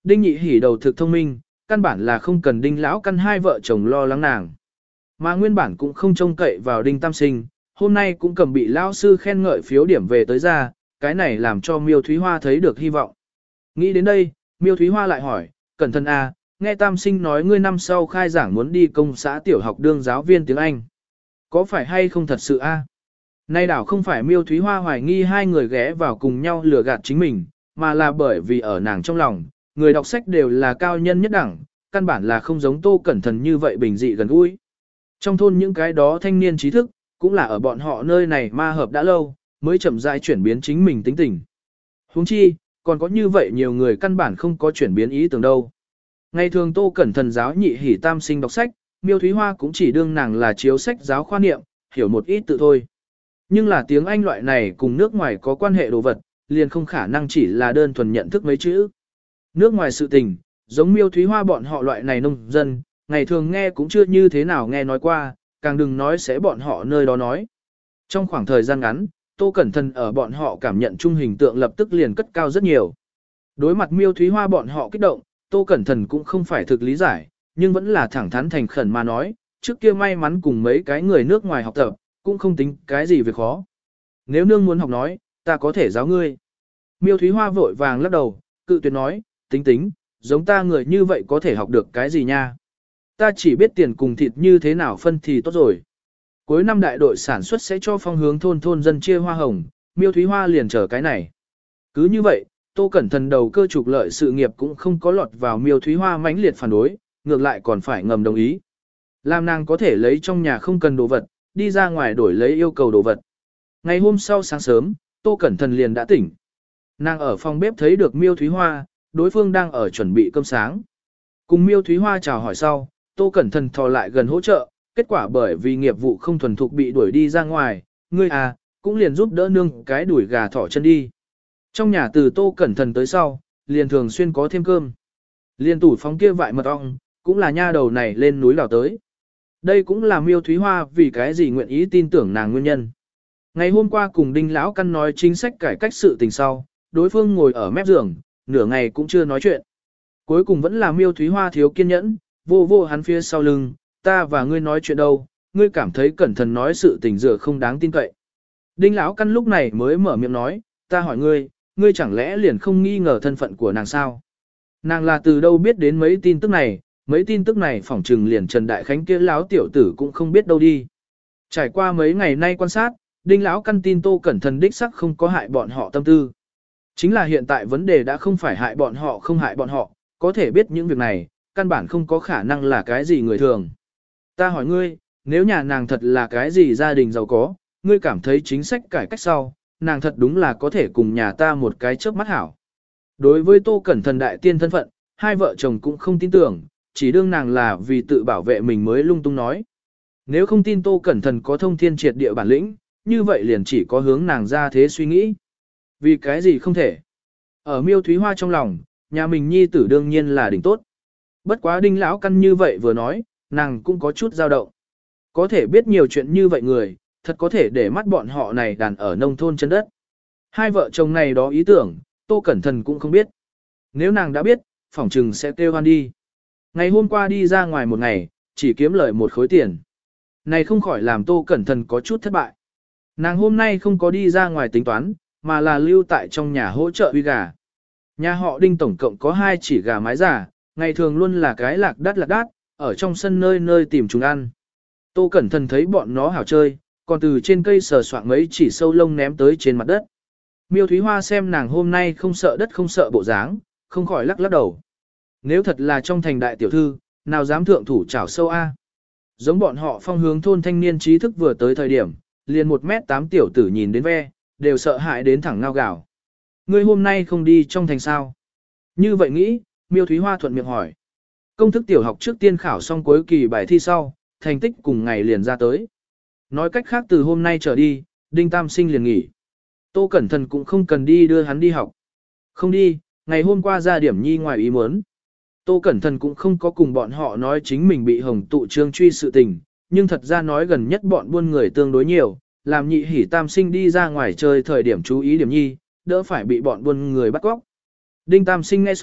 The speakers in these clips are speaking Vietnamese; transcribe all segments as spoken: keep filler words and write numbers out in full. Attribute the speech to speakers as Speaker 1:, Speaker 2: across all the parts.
Speaker 1: Đinh nhị hỉ đầu thực thông minh, căn bản là không cần đinh lão căn hai vợ chồng lo lắng nàng. Mà nguyên bản cũng không trông cậy vào đinh tam sinh, hôm nay cũng cầm bị lão sư khen ngợi phiếu điểm về tới ra, cái này làm cho Miêu Thúy Hoa thấy được hy vọng. Nghĩ đến đây, Miêu Thúy Hoa lại hỏi, cẩn thận à, nghe tam sinh nói ngươi năm sau khai giảng muốn đi công xã tiểu học đương giáo viên tiếng Anh. Có phải hay không thật sự a? À? Nay đảo không phải Miêu Thúy Hoa hoài nghi hai người ghé vào cùng nhau lừa gạt chính mình, mà là bởi vì ở nàng trong lòng, người đọc sách đều là cao nhân nhất đẳng, căn bản là không giống Tô Cẩn Thận như vậy bình dị gần gũi. Trong thôn những cái đó thanh niên trí thức, cũng là ở bọn họ nơi này ma hợp đã lâu, mới chậm rãi chuyển biến chính mình tính tình. Huống chi, còn có như vậy nhiều người căn bản không có chuyển biến ý tưởng đâu. Ngày thường Tô Cẩn Thận giáo nhị hỉ tam sinh đọc sách, Miêu Thúy Hoa cũng chỉ đương nàng là chiếu sách giáo khoa niệm, hiểu một ít tự thôi. Nhưng là tiếng Anh loại này cùng nước ngoài có quan hệ đồ vật, liền không khả năng chỉ là đơn thuần nhận thức mấy chữ. Nước ngoài sự tình, giống Miêu Thúy Hoa bọn họ loại này nông dân, ngày thường nghe cũng chưa như thế nào nghe nói qua, càng đừng nói sẽ bọn họ nơi đó nói. Trong khoảng thời gian ngắn, Tô Cẩn Thận ở bọn họ cảm nhận chung hình tượng lập tức liền cất cao rất nhiều. Đối mặt Miêu Thúy Hoa bọn họ kích động, Tô Cẩn Thận cũng không phải thực lý giải, nhưng vẫn là thẳng thắn thành khẩn mà nói, trước kia may mắn cùng mấy cái người nước ngoài học tập, cũng không tính cái gì việc khó. Nếu nương muốn học nói, ta có thể giáo ngươi. Miêu Thúy Hoa vội vàng lắc đầu, cự tuyệt nói, tính tính, giống ta người như vậy có thể học được cái gì nha. Ta chỉ biết tiền cùng thịt như thế nào phân thì tốt rồi. Cuối năm đại đội sản xuất sẽ cho phong hướng thôn thôn dân chia hoa hồng, Miêu Thúy Hoa liền chờ cái này. Cứ như vậy, Tô Cẩn Thận đầu cơ trục lợi sự nghiệp cũng không có lọt vào Miêu Thúy Hoa mãnh liệt phản đối, ngược lại còn phải ngầm đồng ý. Làm nàng có thể lấy trong nhà không cần đồ vật, đi ra ngoài đổi lấy yêu cầu đồ vật. Ngày hôm sau sáng sớm, Tô Cẩn Thận liền đã tỉnh. Nàng ở phòng bếp thấy được Miêu Thúy Hoa, đối phương đang ở chuẩn bị cơm sáng. Cùng Miêu Thúy Hoa chào hỏi sau, Tô Cẩn Thận thò lại gần hỗ trợ, kết quả bởi vì nghiệp vụ không thuần thục bị đuổi đi ra ngoài, ngươi à, cũng liền giúp đỡ nương cái đuổi gà thỏ chân đi. Trong nhà từ Tô Cẩn Thận tới sau, liền thường xuyên có thêm cơm. Liên tủ phóng kia vại mật ong, cũng là nha đầu này lên núi đào tới. Đây cũng là Miêu Thúy Hoa vì cái gì nguyện ý tin tưởng nàng nguyên nhân. Ngày hôm qua cùng Đinh Lão Căn nói chính sách cải cách sự tình sau, đối phương ngồi ở mép giường, nửa ngày cũng chưa nói chuyện. Cuối cùng vẫn là Miêu Thúy Hoa thiếu kiên nhẫn, vô vô hắn phía sau lưng, ta và ngươi nói chuyện đâu, ngươi cảm thấy cẩn thận nói sự tình dựa không đáng tin cậy. Đinh Lão Căn lúc này mới mở miệng nói, ta hỏi ngươi, ngươi chẳng lẽ liền không nghi ngờ thân phận của nàng sao? Nàng là từ đâu biết đến mấy tin tức này, mấy tin tức này phỏng trừng liền Trần Đại Khánh kia lão tiểu tử cũng không biết đâu đi. Trải qua mấy ngày nay quan sát, Đinh Lão Căn tin Tô Cẩn Thận đích sắc không có hại bọn họ tâm tư. Chính là hiện tại vấn đề đã không phải hại bọn họ không hại bọn họ, có thể biết những việc này, căn bản không có khả năng là cái gì người thường. Ta hỏi ngươi, nếu nhà nàng thật là cái gì gia đình giàu có, ngươi cảm thấy chính sách cải cách sau, nàng thật đúng là có thể cùng nhà ta một cái chớp mắt hảo. Đối với Tô Cẩn Thận đại tiên thân phận, hai vợ chồng cũng không tin tưởng, chỉ đương nàng là vì tự bảo vệ mình mới lung tung nói. Nếu không tin Tô Cẩn Thận có thông thiên triệt địa bản lĩnh, như vậy liền chỉ có hướng nàng ra thế suy nghĩ. Vì cái gì không thể? Ở Miêu Thúy Hoa trong lòng, nhà mình nhi tử đương nhiên là đỉnh tốt. Bất quá Đinh Lão Căn như vậy vừa nói, nàng cũng có chút dao động. Có thể biết nhiều chuyện như vậy người, thật có thể để mắt bọn họ này đàn ở nông thôn chân đất. Hai vợ chồng này đó ý tưởng, Tô Cẩn Thận cũng không biết. Nếu nàng đã biết, phỏng trừng sẽ kêu hoan đi. Ngày hôm qua đi ra ngoài một ngày, chỉ kiếm lợi một khối tiền. Này không khỏi làm Tô Cẩn Thận có chút thất bại. Nàng hôm nay không có đi ra ngoài tính toán, mà là lưu tại trong nhà hỗ trợ uy gà. Nhà họ Đinh tổng cộng có hai chỉ gà mái giả, ngày thường luôn là cái lạc đắt lạc đắt, ở trong sân nơi nơi tìm chúng ăn. Tô Cẩn Thận thấy bọn nó hảo chơi, còn từ trên cây sờ soạng mấy chỉ sâu lông ném tới trên mặt đất. Miêu Thúy Hoa xem nàng hôm nay không sợ đất không sợ bộ dáng, không khỏi lắc lắc đầu. Nếu thật là trong thành đại tiểu thư, nào dám thượng thủ chảo sâu a? Giống bọn họ phong hướng thôn thanh niên trí thức vừa tới thời điểm, liền một mét tám tiểu tử nhìn đến ve, đều sợ hãi đến thẳng ngao gào. Ngươi hôm nay không đi trong thành sao? Như vậy nghĩ, Miêu Thúy Hoa thuận miệng hỏi. Công thức tiểu học trước tiên khảo xong cuối kỳ bài thi sau, thành tích cùng ngày liền ra tới. Nói cách khác từ hôm nay trở đi, Đinh Tam Sinh liền nghỉ. Tô Cẩn Thận cũng không cần đi đưa hắn đi học. Không đi, ngày hôm qua ra điểm nhi ngoài ý muốn. Tô Cẩn Thận cũng không có cùng bọn họ nói chính mình bị hồng tụ trương truy sự tình, nhưng thật ra nói gần nhất bọn buôn người tương đối nhiều, làm nhị hỉ tam sinh đi ra ngoài chơi thời điểm chú ý điểm nhi, đỡ phải bị bọn buôn người bắt cóc. Đinh Tam Sinh nghe xong,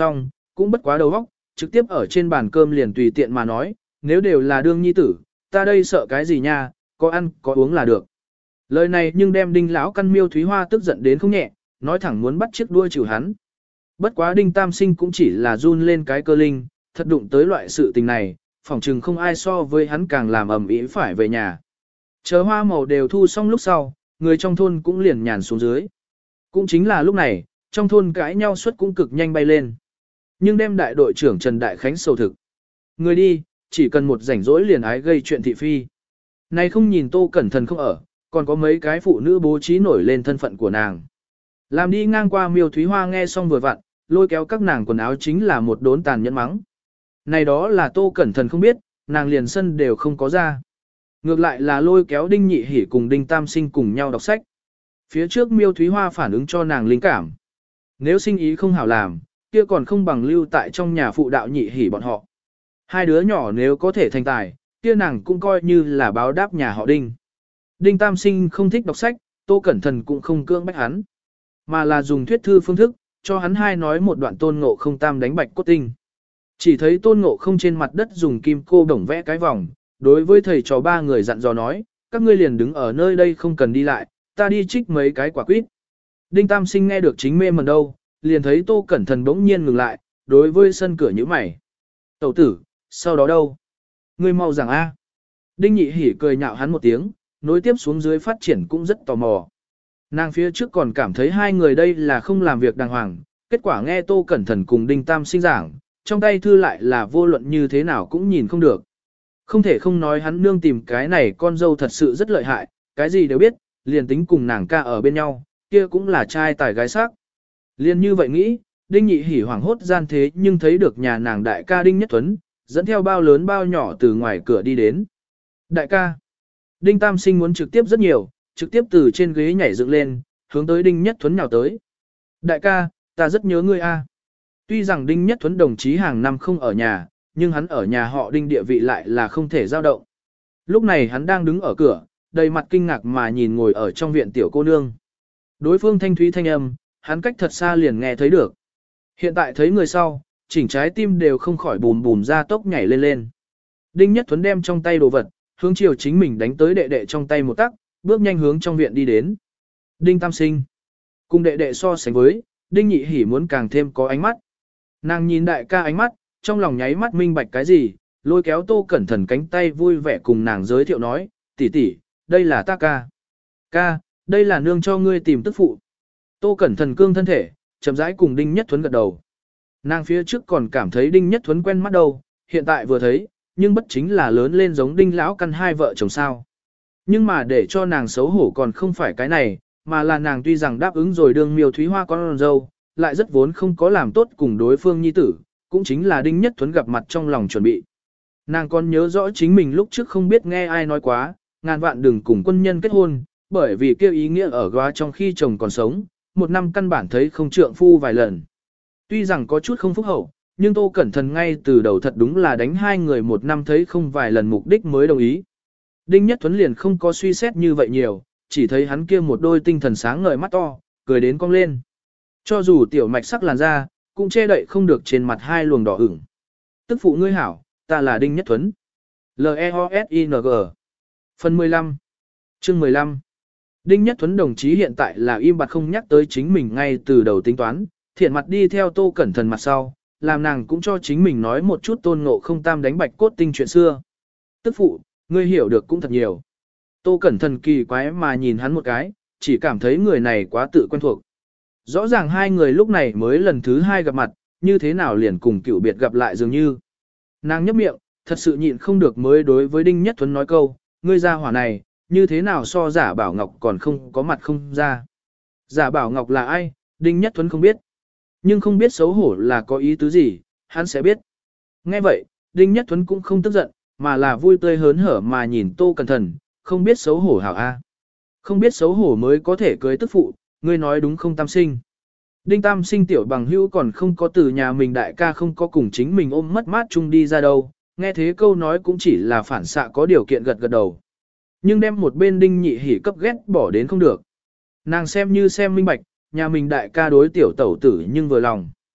Speaker 1: cũng bất quá đầu óc, trực tiếp ở trên bàn cơm liền tùy tiện mà nói, nếu đều là đương nhi tử, ta đây sợ cái gì nha, có ăn có uống là được. Lời này nhưng đem đinh lão căn Miêu Thúy Hoa tức giận đến không nhẹ, nói thẳng muốn bắt chiếc đuôi chịu hắn. Bất quá đinh tam sinh cũng chỉ là run lên cái cơ linh, thật đụng tới loại sự tình này, phỏng chừng không ai so với hắn càng làm ầm ĩ phải về nhà. Chờ hoa màu đều thu xong lúc sau, người trong thôn cũng liền nhàn xuống dưới. Cũng chính là lúc này, trong thôn cãi nhau suất cũng cực nhanh bay lên. Nhưng đem đại đội trưởng Trần Đại Khánh sầu thực. Người đi, chỉ cần một rảnh rỗi liền ái gây chuyện thị phi. Này không nhìn Tô Cẩn Thận không ở, còn có mấy cái phụ nữ bố trí nổi lên thân phận của nàng. Làm đi ngang qua Miêu Thúy Hoa nghe xong vừa vặn, lôi kéo các nàng quần áo chính là một đốn tàn nhẫn mắng. Này đó là Tô Cẩn Thận không biết, nàng liền sân đều không có ra. Ngược lại là lôi kéo Đinh Nhị Hỉ cùng Đinh Tam Sinh cùng nhau đọc sách. Phía trước Miêu Thúy Hoa phản ứng cho nàng linh cảm. Nếu sinh ý không hảo làm, kia còn không bằng lưu tại trong nhà phụ đạo Nhị Hỉ bọn họ. Hai đứa nhỏ nếu có thể thành tài, kia nàng cũng coi như là báo đáp nhà họ Đinh. Đinh Tam Sinh không thích đọc sách, Tô Cẩn Thận cũng không cưỡng bách hắn, mà là dùng thuyết thư phương thức, cho hắn hai nói một đoạn Tôn Ngộ Không tam đánh bạch cốt tinh. Chỉ thấy Tôn Ngộ Không trên mặt đất dùng kim cô đồng vẽ cái vòng, đối với thầy trò ba người dặn dò nói, các ngươi liền đứng ở nơi đây không cần đi lại, ta đi trích mấy cái quả quýt. Đinh Tam Sinh nghe được chính mê mẩn đâu, liền thấy Tô Cẩn Thận bỗng nhiên ngừng lại, đối với sân cửa nhíu mày. Tẩu tử, sau đó đâu? Ngươi mau rằng a. Đinh Nhị Hỉ cười nhạo hắn một tiếng, nối tiếp xuống dưới phát triển cũng rất tò mò. Nàng phía trước còn cảm thấy hai người đây là không làm việc đàng hoàng, kết quả nghe Tô Cẩn Thận cùng Đinh Tam Sinh giảng, trong tay thư lại là vô luận như thế nào cũng nhìn không được. Không thể không nói hắn nương tìm cái này con dâu thật sự rất lợi hại, cái gì đều biết, liền tính cùng nàng ca ở bên nhau, kia cũng là trai tài gái sắc. Liền như vậy nghĩ, Đinh Nhị Hỉ hoảng hốt gian thế nhưng thấy được nhà nàng đại ca Đinh Nhất Tuấn, dẫn theo bao lớn bao nhỏ từ ngoài cửa đi đến. Đại ca, Đinh Tam Sinh muốn trực tiếp rất nhiều, trực tiếp từ trên ghế nhảy dựng lên, hướng tới Đinh Nhất Tuấn nhào tới. Đại ca, ta rất nhớ ngươi a. Tuy rằng Đinh Nhất Tuấn đồng chí hàng năm không ở nhà, nhưng hắn ở nhà họ Đinh địa vị lại là không thể dao động. Lúc này hắn đang đứng ở cửa, đầy mặt kinh ngạc mà nhìn ngồi ở trong viện tiểu cô nương. Đối phương thanh thúy thanh âm, hắn cách thật xa liền nghe thấy được. Hiện tại thấy người sau, chỉnh trái tim đều không khỏi bùm bùm ra tốc nhảy lên lên. Đinh Nhất Tuấn đem trong tay đồ vật, hướng chiều chính mình đánh tới đệ đệ trong tay một tắc, bước nhanh hướng trong viện đi đến. Đinh Tam Sinh. Cùng đệ đệ so sánh với, Đinh Nhị Hỉ muốn càng thêm có ánh mắt. Nàng nhìn đại ca ánh mắt, trong lòng nháy mắt minh bạch cái gì, lôi kéo Tô Cẩn Thận cánh tay vui vẻ cùng nàng giới thiệu nói, tỷ tỷ, đây là ta ca. Ca, đây là nương cho ngươi tìm tức phụ. Tô Cẩn Thận cương thân thể, chậm rãi cùng Đinh Nhất Thuấn gật đầu. Nàng phía trước còn cảm thấy Đinh Nhất Thuấn quen mắt đâu, hiện tại vừa thấy, nhưng bất chính là lớn lên giống Đinh lão căn hai vợ chồng sao. Nhưng mà để cho nàng xấu hổ còn không phải cái này, mà là nàng tuy rằng đáp ứng rồi đương Miêu Thúy Hoa con dâu, lại rất vốn không có làm tốt cùng đối phương nhi tử, cũng chính là Đinh Nhất Thuấn gặp mặt trong lòng chuẩn bị. Nàng còn nhớ rõ chính mình lúc trước không biết nghe ai nói quá, ngàn vạn đừng cùng quân nhân kết hôn, bởi vì kêu ý nghĩa ở góa trong khi chồng còn sống, một năm căn bản thấy không trượng phu vài lần. Tuy rằng có chút không phúc hậu, nhưng Tô Cẩn Thận ngay từ đầu thật đúng là đánh hai người một năm thấy không vài lần mục đích mới đồng ý. Đinh Nhất Thuấn liền không có suy xét như vậy nhiều, chỉ thấy hắn kia một đôi tinh thần sáng ngời mắt to, cười đến cong lên. Cho dù tiểu mạch sắc làn da, cũng che đậy không được trên mặt hai luồng đỏ ửng. Tức phụ ngươi hảo, ta là Đinh Nhất Thuấn. L E O S I N G. Phần mười lăm. Chương mười lăm. Đinh Nhất Thuấn đồng chí hiện tại là im bặt không nhắc tới chính mình ngay từ đầu tính toán, thiện mặt đi theo Tô Cẩn Thận mặt sau, làm nàng cũng cho chính mình nói một chút Tôn Ngộ Không tam đánh bạch cốt tinh chuyện xưa. Tức phụ, ngươi hiểu được cũng thật nhiều. Tô Cẩn Thận kỳ quái mà nhìn hắn một cái, chỉ cảm thấy người này quá tự quen thuộc. Rõ ràng hai người lúc này mới lần thứ hai gặp mặt, như thế nào liền cùng cựu biệt gặp lại dường như. Nàng nhấp miệng, thật sự nhịn không được mới đối với Đinh Nhất Thuấn nói câu, ngươi ra hỏa này, như thế nào so giả bảo ngọc còn không có mặt không ra. Giả bảo ngọc là ai, Đinh Nhất Thuấn không biết. Nhưng không biết xấu hổ là có ý tứ gì, hắn sẽ biết. Nghe vậy, Đinh Nhất Thuấn cũng không tức giận, mà là vui tươi hớn hở mà nhìn Tô Cẩn Thận, không biết xấu hổ hảo a. Không biết xấu hổ mới có thể cưới tức phụ, ngươi nói đúng không Tam Sinh. Đinh Tam Sinh tiểu bằng hữu còn không có từ nhà mình đại ca không có cùng chính mình ôm mất mát chung đi ra đâu, nghe thế câu nói cũng chỉ là phản xạ có điều kiện gật gật đầu. Nhưng đem một bên Đinh Nhị Hỉ cấp ghét bỏ đến không được. Nàng xem như xem minh bạch, nhà mình đại ca đối tiểu tẩu tử nhưng vừa lòng.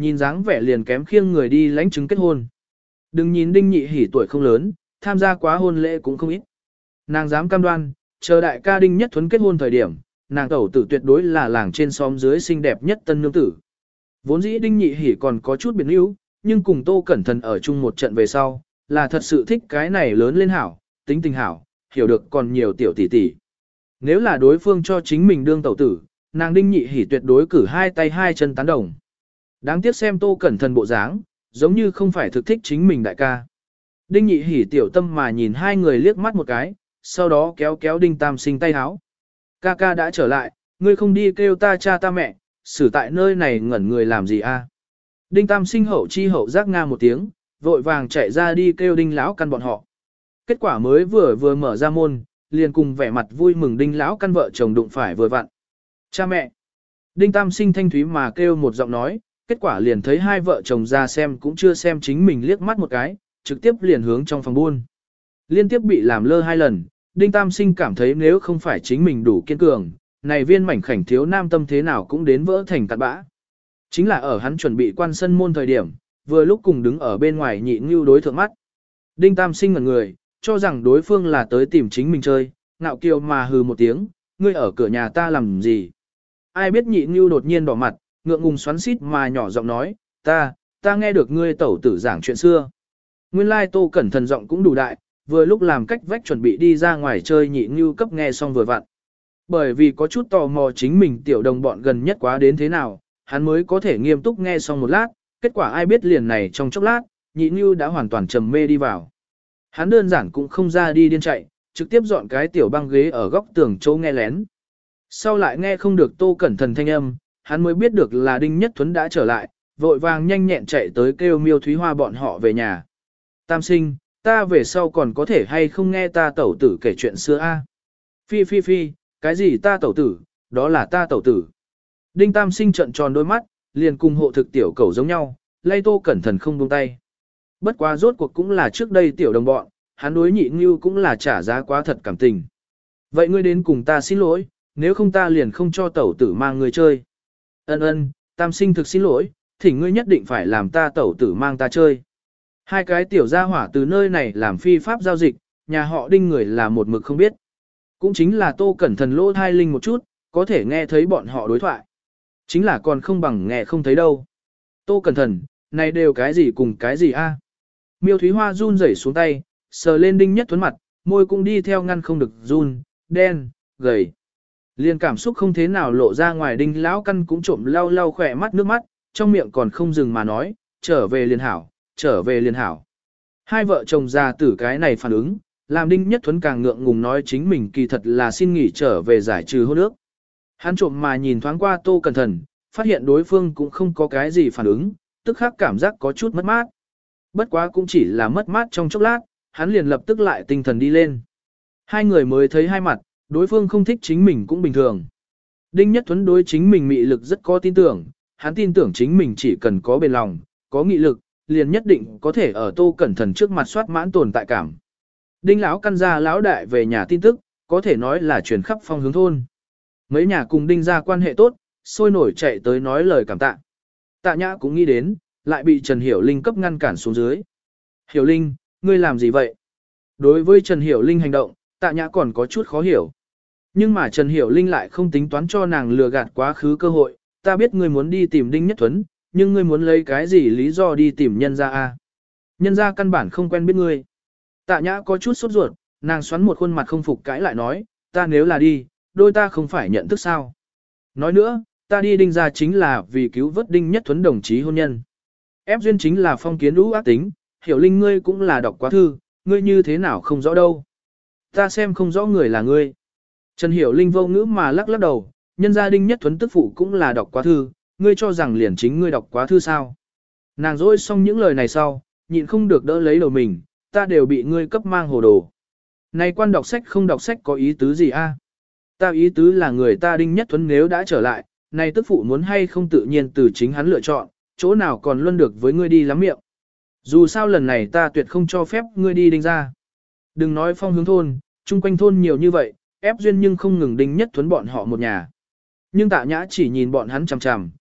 Speaker 1: nhìn dáng vẻ liền kém khiêng người đi lãnh chứng kết hôn. Đừng nhìn Đinh Nhị Hỉ tuổi không lớn, tham gia quá hôn lễ cũng không ít. Nàng dám cam đoan, chờ đại ca Đinh Nhất Thuấn kết hôn thời điểm, nàng tẩu tử tuyệt đối là làng trên xóm dưới xinh đẹp nhất tân nương tử. Vốn dĩ Đinh Nhị Hỉ còn có chút biệt níu, nhưng cùng Tô Cẩn Thận ở chung một trận về sau, là thật sự thích cái này lớn lên hảo, tính tình hảo, hiểu được còn nhiều tiểu tỷ tỷ. Nếu là đối phương cho chính mình đương tẩu tử, nàng Đinh Nhị Hỉ tuyệt đối cử hai tay hai chân tán đồng. Đáng tiếc xem Tô Cẩn Thận bộ dáng, giống như không phải thực thích chính mình đại ca. Đinh Nhị Hỉ tiểu tâm mà nhìn hai người liếc mắt một cái, sau đó kéo kéo Đinh Tam Sinh tay háo. Ca ca đã trở lại, ngươi không đi kêu ta cha ta mẹ, xử tại nơi này ngẩn người làm gì a? Đinh Tam Sinh hậu chi hậu giác nga một tiếng, vội vàng chạy ra đi kêu Đinh lão căn bọn họ. Kết quả mới vừa vừa mở ra môn, liền cùng vẻ mặt vui mừng Đinh lão căn vợ chồng đụng phải vừa vặn. Cha mẹ. Đinh Tam Sinh thanh thúy mà kêu một giọng nói, kết quả liền thấy hai vợ chồng ra xem cũng chưa xem chính mình liếc mắt một cái, trực tiếp liền hướng trong phòng buôn. Liên tiếp bị làm lơ hai lần, Đinh Tam Sinh cảm thấy nếu không phải chính mình đủ kiên cường, này viên mảnh khảnh thiếu nam tâm thế nào cũng đến vỡ thành cát bã. Chính là ở hắn chuẩn bị quan sân môn thời điểm, vừa lúc cùng đứng ở bên ngoài nhị ngưu đối thượng mắt. Đinh Tam Sinh ngẩn người, cho rằng đối phương là tới tìm chính mình chơi, ngạo kiều mà hừ một tiếng, ngươi ở cửa nhà ta làm gì? Ai biết nhị ngưu đột nhiên đỏ mặt, ngượng ngùng xoắn xít mà nhỏ giọng nói, ta, ta nghe được ngươi tẩu tử giảng chuyện xưa. Nguyên lai Tô Cẩn Thận giọng cũng đủ đại, vừa lúc làm cách vách chuẩn bị đi ra ngoài chơi nhị ngưu cấp nghe xong vừa vặn. Bởi vì có chút tò mò chính mình tiểu đồng bọn gần nhất quá đến thế nào, hắn mới có thể nghiêm túc nghe xong một lát, kết quả ai biết liền này trong chốc lát, nhị ngưu đã hoàn toàn trầm mê đi vào. Hắn đơn giản cũng không ra đi điên chạy, trực tiếp dọn cái tiểu băng ghế ở góc tường chỗ nghe lén. Sau lại nghe không được Tô Cẩn Thận thanh âm, hắn mới biết được là Đinh Nhất Thuấn đã trở lại, vội vàng nhanh nhẹn chạy tới kêu Miêu Thúy Hoa bọn họ về nhà. Tam Sinh, ta về sau còn có thể hay không nghe ta tẩu tử kể chuyện xưa a? Phi phi phi, cái gì ta tẩu tử, đó là ta tẩu tử. Đinh Tam Sinh trợn tròn đôi mắt, liền cùng hộ thực tiểu cầu giống nhau, lay Tô Cẩn Thận không buông tay. Bất quá rốt cuộc cũng là trước đây tiểu đồng bọn, hắn đối nhị ngưu cũng là trả giá quá thật cảm tình. Vậy ngươi đến cùng ta xin lỗi, nếu không ta liền không cho tẩu tử mang ngươi chơi. Ân ân, Tam Sinh thực xin lỗi, thỉnh ngươi nhất định phải làm ta tẩu tử mang ta chơi. Hai cái tiểu gia hỏa từ nơi này làm phi pháp giao dịch, nhà họ Đinh người là một mực không biết. Cũng chính là Tô Cẩn Thận lỗ thai linh một chút, có thể nghe thấy bọn họ đối thoại. Chính là còn không bằng nghe không thấy đâu. Tô Cẩn Thận, này đều cái gì cùng cái gì a? Miêu Thúy Hoa run rẩy xuống tay, sờ lên Đinh Nhất Thuấn mặt, môi cũng đi theo ngăn không được run, đen, gầy. Liên cảm xúc không thế nào lộ ra ngoài Đinh lão căn cũng trộm lau lau khỏe mắt nước mắt, trong miệng còn không dừng mà nói, trở về liền hảo, trở về liền hảo. Hai vợ chồng già tử cái này phản ứng, làm Đinh Nhất Thuấn càng ngượng ngùng nói chính mình kỳ thật là xin nghỉ trở về giải trừ hôn ước. Hắn trộm mà nhìn thoáng qua Tô Cẩn Thận, phát hiện đối phương cũng không có cái gì phản ứng, tức khắc cảm giác có chút mất mát. Bất quá cũng chỉ là mất mát trong chốc lát, hắn liền lập tức lại tinh thần đi lên. Hai người mới thấy hai mặt, đối phương không thích chính mình cũng bình thường. Đinh Nhất Thuấn đối chính mình mị lực rất có tin tưởng, hắn tin tưởng chính mình chỉ cần có bền lòng, có nghị lực, liền nhất định có thể ở Tô Cẩn Thận trước mặt soát mãn tồn tại cảm. Đinh lão căn gia lão đại về nhà tin tức, có thể nói là truyền khắp phong hướng thôn. Mấy nhà cùng Đinh gia quan hệ tốt, sôi nổi chạy tới nói lời cảm tạ. Tạ Nhã cũng nghĩ đến, lại bị Trần Hiểu Linh cấp ngăn cản xuống dưới. Hiểu Linh, ngươi làm gì vậy? Đối với Trần Hiểu Linh hành động, Tạ Nhã còn có chút khó hiểu. Nhưng mà Trần Hiểu Linh lại không tính toán cho nàng lừa gạt quá khứ cơ hội. Ta biết ngươi muốn đi tìm Đinh Nhất Thuấn, nhưng ngươi muốn lấy cái gì lý do đi tìm nhân gia a? Nhân gia căn bản không quen biết ngươi. Tạ Nhã có chút sốt ruột, nàng xoắn một khuôn mặt không phục cãi lại nói, ta nếu là đi, đôi ta không phải nhận thức sao? Nói nữa, ta đi Đinh gia chính là vì cứu vớt Đinh Nhất Thuấn đồng chí hôn nhân. Ép duyên chính là phong kiến lũ ác tính, Hiểu Linh ngươi cũng là đọc quá thư, ngươi như thế nào không rõ đâu. Ta xem không rõ người là ngươi. Trần Hiểu Linh vô ngữ mà lắc lắc đầu, nhân gia Đinh Nhất Thuấn tức phụ cũng là đọc quá thư, ngươi cho rằng liền chính ngươi đọc quá thư sao. Nàng dỗi xong những lời này sau, nhịn không được đỡ lấy đầu mình, ta đều bị ngươi cấp mang hồ đồ. Này quan đọc sách không đọc sách có ý tứ gì a? Ta ý tứ là người ta Đinh Nhất Thuấn nếu đã trở lại, này tức phụ muốn hay không tự nhiên từ chính hắn lựa chọn, chỗ nào còn luân được với ngươi đi lắm miệng. Dù sao lần này ta tuyệt không cho phép ngươi đi Đinh ra. Đừng nói phong hướng thôn, chung quanh thôn nhiều như vậy, ép duyên nhưng không ngừng Đinh Nhất Thuấn bọn họ một nhà. Nhưng Tạ Nhã chỉ nhìn bọn hắn chằm chằm,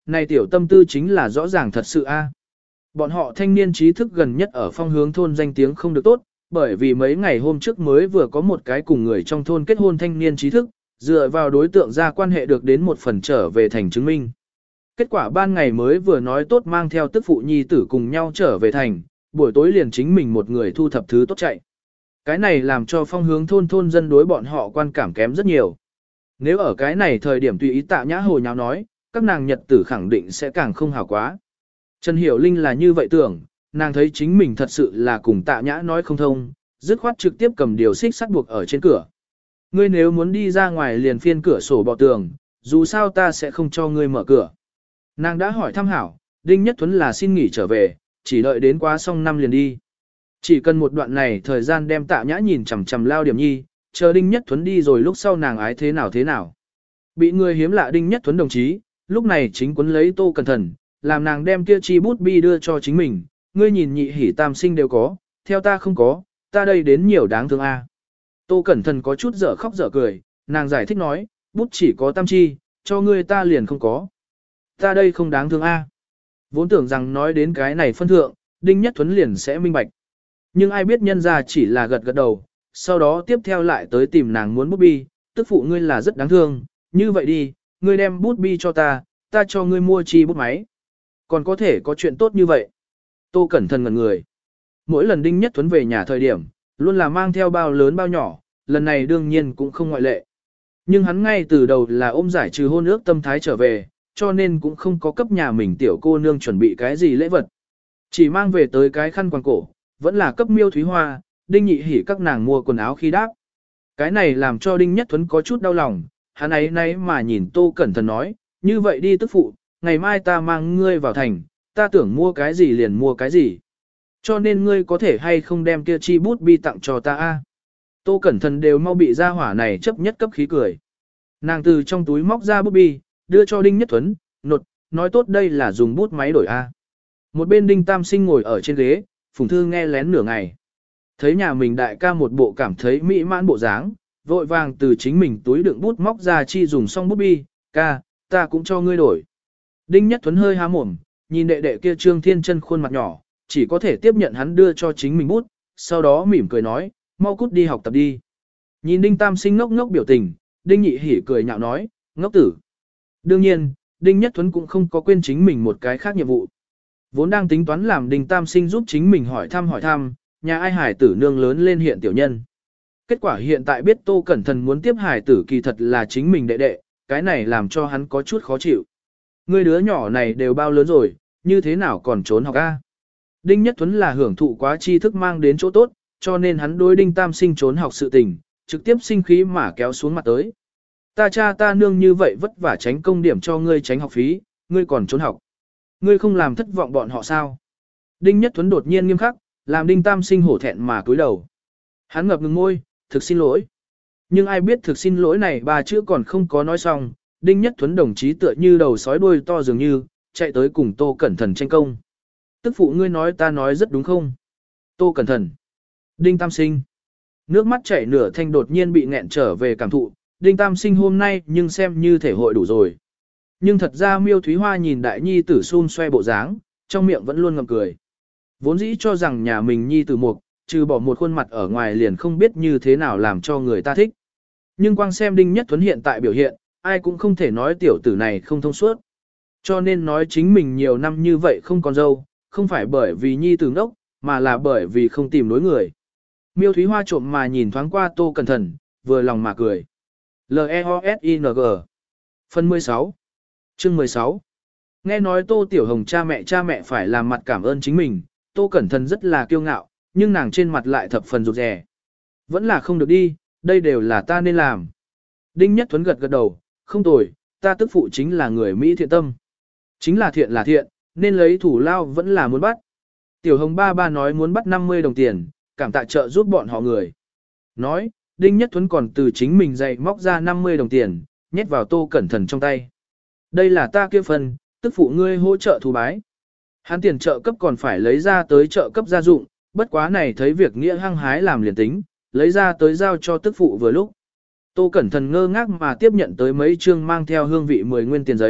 Speaker 1: này tiểu tâm tư chính là rõ ràng thật sự a. Bọn họ thanh niên trí thức gần nhất ở phong hướng thôn danh tiếng không được tốt, bởi vì mấy ngày hôm trước mới vừa có một cái cùng người trong thôn kết hôn thanh niên trí thức, dựa vào đối tượng ra quan hệ được đến một phần trở về thành chứng minh. Kết quả ban ngày mới vừa nói tốt mang theo tức phụ nhi tử cùng nhau trở về thành, buổi tối liền chính mình một người thu thập thứ tốt chạy. Cái này làm cho phong hướng thôn thôn dân đối bọn họ quan cảm kém rất nhiều. Nếu ở cái này thời điểm tùy ý Tạ Nhã hồ nháo nói, các nàng nhật tử khẳng định sẽ càng không hảo quá. Trần Hiểu Linh là như vậy tưởng, nàng thấy chính mình thật sự là cùng Tạ Nhã nói không thông, dứt khoát trực tiếp cầm điều xích sắt buộc ở trên cửa. Ngươi nếu muốn đi ra ngoài liền phiên cửa sổ bò tường, dù sao ta sẽ không cho ngươi mở cửa. Nàng đã hỏi thăm hảo, Đinh Nhất Thuấn là xin nghỉ trở về, chỉ đợi đến quá xong năm liền đi. Chỉ cần một đoạn này thời gian đem Tạ Nhã nhìn chằm chằm lao điểm nhi, chờ Đinh Nhất Thuấn đi rồi lúc sau nàng ái thế nào thế nào. Bị người hiếm lạ Đinh Nhất Thuấn đồng chí, lúc này chính quấn lấy Tô Cẩn Thận, làm nàng đem kia chi bút bi đưa cho chính mình, ngươi nhìn nhị hỉ tam sinh đều có, theo ta không có, ta đây đến nhiều đáng thương a. Tô Cẩn Thận có chút dở khóc dở cười, nàng giải thích nói, bút chỉ có tam chi, cho ngươi ta liền không có. Ta đây không đáng thương a. Vốn tưởng rằng nói đến cái này phân thượng, Đinh Nhất Thuấn liền sẽ minh bạch. Nhưng ai biết nhân ra chỉ là gật gật đầu, sau đó tiếp theo lại tới tìm nàng muốn bút bi, tức phụ ngươi là rất đáng thương, như vậy đi, ngươi đem bút bi cho ta, ta cho ngươi mua chi bút máy. Còn có thể có chuyện tốt như vậy. Tô Cẩn Thận ngẩn người. Mỗi lần Đinh Nhất Thuấn về nhà thời điểm, luôn là mang theo bao lớn bao nhỏ, lần này đương nhiên cũng không ngoại lệ. Nhưng hắn ngay từ đầu là ôm giải trừ hôn ước tâm thái trở về, cho nên cũng không có cấp nhà mình tiểu cô nương chuẩn bị cái gì lễ vật. Chỉ mang về tới cái khăn quàng cổ, vẫn là cấp Miêu Thúy Hoa, Đinh Nhị Hỉ các nàng mua quần áo khi đáp. Cái này làm cho Đinh Nhất Thuấn có chút đau lòng, hắn ấy nay mà nhìn Tô Cẩn Thận nói, như vậy đi tức phụ, ngày mai ta mang ngươi vào thành, ta tưởng mua cái gì liền mua cái gì. Cho nên ngươi có thể hay không đem kia chi bút bi tặng cho ta a? Tô Cẩn Thận đều mau bị ra hỏa này chấp nhất cấp khí cười. Nàng từ trong túi móc ra bút bi, đưa cho Đinh Nhất Thuấn, nột, nói tốt đây là dùng bút máy đổi a. Một bên Đinh Tam Sinh ngồi ở trên ghế, Phùng Thư nghe lén nửa ngày. Thấy nhà mình đại ca một bộ cảm thấy mỹ mãn bộ dáng, vội vàng từ chính mình túi đựng bút móc ra chi dùng xong bút bi, ca, ta cũng cho ngươi đổi. Đinh Nhất Thuấn hơi há mồm, nhìn đệ đệ kia Trương Thiên Chân khuôn mặt nhỏ, chỉ có thể tiếp nhận hắn đưa cho chính mình bút, sau đó mỉm cười nói, mau cút đi học tập đi. Nhìn Đinh Tam Sinh ngốc ngốc biểu tình, Đinh Nhị Hỉ cười nhạo nói, ngốc tử. Đương nhiên, Đinh Nhất Thuấn cũng không có quên chính mình một cái khác nhiệm vụ. Vốn đang tính toán làm Đinh Tam Sinh giúp chính mình hỏi thăm hỏi thăm, nhà ai hải tử nương lớn lên hiện tiểu nhân. Kết quả hiện tại biết Tô Cẩn Thận muốn tiếp hải tử kỳ thật là chính mình đệ đệ, cái này làm cho hắn có chút khó chịu. Người đứa nhỏ này đều bao lớn rồi, như thế nào còn trốn học a? Đinh Nhất Thuấn là hưởng thụ quá tri thức mang đến chỗ tốt, cho nên hắn đối Đinh Tam Sinh trốn học sự tình, trực tiếp sinh khí mà kéo xuống mặt tới. Ta cha ta nương như vậy vất vả tránh công điểm cho ngươi tránh học phí, ngươi còn trốn học. Ngươi không làm thất vọng bọn họ sao? Đinh Nhất Thuấn đột nhiên nghiêm khắc, làm Đinh Tam Sinh hổ thẹn mà cúi đầu. Hắn ngập ngừng môi, thực xin lỗi. Nhưng ai biết thực xin lỗi này ba chữ còn không có nói xong, Đinh Nhất Thuấn đồng chí tựa như đầu sói đuôi to dường như, chạy tới cùng Tô Cẩn Thận tranh công. Tức phụ ngươi nói ta nói rất đúng không? Tô Cẩn Thận. Đinh Tam Sinh. Nước mắt chảy nửa thanh đột nhiên bị nghẹn trở về cảm thụ, Đinh Tam Sinh hôm nay nhưng xem như thể hội đủ rồi. Nhưng thật ra Miêu Thúy Hoa nhìn đại nhi tử xun xoe bộ dáng, trong miệng vẫn luôn ngậm cười. Vốn dĩ cho rằng nhà mình nhi tử mục, trừ bỏ một khuôn mặt ở ngoài liền không biết như thế nào làm cho người ta thích. Nhưng quang xem Đinh Nhất Thuấn hiện tại biểu hiện, ai cũng không thể nói tiểu tử này không thông suốt. Cho nên nói chính mình nhiều năm như vậy không còn dâu, không phải bởi vì nhi tử ngốc, mà là bởi vì không tìm đối người. Miêu Thúy Hoa trộm mà nhìn thoáng qua Tô Cẩn Thận, vừa lòng mà cười. L E O S I N G Phần mười sáu Chương mười sáu Nghe nói Tô Tiểu Hồng cha mẹ cha mẹ phải làm mặt cảm ơn chính mình, Tô Cẩn Thận rất là kiêu ngạo, nhưng nàng trên mặt lại thập phần rụt rè. Vẫn là không được đi, đây đều là ta nên làm. Đinh Nhất Thuấn gật gật đầu, không tồi, ta tức phụ chính là người Mỹ thiện tâm. Chính là thiện là thiện, nên lấy thủ lao vẫn là muốn bắt. Tiểu Hồng ba ba nói muốn bắt năm mươi đồng tiền, cảm tạ trợ giúp bọn họ người. Nói, Đinh Nhất Thuấn còn từ chính mình dạy móc ra năm mươi đồng tiền, nhét vào Tô Cẩn Thận trong tay. Đây là ta kia phần, tức phụ ngươi hỗ trợ thù bái. Hắn tiền trợ cấp còn phải lấy ra tới trợ cấp gia dụng, bất quá này thấy việc nghĩa hăng hái làm liền tính, lấy ra tới giao cho tức phụ vừa lúc. Tô Cẩn Thận ngơ ngác mà tiếp nhận tới mấy chương mang theo hương vị mười nguyên tiền giấy,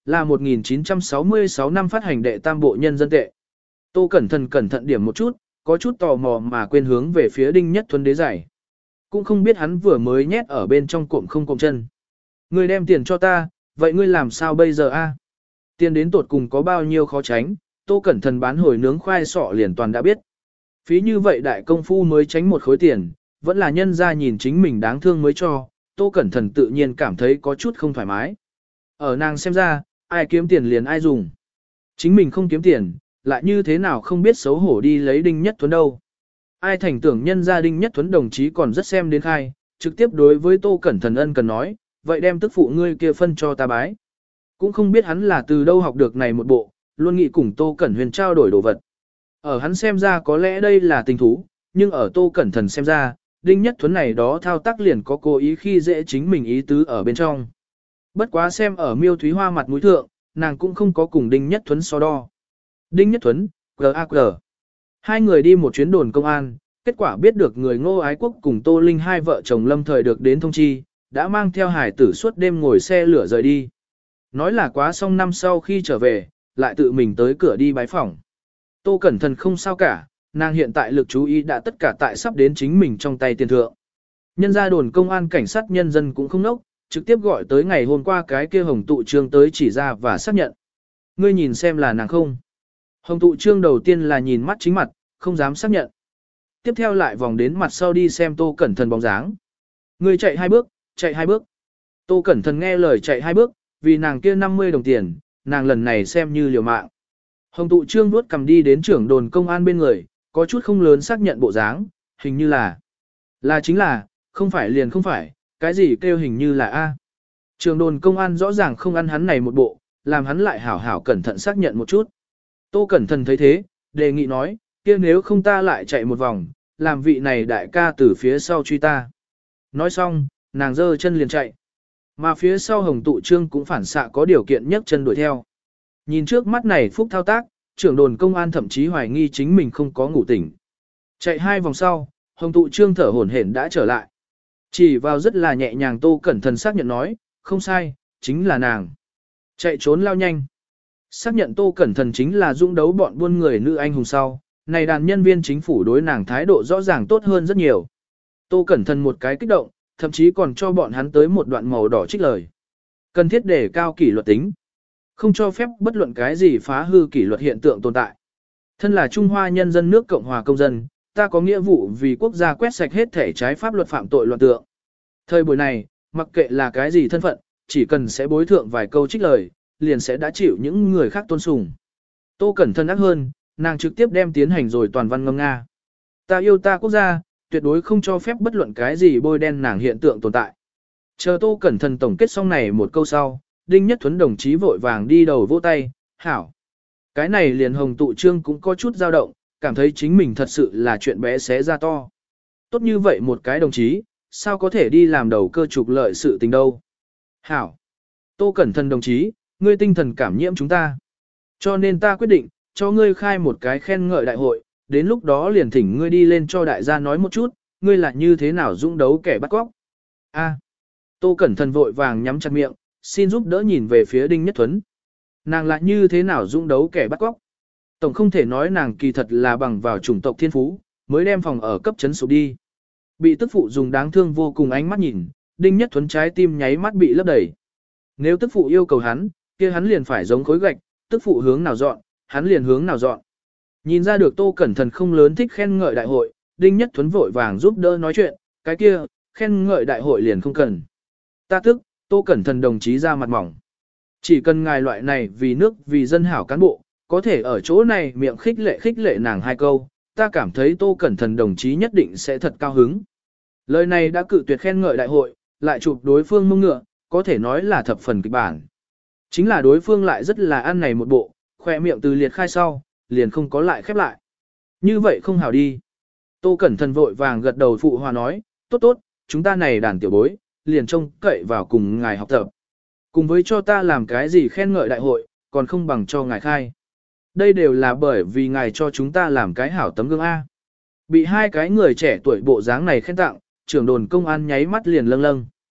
Speaker 1: là một nghìn chín trăm sáu mươi sáu năm phát hành đệ tam bộ nhân dân tệ. Tô Cẩn Thận cẩn thận điểm một chút, có chút tò mò mà quên hướng về phía Đinh Nhất Thuấn đế giày. Cũng không biết hắn vừa mới nhét ở bên trong cụm không cụm chân. Ngươi đem tiền cho ta, vậy ngươi làm sao bây giờ a? Tiền đến tột cùng có bao nhiêu khó tránh, Tô Cẩn Thận bán hồi nướng khoai sọ liền toàn đã biết. Phí như vậy đại công phu mới tránh một khối tiền, vẫn là nhân ra nhìn chính mình đáng thương mới cho, Tô Cẩn Thận tự nhiên cảm thấy có chút không thoải mái. Ở nàng xem ra, ai kiếm tiền liền ai dùng. Chính mình không kiếm tiền, lại như thế nào không biết xấu hổ đi lấy Đinh Nhất Thuấn đâu. Ai thành tưởng nhân gia Đinh Nhất Thuấn đồng chí còn rất xem đến khai, trực tiếp đối với Tô Cẩn Thận ân cần nói, vậy đem tức phụ ngươi kia phân cho ta bái. Cũng không biết hắn là từ đâu học được này một bộ, luôn nghĩ cùng Tô Cẩn Huyền trao đổi đồ vật. Ở hắn xem ra có lẽ đây là tình thú, nhưng ở Tô Cẩn Thận xem ra, Đinh Nhất Thuấn này đó thao tác liền có cố ý khi dễ chính mình ý tứ ở bên trong. Bất quá xem ở Miêu Thúy Hoa mặt mũi thượng, nàng cũng không có cùng Đinh Nhất Thuấn so đo. Đinh Nhất Thuấn, giê a giê. Hai người đi một chuyến đồn công an, kết quả biết được người Ngô Ái Quốc cùng Tô Linh hai vợ chồng lâm thời được đến thông chi, đã mang theo hải tử suốt đêm ngồi xe lửa rời đi. Nói là quá xong năm sau khi trở về, lại tự mình tới cửa đi bái phỏng. Tô Cẩn Thận không sao cả, nàng hiện tại lực chú ý đã tất cả tại sắp đến chính mình trong tay tiền thượng. Nhân ra đồn công an cảnh sát nhân dân cũng không nốc, trực tiếp gọi tới ngày hôm qua cái kia Hồng Tụ Trương tới chỉ ra và xác nhận. Ngươi nhìn xem là nàng không? Hồng Tụ Trương đầu tiên là nhìn mắt chính mặt, không dám xác nhận. Tiếp theo lại vòng đến mặt sau đi xem Tô Cẩn Thận bóng dáng. Ngươi chạy hai bước, chạy hai bước. Tô Cẩn Thận nghe lời chạy hai bước, vì nàng kia năm mươi đồng tiền, nàng lần này xem như liều mạng. Hồng Tụ Trương vuốt cầm đi đến trưởng đồn công an bên người, có chút không lớn xác nhận bộ dáng, hình như là. Là chính là, không phải liền không phải, cái gì kêu hình như là A. Trưởng đồn công an rõ ràng không ăn hắn này một bộ, làm hắn lại hảo hảo cẩn thận xác nhận một chút. Tô Cẩn Thận thấy thế, đề nghị nói, kia nếu không ta lại chạy một vòng, làm vị này đại ca từ phía sau truy ta. Nói xong, nàng giơ chân liền chạy. Mà phía sau Hồng Tụ Trương cũng phản xạ có điều kiện nhấc chân đuổi theo. Nhìn trước mắt này phúc thao tác, trưởng đồn công an thậm chí hoài nghi chính mình không có ngủ tỉnh. Chạy hai vòng sau, Hồng Tụ Trương thở hổn hển đã trở lại. Chỉ vào rất là nhẹ nhàng Tô Cẩn Thận xác nhận nói, không sai, chính là nàng. Chạy trốn lao nhanh. Xác nhận Tô Cẩn Thận chính là dũng đấu bọn buôn người nữ anh hùng sau, này đàn nhân viên chính phủ đối nàng thái độ rõ ràng tốt hơn rất nhiều. Tô Cẩn Thận một cái kích động, thậm chí còn cho bọn hắn tới một đoạn màu đỏ trích lời. Cần thiết để cao kỷ luật tính. Không cho phép bất luận cái gì phá hư kỷ luật hiện tượng tồn tại. Thân là Trung Hoa nhân dân nước Cộng hòa công dân, ta có nghĩa vụ vì quốc gia quét sạch hết thể trái pháp luật phạm tội loạn tượng. Thời buổi này, mặc kệ là cái gì thân phận, chỉ cần sẽ bối thượng vài câu trích lời, liền sẽ đã chịu những người khác tôn sùng. Tô Cẩn Thận ác hơn, nàng trực tiếp đem tiến hành rồi toàn văn ngâm nga. Ta yêu ta quốc gia, tuyệt đối không cho phép bất luận cái gì bôi đen nàng hiện tượng tồn tại. Chờ Tô Cẩn Thận tổng kết xong này một câu sau, Đinh Nhất Thuấn đồng chí vội vàng đi đầu vỗ tay, hảo. Cái này liền Hồng Tụ Trương cũng có chút dao động, cảm thấy chính mình thật sự là chuyện bé xé ra to. Tốt như vậy một cái đồng chí, sao có thể đi làm đầu cơ trục lợi sự tình đâu. Hảo. Tô Cẩn Thận đồng chí, ngươi tinh thần cảm nhiễm chúng ta. Cho nên ta quyết định, cho ngươi khai một cái khen ngợi đại hội, đến lúc đó liền thỉnh ngươi đi lên cho đại gia nói một chút, ngươi là như thế nào dũng đấu kẻ bắt cóc. A. Tô Cẩn Thận vội vàng nhắm chặt miệng, xin giúp đỡ nhìn về phía Đinh Nhất Thuấn. Nàng lại như thế nào dũng đấu kẻ bắt cóc? Tổng không thể nói nàng kỳ thật là bằng vào chủng tộc thiên phú, mới đem phòng ở cấp chấn sụp đi. Bị tức phụ dùng đáng thương vô cùng ánh mắt nhìn, Đinh Nhất Thuấn trái tim nháy mắt bị lấp đầy. Nếu tức phụ yêu cầu hắn, kia hắn liền phải giống khối gạch, tức phụ hướng nào dọn, hắn liền hướng nào dọn. Nhìn ra được Tô Cẩn Thận không lớn thích khen ngợi đại hội, Đinh Nhất Thuấn vội vàng giúp đỡ nói chuyện, cái kia, khen ngợi đại hội liền không cần. Ta tức, Tô Cẩn Thận đồng chí ra mặt mỏng. Chỉ cần ngài loại này vì nước vì dân hảo cán bộ, có thể ở chỗ này miệng khích lệ khích lệ nàng hai câu, ta cảm thấy Tô Cẩn Thận đồng chí nhất định sẽ thật cao hứng. Lời này đã cự tuyệt khen ngợi đại hội, lại chụp đối phương mông ngựa, có thể nói là thập phần kịch bản. Chính là đối phương lại rất là ăn này một bộ, khoe miệng từ liệt khai sau, liền không có lại khép lại. Như vậy không hảo đi. Tô Cẩn Thận vội vàng gật đầu phụ hòa nói, tốt tốt, chúng ta này đàn tiểu bối, liền trông cậy vào cùng ngài học tập. Cùng với cho ta làm cái gì khen ngợi đại hội, còn không bằng cho ngài khai. Đây đều là bởi vì ngài cho chúng ta làm cái hảo tấm gương A. Bị hai cái người trẻ tuổi bộ dáng này khen tặng, trưởng đồn công an nháy mắt liền lâng lâng.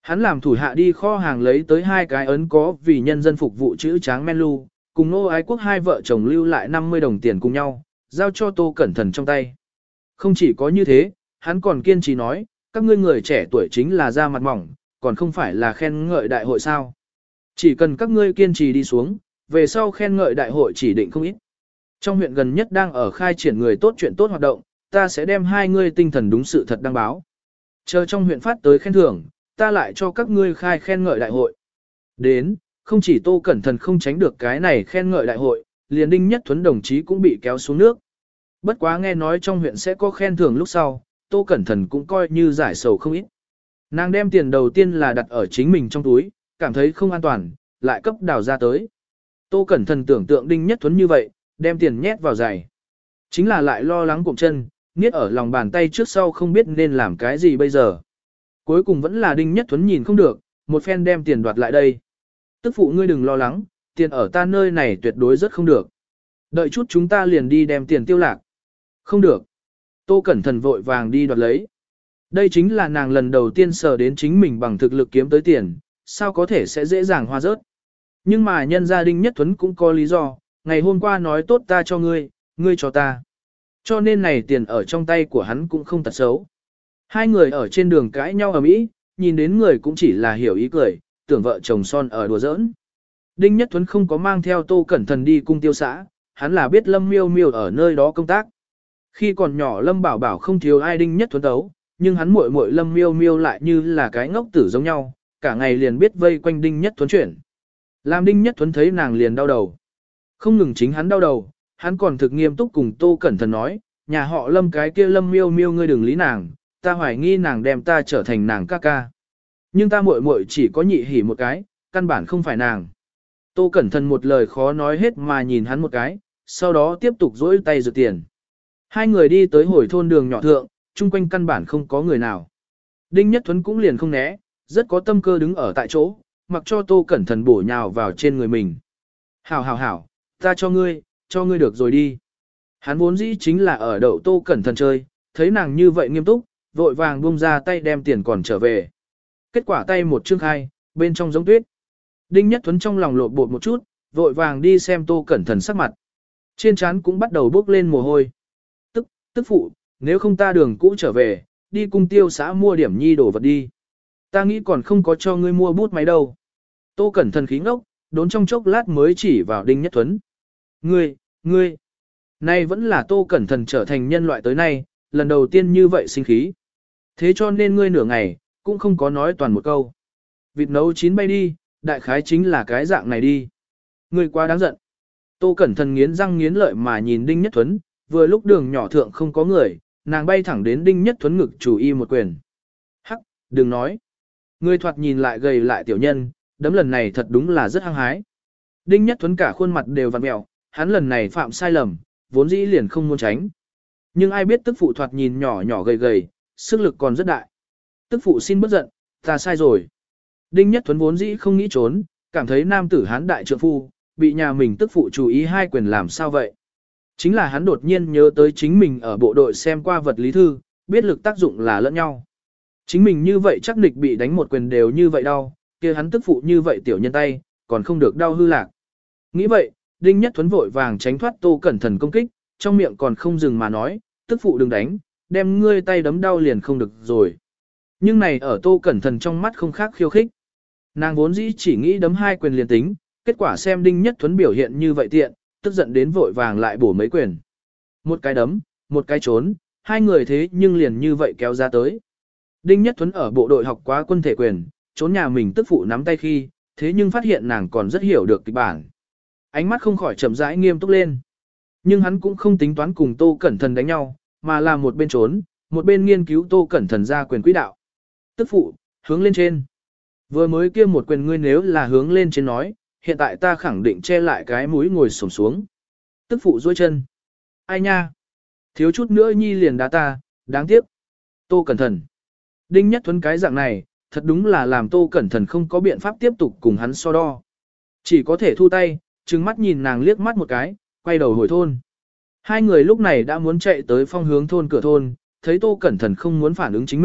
Speaker 1: Hắn làm thủ hạ đi kho hàng lấy tới hai cái ấn có vì nhân dân phục vụ chữ tráng men lu, cùng Nô Ái Quốc hai vợ chồng lưu lại năm mươi đồng tiền cùng nhau, giao cho Tô Cẩn Thần trong tay. Không chỉ có như thế, hắn còn kiên trì nói, các ngươi người trẻ tuổi chính là da mặt mỏng, còn không phải là khen ngợi đại hội sao. Chỉ cần các ngươi kiên trì đi xuống, về sau khen ngợi đại hội chỉ định không ít. Trong huyện gần nhất đang ở khai triển người tốt chuyện tốt hoạt động, ta sẽ đem hai ngươi tinh thần đúng sự thật đăng báo. Chờ trong huyện phát tới khen thưởng, ta lại cho các ngươi khai khen ngợi đại hội. Đến, không chỉ Tô Cẩn Thần không tránh được cái này khen ngợi đại hội, liền Đinh Nhất Thuấn đồng chí cũng bị kéo xuống nước. Bất quá nghe nói trong huyện sẽ có khen thưởng lúc sau, Tô Cẩn Thần cũng coi như giải sầu không ít. Nàng đem tiền đầu tiên là đặt ở chính mình trong túi, cảm thấy không an toàn, lại cấp đào ra tới. Tô Cẩn Thần tưởng tượng Đinh Nhất Thuấn như vậy, đem tiền nhét vào giày. Chính là lại lo lắng cụm chân, niết ở lòng bàn tay trước sau không biết nên làm cái gì bây giờ. Cuối cùng vẫn là Đinh Nhất Thuấn nhìn không được, một phen đem tiền đoạt lại đây. Tức phụ ngươi đừng lo lắng, tiền ở ta nơi này tuyệt đối rất không được. Đợi chút chúng ta liền đi đem tiền tiêu lạc. Không được. Tô Cẩn Thần vội vàng đi đoạt lấy. Đây chính là nàng lần đầu tiên sờ đến chính mình bằng thực lực kiếm tới tiền, sao có thể sẽ dễ dàng hoa rớt. Nhưng mà nhân gia Đinh Nhất Thuấn cũng có lý do, ngày hôm qua nói tốt ta cho ngươi, ngươi cho ta. Cho nên này tiền ở trong tay của hắn cũng không tật xấu. Hai người ở trên đường cãi nhau ở mỹ, nhìn đến người cũng chỉ là hiểu ý cười, tưởng vợ chồng son ở đùa giỡn. Đinh Nhất Thuấn không có mang theo Tô Cẩn Thần đi cung tiêu xã, hắn là biết Lâm Miêu Miêu ở nơi đó công tác. Khi còn nhỏ Lâm Bảo Bảo không thiếu ai Đinh Nhất Thuấn tấu, nhưng hắn muội muội Lâm Miêu Miêu lại như là cái ngốc tử giống nhau, cả ngày liền biết vây quanh Đinh Nhất Thuấn chuyển. Làm Đinh Nhất Thuấn thấy nàng liền đau đầu. Không ngừng chính hắn đau đầu, hắn còn thực nghiêm túc cùng Tô Cẩn Thần nói, nhà họ Lâm cái kia Lâm Miêu Miêu ngươi đừng lý nàng, ta hoài nghi nàng đem ta trở thành nàng ca ca. Nhưng ta muội muội chỉ có nhị hỉ một cái, căn bản không phải nàng. Tô Cẩn Thần một lời khó nói hết mà nhìn hắn một cái, sau đó tiếp tục dỗi tay giật tiền. Hai người đi tới hồi thôn đường nhỏ thượng, chung quanh căn bản không có người nào. Đinh Nhất Thuấn cũng liền không né, rất có tâm cơ đứng ở tại chỗ, mặc cho Tô Cẩn Thần bổ nhào vào trên người mình. Hảo hảo hảo, ta cho ngươi, cho ngươi được rồi đi. Hắn vốn dĩ chính là ở đậu Tô Cẩn Thần chơi, thấy nàng như vậy nghiêm túc, vội vàng buông ra tay đem tiền còn trở về. Kết quả tay một chương khai, bên trong giống tuyết. Đinh Nhất Thuấn trong lòng lộn bột một chút, vội vàng đi xem Tô Cẩn Thần sắc mặt. Trên trán cũng bắt đầu bốc lên mồ hôi. Tức, tức phụ, nếu không ta đường cũ trở về, đi cung tiêu xã mua điểm nhi đồ vật đi. Ta nghĩ còn không có cho ngươi mua bút máy đâu. Tô Cẩn Thần khí ngốc, đốn trong chốc lát mới chỉ vào Đinh Nhất Thuấn. Ngươi, ngươi, nay vẫn là Tô Cẩn Thần trở thành nhân loại tới nay, lần đầu tiên như vậy sinh khí. Thế cho nên ngươi nửa ngày, cũng không có nói toàn một câu. Vịt nấu chín bay đi, đại khái chính là cái dạng này đi. Ngươi quá đáng giận. Tô Cẩn Thần nghiến răng nghiến lợi mà nhìn Đinh Nhất Thuấn, vừa lúc đường nhỏ thượng không có người, nàng bay thẳng đến Đinh Nhất Thuấn ngực chủ y một quyền. Hắc, đừng nói. Ngươi thoạt nhìn lại gầy lại tiểu nhân, đấm lần này thật đúng là rất hăng hái. Đinh Nhất Thuấn cả khuôn mặt đều vặn mẹo, hắn lần này phạm sai lầm, vốn dĩ liền không muốn tránh. Nhưng ai biết tức phụ thoạt nhìn nhỏ nhỏ gầy gầy, sức lực còn rất đại. Tức phụ xin bất giận, ta sai rồi. Đinh Nhất Thuấn vốn dĩ không nghĩ trốn, cảm thấy nam tử hán đại trượng phu, bị nhà mình tức phụ chú ý hai quyền làm sao vậy. Chính là hắn đột nhiên nhớ tới chính mình ở bộ đội xem qua vật lý thư, biết lực tác dụng là lẫn nhau. Chính mình như vậy chắc nịch bị đánh một quyền đều như vậy đau, kia hắn tức phụ như vậy tiểu nhân tay, còn không được đau hư lạc. Nghĩ vậy, Đinh Nhất Thuấn vội vàng tránh thoát Tô Cẩn Thần công kích, trong miệng còn không dừng mà nói, tức phụ đừng đánh, đem ngươi tay đấm đau liền không được rồi. Nhưng này ở Tô Cẩn Thần trong mắt không khác khiêu khích. Nàng vốn dĩ chỉ nghĩ đấm hai quyền liền tính, kết quả xem Đinh Nhất Thuấn biểu hiện như vậy tiện, tức giận đến vội vàng lại bổ mấy quyền. Một cái đấm, một cái trốn, hai người thế nhưng liền như vậy kéo ra tới. Đinh Nhất Thuấn ở bộ đội học quá quân thể quyền, trốn nhà mình tức phụ nắm tay khi, thế nhưng phát hiện nàng còn rất hiểu được kịch bản. Ánh mắt không khỏi chậm rãi nghiêm túc lên. Nhưng hắn cũng không tính toán cùng Tô Cẩn Thần đánh nhau, mà là một bên trốn, một bên nghiên cứu Tô Cẩn Thần ra quyền quỹ đạo. Tức phụ, hướng lên trên. Vừa mới kia một quyền ngươi nếu là hướng lên trên nói, hiện tại ta khẳng định che lại cái mũi ngồi xổm xuống. Tức phụ duỗi chân. Ai nha? Thiếu chút nữa nhi liền đá ta, đáng tiếc. Tô Cẩn Thần. Đinh Nhất Thuấn cái dạng này, thật đúng là làm Tô Cẩn Thần không có biện pháp tiếp tục cùng hắn so đo. Chỉ có thể thu tay, trừng mắt nhìn nàng liếc mắt một cái, quay đầu hồi thôn. Hai người lúc này đã muốn chạy tới phong hướng thôn cửa thôn, thấy Tô Cẩn Thần không muốn phản ứng chính mình,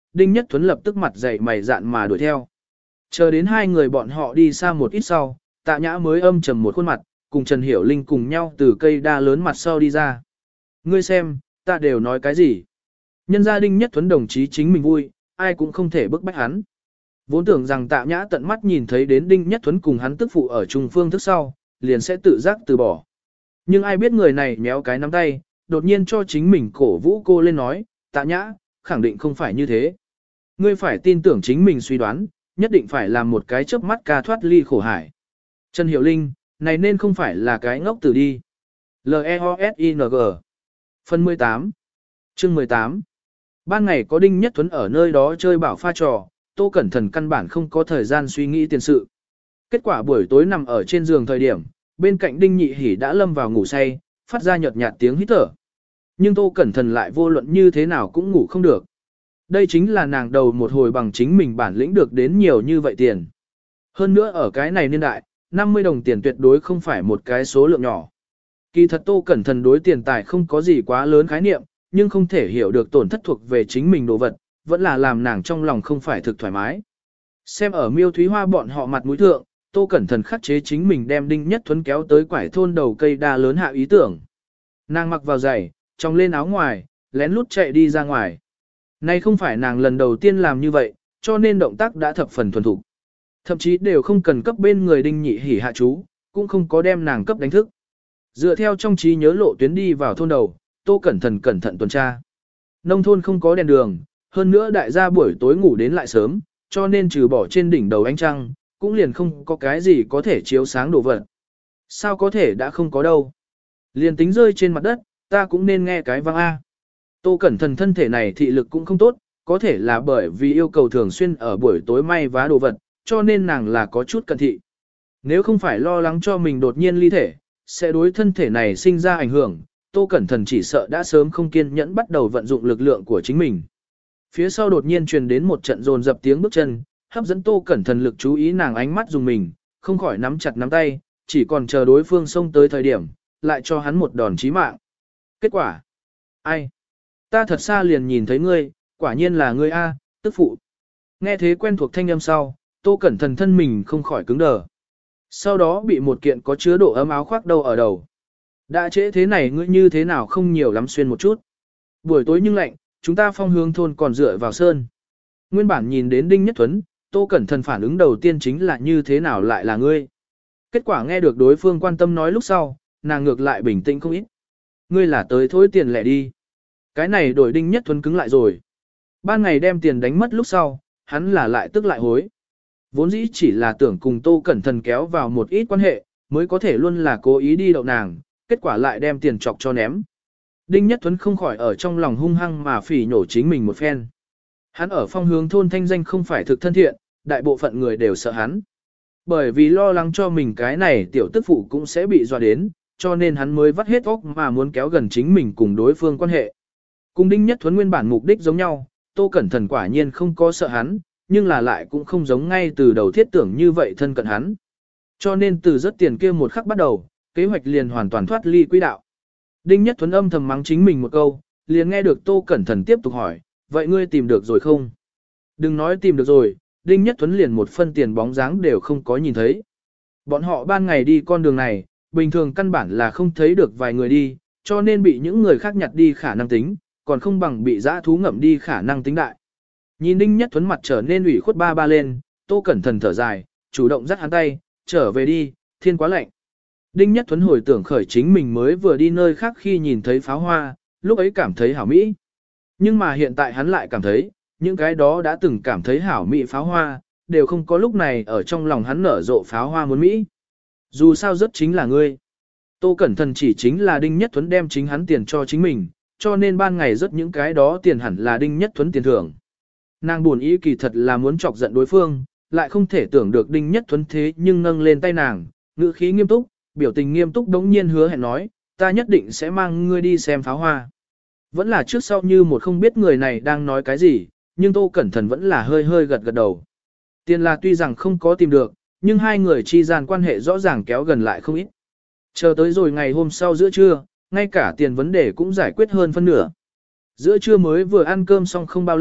Speaker 1: Đinh Nhất Thuấn lập tức mặt dày mày dạn mà đuổi theo. Chờ đến hai người bọn họ đi xa một ít sau, Tạ Nhã mới âm trầm một khuôn mặt, cùng Trần Hiểu Linh cùng nhau từ cây đa lớn mặt sau đi ra. Ngươi xem, ta đều nói cái gì? Nhân gia Đinh Nhất Thuấn đồng chí chính mình vui, ai cũng không thể bức bách hắn. Vốn tưởng rằng Tạ Nhã tận mắt nhìn thấy đến Đinh Nhất Thuấn cùng hắn tức phụ ở chung phương thức sau, liền sẽ tự giác từ bỏ. Nhưng ai biết người này méo cái nắm tay, đột nhiên cho chính mình cổ vũ cô lên nói, Tạ Nhã, khẳng định không phải như thế. Ngươi phải tin tưởng chính mình suy đoán, nhất định phải làm một cái chớp mắt ca thoát ly khổ hải. Trần Hiểu Linh, này nên không phải là cái ngốc tử đi. L E O S I N G Phần mười tám Chương mười tám Ban ngày có Đinh Nhất Thuấn ở nơi đó chơi bảo pha trò, Tô Cẩn Thần căn bản không có thời gian suy nghĩ tiền sự. Kết quả buổi tối nằm ở trên giường thời điểm, bên cạnh Đinh Nhị Hỉ đã lâm vào ngủ say, phát ra nhợt nhạt tiếng hít thở. Nhưng Tô Cẩn Thần lại vô luận như thế nào cũng ngủ không được. Đây chính là nàng đầu một hồi bằng chính mình bản lĩnh được đến nhiều như vậy tiền. Hơn nữa ở cái này niên đại, năm mươi đồng tiền tuyệt đối không phải một cái số lượng nhỏ. Kỳ thật Tô Cẩn Thần đối tiền tài không có gì quá lớn khái niệm, nhưng không thể hiểu được tổn thất thuộc về chính mình đồ vật, vẫn là làm nàng trong lòng không phải thực thoải mái. Xem ở Miêu Thúy Hoa bọn họ mặt mũi thượng, Tô Cẩn Thần khắc chế chính mình đem Đinh Nhất Thuấn kéo tới quải thôn đầu cây đa lớn hạ ý tưởng. Nàng mặc vào giày, trong lên áo ngoài, lén lút chạy đi ra ngoài. Nay không phải nàng lần đầu tiên làm như vậy, cho nên động tác đã thập phần thuần thục. Thậm chí đều không cần cấp bên người Đinh Nhị Hỉ hạ chú, cũng không có đem nàng cấp đánh thức. Dựa theo trong trí nhớ lộ tuyến đi vào thôn đầu, Tô Cẩn Thần cẩn thận tuần tra. Nông thôn không có đèn đường, hơn nữa đại gia buổi tối ngủ đến lại sớm, cho nên trừ bỏ trên đỉnh đầu ánh trăng, cũng liền không có cái gì có thể chiếu sáng đồ vật. Sao có thể đã không có đâu. Liền tính rơi trên mặt đất, ta cũng nên nghe cái vang A. Tô Cẩn Thần thân thể này thị lực cũng không tốt, có thể là bởi vì yêu cầu thường xuyên ở buổi tối may vá đồ vật, cho nên nàng là có chút cẩn thị. Nếu không phải lo lắng cho mình đột nhiên ly thể, sẽ đối thân thể này sinh ra ảnh hưởng, Tô Cẩn Thần chỉ sợ đã sớm không kiên nhẫn bắt đầu vận dụng lực lượng của chính mình. Phía sau đột nhiên truyền đến một trận dồn dập tiếng bước chân, hấp dẫn Tô Cẩn Thần lực chú ý, nàng ánh mắt dùng mình, không khỏi nắm chặt nắm tay, chỉ còn chờ đối phương xông tới thời điểm, lại cho hắn một đòn chí mạng. Kết quả? Ai? Ta thật xa liền nhìn thấy ngươi, quả nhiên là ngươi A, tức phụ. Nghe thế quen thuộc thanh âm sau, Tô Cẩn Thần thân mình không khỏi cứng đờ. Sau đó bị một kiện có chứa độ ấm áo khoác đâu ở đầu. Đã trễ thế này ngươi như thế nào không nhiều lắm xuyên một chút. Buổi tối nhưng lạnh, chúng ta phong hướng thôn còn dựa vào sơn. Nguyên bản nhìn đến Đinh Nhất Thuấn, Tô Cẩn Thần phản ứng đầu tiên chính là như thế nào lại là ngươi. Kết quả nghe được đối phương quan tâm nói lúc sau, nàng ngược lại bình tĩnh không ít. Ngươi là tới thối tiền lẻ đi. Cái này đổi Đinh Nhất Thuấn cứng lại rồi. Ban ngày đem tiền đánh mất lúc sau, hắn là lại tức lại hối. Vốn dĩ chỉ là tưởng cùng Tô Cẩn Thần kéo vào một ít quan hệ, mới có thể luôn là cố ý đi đậu nàng, kết quả lại đem tiền chọc cho ném. Đinh Nhất Thuấn không khỏi ở trong lòng hung hăng mà phỉ nhổ chính mình một phen. Hắn ở phong hướng thôn thanh danh không phải thực thân thiện, đại bộ phận người đều sợ hắn. Bởi vì lo lắng cho mình cái này tiểu tức phụ cũng sẽ bị dọa đến, cho nên hắn mới vắt hết óc mà muốn kéo gần chính mình cùng đối phương quan hệ. Cùng Đinh Nhất Thuấn nguyên bản mục đích giống nhau, Tô Cẩn Thần quả nhiên không có sợ hắn, nhưng là lại cũng không giống ngay từ đầu thiết tưởng như vậy thân cận hắn. Cho nên từ rất tiền kia một khắc bắt đầu, kế hoạch liền hoàn toàn thoát ly quỹ đạo. Đinh Nhất Thuấn âm thầm mắng chính mình một câu, liền nghe được Tô Cẩn Thần tiếp tục hỏi, vậy ngươi tìm được rồi không? Đừng nói tìm được rồi, Đinh Nhất Thuấn liền một phân tiền bóng dáng đều không có nhìn thấy. Bọn họ ban ngày đi con đường này, bình thường căn bản là không thấy được vài người đi, cho nên bị những người khác nhặt đi khả năng tính, còn không bằng bị dã thú ngậm đi khả năng tính đại. Nhìn Đinh Nhất Thuấn mặt trở nên ủy khuất ba ba lên, Tô Cẩn Thần thở dài, chủ động dắt hắn tay, trở về đi, thiên quá lạnh. Đinh Nhất Thuấn hồi tưởng khởi chính mình mới vừa đi nơi khác khi nhìn thấy pháo hoa, lúc ấy cảm thấy hảo mỹ. Nhưng mà hiện tại hắn lại cảm thấy, những cái đó đã từng cảm thấy hảo mỹ pháo hoa, đều không có lúc này ở trong lòng hắn nở rộ pháo hoa muốn mỹ. Dù sao rất chính là ngươi. Tô Cẩn Thần chỉ chính là Đinh Nhất Thuấn đem chính hắn tiền cho chính mình, cho nên ban ngày rất những cái đó tiền hẳn là Đinh Nhất Thuấn tiền thưởng. Nàng buồn ý kỳ thật là muốn chọc giận đối phương, lại không thể tưởng được Đinh Nhất Thuấn thế nhưng nâng lên tay nàng, ngữ khí nghiêm túc, biểu tình nghiêm túc đống nhiên hứa hẹn nói, ta nhất định sẽ mang ngươi đi xem pháo hoa. Vẫn là trước sau như một không biết người này đang nói cái gì, nhưng Tô Cẩn Thần vẫn là hơi hơi gật gật đầu. Tiền là tuy rằng không có tìm được, nhưng hai người chi gian quan hệ rõ ràng kéo gần lại không ít. Chờ tới rồi ngày hôm sau giữa trưa, ngay cả tiền vấn đề cũng giải quyết hơn phân nửa. Giữa trưa mới vừa ăn cơm xong không bao lâu,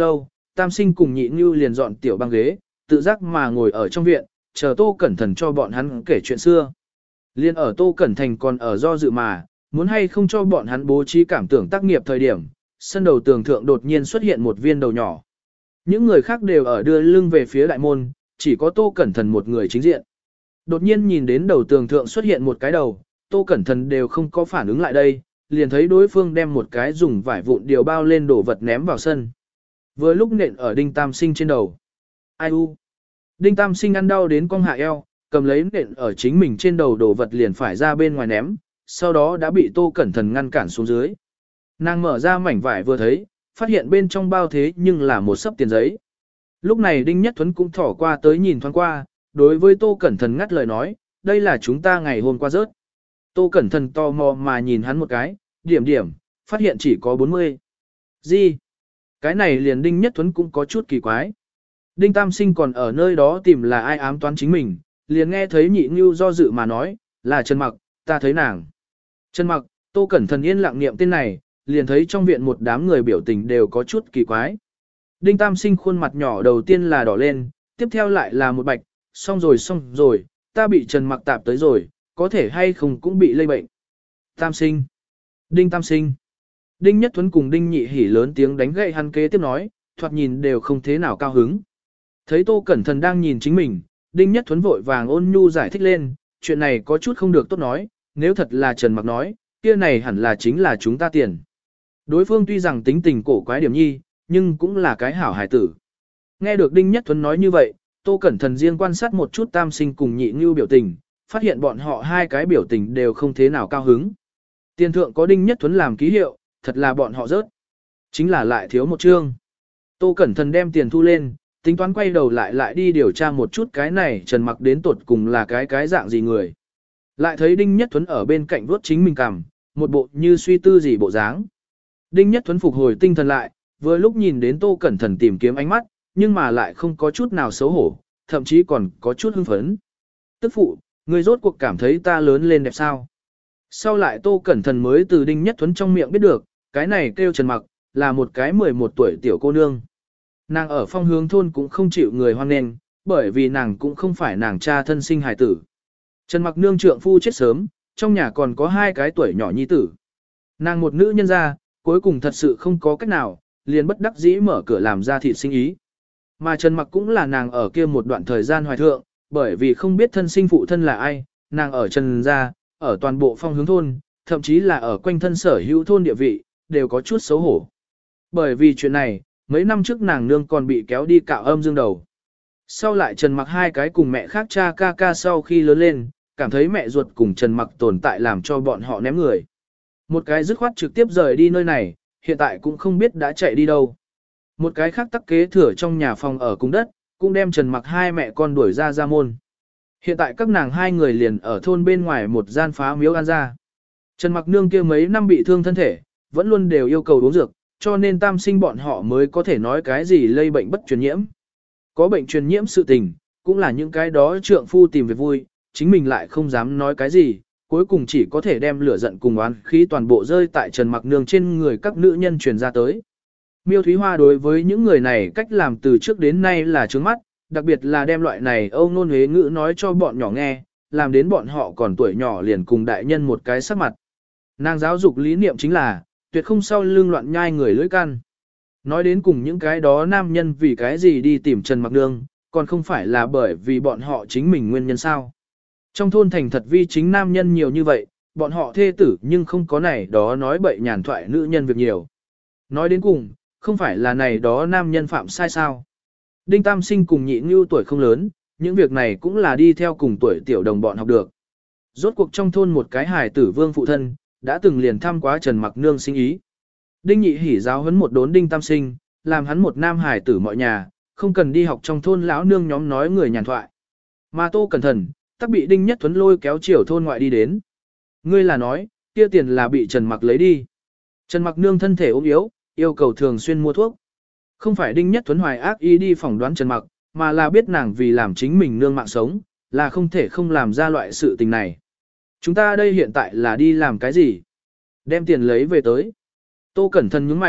Speaker 1: Tam Sinh cùng Nhị Nhu liền dọn tiểu băng ghế, tự giác mà ngồi ở trong viện, chờ Tô Cẩn Thận cho bọn hắn kể chuyện xưa. Liên ở Tô Cẩn Thành còn ở do dự mà, muốn hay không cho bọn hắn bố trí cảm tưởng tác nghiệp thời điểm, sân đầu tường thượng đột nhiên xuất hiện một viên đầu nhỏ. Những người khác đều ở đưa lưng về phía đại môn, chỉ có Tô Cẩn Thận một người chính diện. Đột nhiên nhìn đến đầu tường thượng xuất hiện một cái đầu, Tô Cẩn Thận đều không có phản ứng lại đây, liền thấy đối phương đem một cái dùng vải vụn điều bao lên đổ vật ném vào sân. Vừa lúc nện ở Đinh Tam Sinh trên đầu. Ai u? Đinh Tam Sinh ăn đau đến cong hạ eo, cầm lấy nện ở chính mình trên đầu đổ vật liền phải ra bên ngoài ném, sau đó đã bị Tô Cẩn Thận ngăn cản xuống dưới. Nàng mở ra mảnh vải vừa thấy, phát hiện bên trong bao thế nhưng là một sấp tiền giấy. Lúc này Đinh Nhất Thuấn cũng thỏ qua tới nhìn thoáng qua, đối với Tô Cẩn Thận ngắt lời nói, đây là chúng ta ngày hôm qua rớt. Tô Cẩn Thận tò mò mà nhìn hắn một cái, điểm điểm, phát hiện chỉ có bốn mươi. Gì? Cái này liền Đinh Nhất Thuấn cũng có chút kỳ quái. Đinh Tam Sinh còn ở nơi đó tìm là ai ám toán chính mình, liền nghe thấy Nhị Nhu do dự mà nói, là Trần Mặc, ta thấy nàng. Trần Mặc, Tô Cẩn Thận yên lặng niệm tên này, liền thấy trong viện một đám người biểu tình đều có chút kỳ quái. Đinh Tam Sinh khuôn mặt nhỏ đầu tiên là đỏ lên, tiếp theo lại là một bạch, xong rồi xong rồi, ta bị Trần Mặc tạp tới rồi, có thể hay không cũng bị lây bệnh. Tam Sinh, Đinh Tam Sinh, Đinh Nhất Thuấn cùng Đinh Nhị Hỉ lớn tiếng đánh gậy hắn kế tiếp nói, thoạt nhìn đều không thế nào cao hứng. Thấy Tô Cẩn Thận đang nhìn chính mình, Đinh Nhất Thuấn vội vàng ôn nhu giải thích lên, chuyện này có chút không được tốt nói, nếu thật là Trần Mặc nói, kia này hẳn là chính là chúng ta tiền. Đối phương tuy rằng tính tình cổ quái điểm nhi, nhưng cũng là cái hảo hài tử. Nghe được Đinh Nhất Thuấn nói như vậy, Tô Cẩn Thận riêng quan sát một chút Tam Sinh cùng Nhị Nhu biểu tình, phát hiện bọn họ hai cái biểu tình đều không thế nào cao hứng. Tiền thượng có Đinh Nhất Thuấn làm ký hiệu, thật là bọn họ rớt. Chính là lại thiếu một chương. Tô Cẩn Thận đem tiền thu lên, tính toán quay đầu lại lại đi điều tra một chút cái này Trần Mặc đến tột cùng là cái cái dạng gì người. Lại thấy Đinh Nhất Thuấn ở bên cạnh vuốt chính mình cằm, một bộ như suy tư gì bộ dáng. Đinh Nhất Thuấn phục hồi tinh thần lại, vừa lúc nhìn đến Tô Cẩn Thận tìm kiếm ánh mắt, nhưng mà lại không có chút nào xấu hổ, thậm chí còn có chút hưng phấn. Tức phụ, người rốt cuộc cảm thấy ta lớn lên đẹp sao? Sau lại Tô Cẩn Thận mới từ Đinh Nhất Thuấn trong miệng biết được, cái này kêu Trần Mặc, là một cái mười một tuổi tiểu cô nương. Nàng ở Phong Hướng thôn cũng không chịu người hoan nghênh, bởi vì nàng cũng không phải nàng cha thân sinh hài tử. Trần Mặc nương trượng phu chết sớm, trong nhà còn có hai cái tuổi nhỏ nhi tử. Nàng một nữ nhân ra, cuối cùng thật sự không có cách nào, liền bất đắc dĩ mở cửa làm ra thịt sinh ý. Mà Trần Mặc cũng là nàng ở kia một đoạn thời gian hoài thượng, bởi vì không biết thân sinh phụ thân là ai, nàng ở Trần gia, ở toàn bộ Phong Hướng thôn, thậm chí là ở quanh thân sở hữu thôn địa vị, đều có chút xấu hổ. Bởi vì chuyện này, mấy năm trước nàng nương còn bị kéo đi cạo âm dương đầu. Sau lại Trần Mặc hai cái cùng mẹ khác cha ca ca sau khi lớn lên, cảm thấy mẹ ruột cùng Trần Mặc tồn tại làm cho bọn họ ném người. Một cái dứt khoát trực tiếp rời đi nơi này, hiện tại cũng không biết đã chạy đi đâu. Một cái khác tắc kế thừa trong nhà phòng ở cung đất, cũng đem Trần Mặc hai mẹ con đuổi ra ra môn. Hiện tại các nàng hai người liền ở thôn bên ngoài một gian phá miếu ăn ra. Trần Mặc nương kia mấy năm bị thương thân thể, vẫn luôn đều yêu cầu uống dược, cho nên Tam Sinh bọn họ mới có thể nói cái gì lây bệnh bất truyền nhiễm. Có bệnh truyền nhiễm sự tình, cũng là những cái đó trượng phu tìm việc vui, chính mình lại không dám nói cái gì, cuối cùng chỉ có thể đem lửa giận cùng oán khí toàn bộ rơi tại Trần Mặc nương trên người các nữ nhân truyền ra tới. Miêu Thúy Hoa đối với những người này cách làm từ trước đến nay là trướng mắt, đặc biệt là đem loại này âu nôn huế ngữ nói cho bọn nhỏ nghe, làm đến bọn họ còn tuổi nhỏ liền cùng đại nhân một cái sắc mặt. Nàng giáo dục lý niệm chính là, tuyệt không sau lưng loạn nhai người lưỡi căn. Nói đến cùng những cái đó nam nhân vì cái gì đi tìm Trần Mặc nương, còn không phải là bởi vì bọn họ chính mình nguyên nhân sao. Trong thôn thành thật vi chính nam nhân nhiều như vậy, bọn họ thê tử nhưng không có này đó nói bậy nhàn thoại nữ nhân việc nhiều. Nói đến cùng, không phải là này đó nam nhân phạm sai sao. Đinh Tam Sinh cùng Nhị Nhu tuổi không lớn, những việc này cũng là đi theo cùng tuổi tiểu đồng bọn học được. Rốt cuộc trong thôn một cái hài tử vương phụ thân, đã từng liền thăm quá Trần Mặc nương sinh ý. Đinh Nhị Hỉ giáo huấn một đốn Đinh Tam Sinh, làm hắn một nam hài tử mọi nhà, không cần đi học trong thôn lão nương nhóm nói người nhàn thoại. Mà Tô Cẩn Thận, tắc bị Đinh Nhất Thuấn lôi kéo chiều thôn ngoại đi đến. Ngươi là nói, kia tiền là bị Trần Mặc lấy đi. Trần Mặc nương thân thể ốm yếu, yêu cầu thường xuyên mua thuốc. Không phải Đinh Nhất Thuấn hoài ác ý đi phỏng đoán Trần Mặc, mà là biết nàng vì làm chính mình nương mạng sống, là không thể không làm ra loại sự tình này. Chúng ta đây hiện tại là đi làm cái gì? Đem tiền lấy về tới. Tô Cẩn Thận nhướng mày,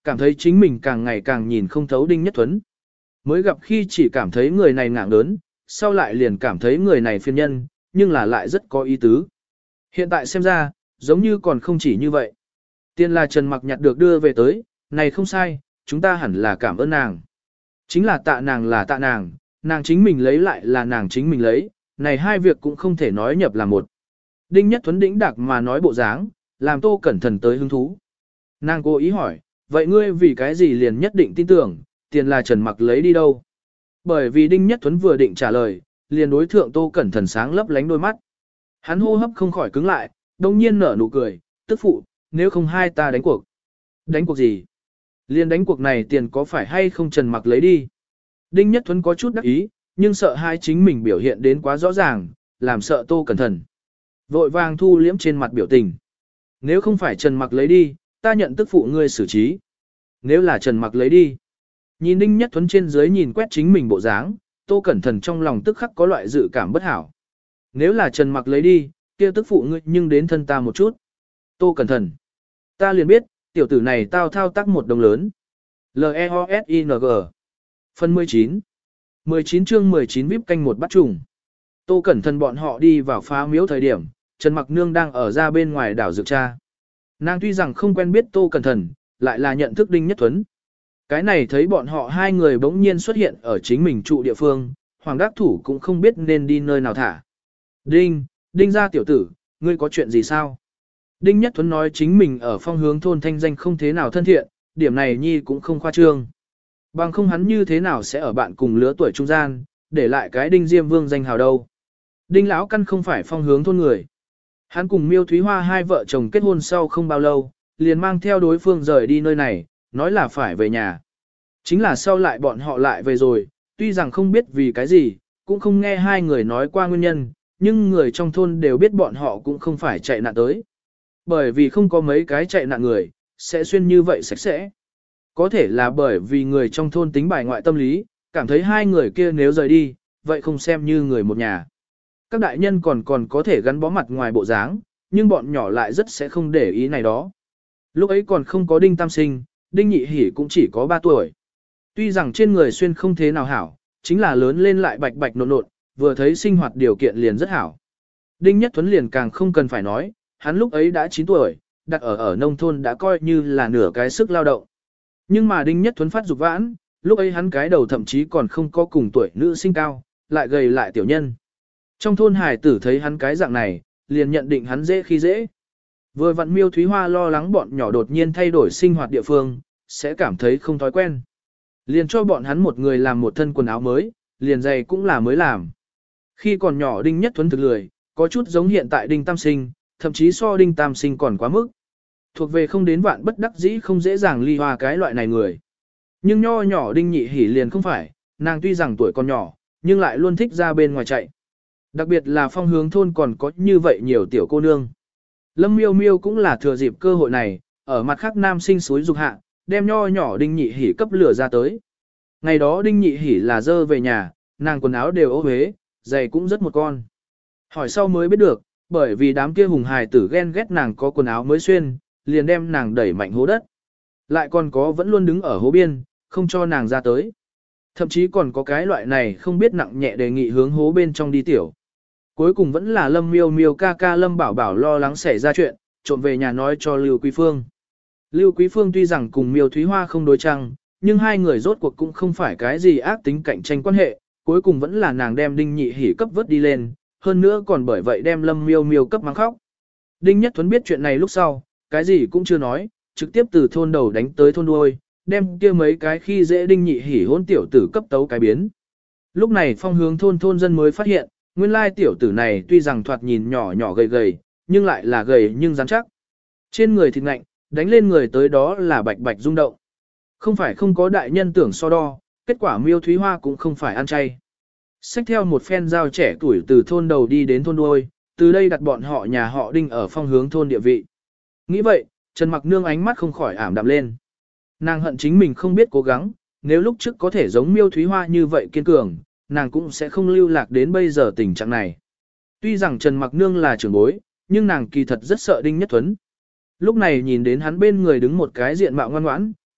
Speaker 1: cảm thấy chính mình càng ngày càng nhìn không thấu Đinh Nhất Thuấn. Mới gặp khi chỉ cảm thấy người này ngạng lớn, sau lại liền cảm thấy người này phiền nhân, nhưng là lại rất có ý tứ. Hiện tại xem ra, giống như còn không chỉ như vậy. Tiền là Trần Mặc nhặt được đưa về tới, này không sai, chúng ta hẳn là cảm ơn nàng. Chính là tạ nàng là tạ nàng, nàng chính mình lấy lại là nàng chính mình lấy, này hai việc cũng không thể nói nhập là một. Đinh Nhất Thuấn đĩnh đặc mà nói bộ dáng, làm Tô Cẩn Thần tới hứng thú. Nàng cố ý hỏi, vậy ngươi vì cái gì liền nhất định tin tưởng, tiền là Trần Mặc lấy đi đâu? Bởi vì Đinh Nhất Thuấn vừa định trả lời, liền đối thượng Tô Cẩn Thần sáng lấp lánh đôi mắt. Hắn hô hấp không khỏi cứng lại, đồng nhiên nở nụ cười, tức phụ, nếu không hai ta đánh cuộc. Đánh cuộc gì? Liền đánh cuộc này tiền có phải hay không Trần Mặc lấy đi? Đinh Nhất Thuấn có chút đắc ý, nhưng sợ hai chính mình biểu hiện đến quá rõ ràng, làm sợ Tô Cẩn Thần. Vội vàng thu liễm trên mặt biểu tình. Nếu không phải Trần Mặc lấy đi, ta nhận tức phụ ngươi xử trí. Nếu là Trần Mặc lấy đi. Nhìn Đinh Nhất Thuấn trên dưới nhìn quét chính mình bộ dáng, Tô Cẩn Thần trong lòng tức khắc có loại dự cảm bất hảo. Nếu là Trần Mặc lấy đi, kia tức phụ ngươi nhưng đến thân ta một chút. Tô Cẩn Thần. Ta liền biết, tiểu tử này tao thao tác một đồng lớn. L-E-O-S-I-N-G Phần mười chín mười chín chương mười chín vê i pê canh một bắt trùng. Tô Cẩn Thần bọn họ đi vào phá miếu thời điểm, Trần Mặc Nương đang ở ra bên ngoài đảo dược cha. Nàng tuy rằng không quen biết Tô Cẩn Thần, lại là nhận thức Đinh Nhất Thuấn. Cái này thấy bọn họ hai người bỗng nhiên xuất hiện ở chính mình trụ địa phương, Hoàng Đắc Thủ cũng không biết nên đi nơi nào thả. Đinh, Đinh gia tiểu tử, ngươi có chuyện gì sao? Đinh Nhất Thuấn nói chính mình ở phong hướng thôn thanh danh không thế nào thân thiện, điểm này nhi cũng không khoa trương. Bằng không hắn như thế nào sẽ ở bạn cùng lứa tuổi trung gian, để lại cái Đinh Diêm Vương danh hào đâu. Đinh lão căn không phải phong hướng thôn người. Hắn cùng Miêu Thúy Hoa hai vợ chồng kết hôn sau không bao lâu, liền mang theo đối phương rời đi nơi này, nói là phải về nhà. Chính là sau lại bọn họ lại về rồi, tuy rằng không biết vì cái gì, cũng không nghe hai người nói qua nguyên nhân, nhưng người trong thôn đều biết bọn họ cũng không phải chạy nạn tới. Bởi vì không có mấy cái chạy nạn người, sẽ xuyên như vậy sạch sẽ. Có thể là bởi vì người trong thôn tính bài ngoại tâm lý, cảm thấy hai người kia nếu rời đi, vậy không xem như người một nhà. Các đại nhân còn còn có thể gắn bó mặt ngoài bộ dáng, nhưng bọn nhỏ lại rất sẽ không để ý này đó. Lúc ấy còn không có Đinh Tam Sinh, Đinh Nhị Hỷ cũng chỉ có ba tuổi. Tuy rằng trên người xuyên không thế nào hảo, chính là lớn lên lại bạch bạch nộn nộn, vừa thấy sinh hoạt điều kiện liền rất hảo. Đinh Nhất Thuấn liền càng không cần phải nói, hắn lúc ấy đã chín tuổi, đặt ở ở nông thôn đã coi như là nửa cái sức lao động. Nhưng mà Đinh Nhất Thuấn phát dục vãn, lúc ấy hắn cái đầu thậm chí còn không có cùng tuổi nữ sinh cao, lại gầy lại tiểu nhân. Trong thôn hải tử thấy hắn cái dạng này, liền nhận định hắn dễ khi dễ. Vừa vặn Miêu Thúy Hoa lo lắng bọn nhỏ đột nhiên thay đổi sinh hoạt địa phương, sẽ cảm thấy không thói quen. Liền cho bọn hắn một người làm một thân quần áo mới, liền giày cũng là mới làm. Khi còn nhỏ Đinh Nhất Thuấn thực lười, có chút giống hiện tại Đinh Tam Sinh, thậm chí so Đinh Tam Sinh còn quá mức. Thuộc về không đến vạn bất đắc dĩ không dễ dàng ly hoa cái loại này người. Nhưng nho nhỏ Đinh Nhị Hỷ liền không phải, nàng tuy rằng tuổi còn nhỏ, nhưng lại luôn thích ra bên ngoài chạy. Đặc biệt là phong hướng thôn còn có như vậy nhiều tiểu cô nương. Lâm Miêu Miêu cũng là thừa dịp cơ hội này, ở mặt khác nam sinh suối dục hạ, đem nho nhỏ Đinh Nhị Hỷ cấp lửa ra tới. Ngày đó Đinh Nhị Hỷ là dơ về nhà, nàng quần áo đều ố huế, giày cũng rất một con. Hỏi sau mới biết được, bởi vì đám kia hùng hài tử ghen ghét nàng có quần áo mới xuyên, liền đem nàng đẩy mạnh hố đất. Lại còn có vẫn luôn đứng ở hố biên, không cho nàng ra tới. Thậm chí còn có cái loại này không biết nặng nhẹ đề nghị hướng hố bên trong đi tiểu. Cuối cùng vẫn là Lâm Miêu Miêu ca ca Lâm Bảo Bảo lo lắng xảy ra chuyện, trộm về nhà nói cho Lưu Quý Phương. Lưu Quý Phương tuy rằng cùng Miêu Thúy Hoa không đối chăng, nhưng hai người rốt cuộc cũng không phải cái gì ác tính cạnh tranh quan hệ, cuối cùng vẫn là nàng đem Đinh Nhị Hỷ cấp vớt đi lên, hơn nữa còn bởi vậy đem Lâm Miêu Miêu cấp mang khóc. Đinh Nhất Thuấn biết chuyện này lúc sau, cái gì cũng chưa nói, trực tiếp từ thôn đầu đánh tới thôn đuôi, đem kia mấy cái khi dễ Đinh Nhị Hỷ hôn tiểu tử cấp tấu cái biến. Lúc này phong hướng thôn thôn dân mới phát hiện, nguyên lai tiểu tử này tuy rằng thoạt nhìn nhỏ nhỏ gầy gầy, nhưng lại là gầy nhưng rắn chắc. Trên người thịt ngạnh, đánh lên người tới đó là bạch bạch rung động. Không phải không có đại nhân tưởng so đo, kết quả Miêu Thúy Hoa cũng không phải ăn chay. Xách theo một phen dao trẻ tuổi từ thôn đầu đi đến thôn đuôi, từ đây đặt bọn họ nhà họ Đinh ở phong hướng thôn địa vị. Nghĩ vậy, Trần Mặc Nương ánh mắt không khỏi ảm đạm lên. Nàng hận chính mình không biết cố gắng, nếu lúc trước có thể giống Miêu Thúy Hoa như vậy kiên cường, nàng cũng sẽ không lưu lạc đến bây giờ tình trạng này. Tuy rằng Trần Mặc Nương là trưởng bối, nhưng nàng kỳ thật rất sợ Đinh Nhất Thuấn. Lúc này nhìn đến hắn bên người đứng một cái diện mạo ngoan ngoãn,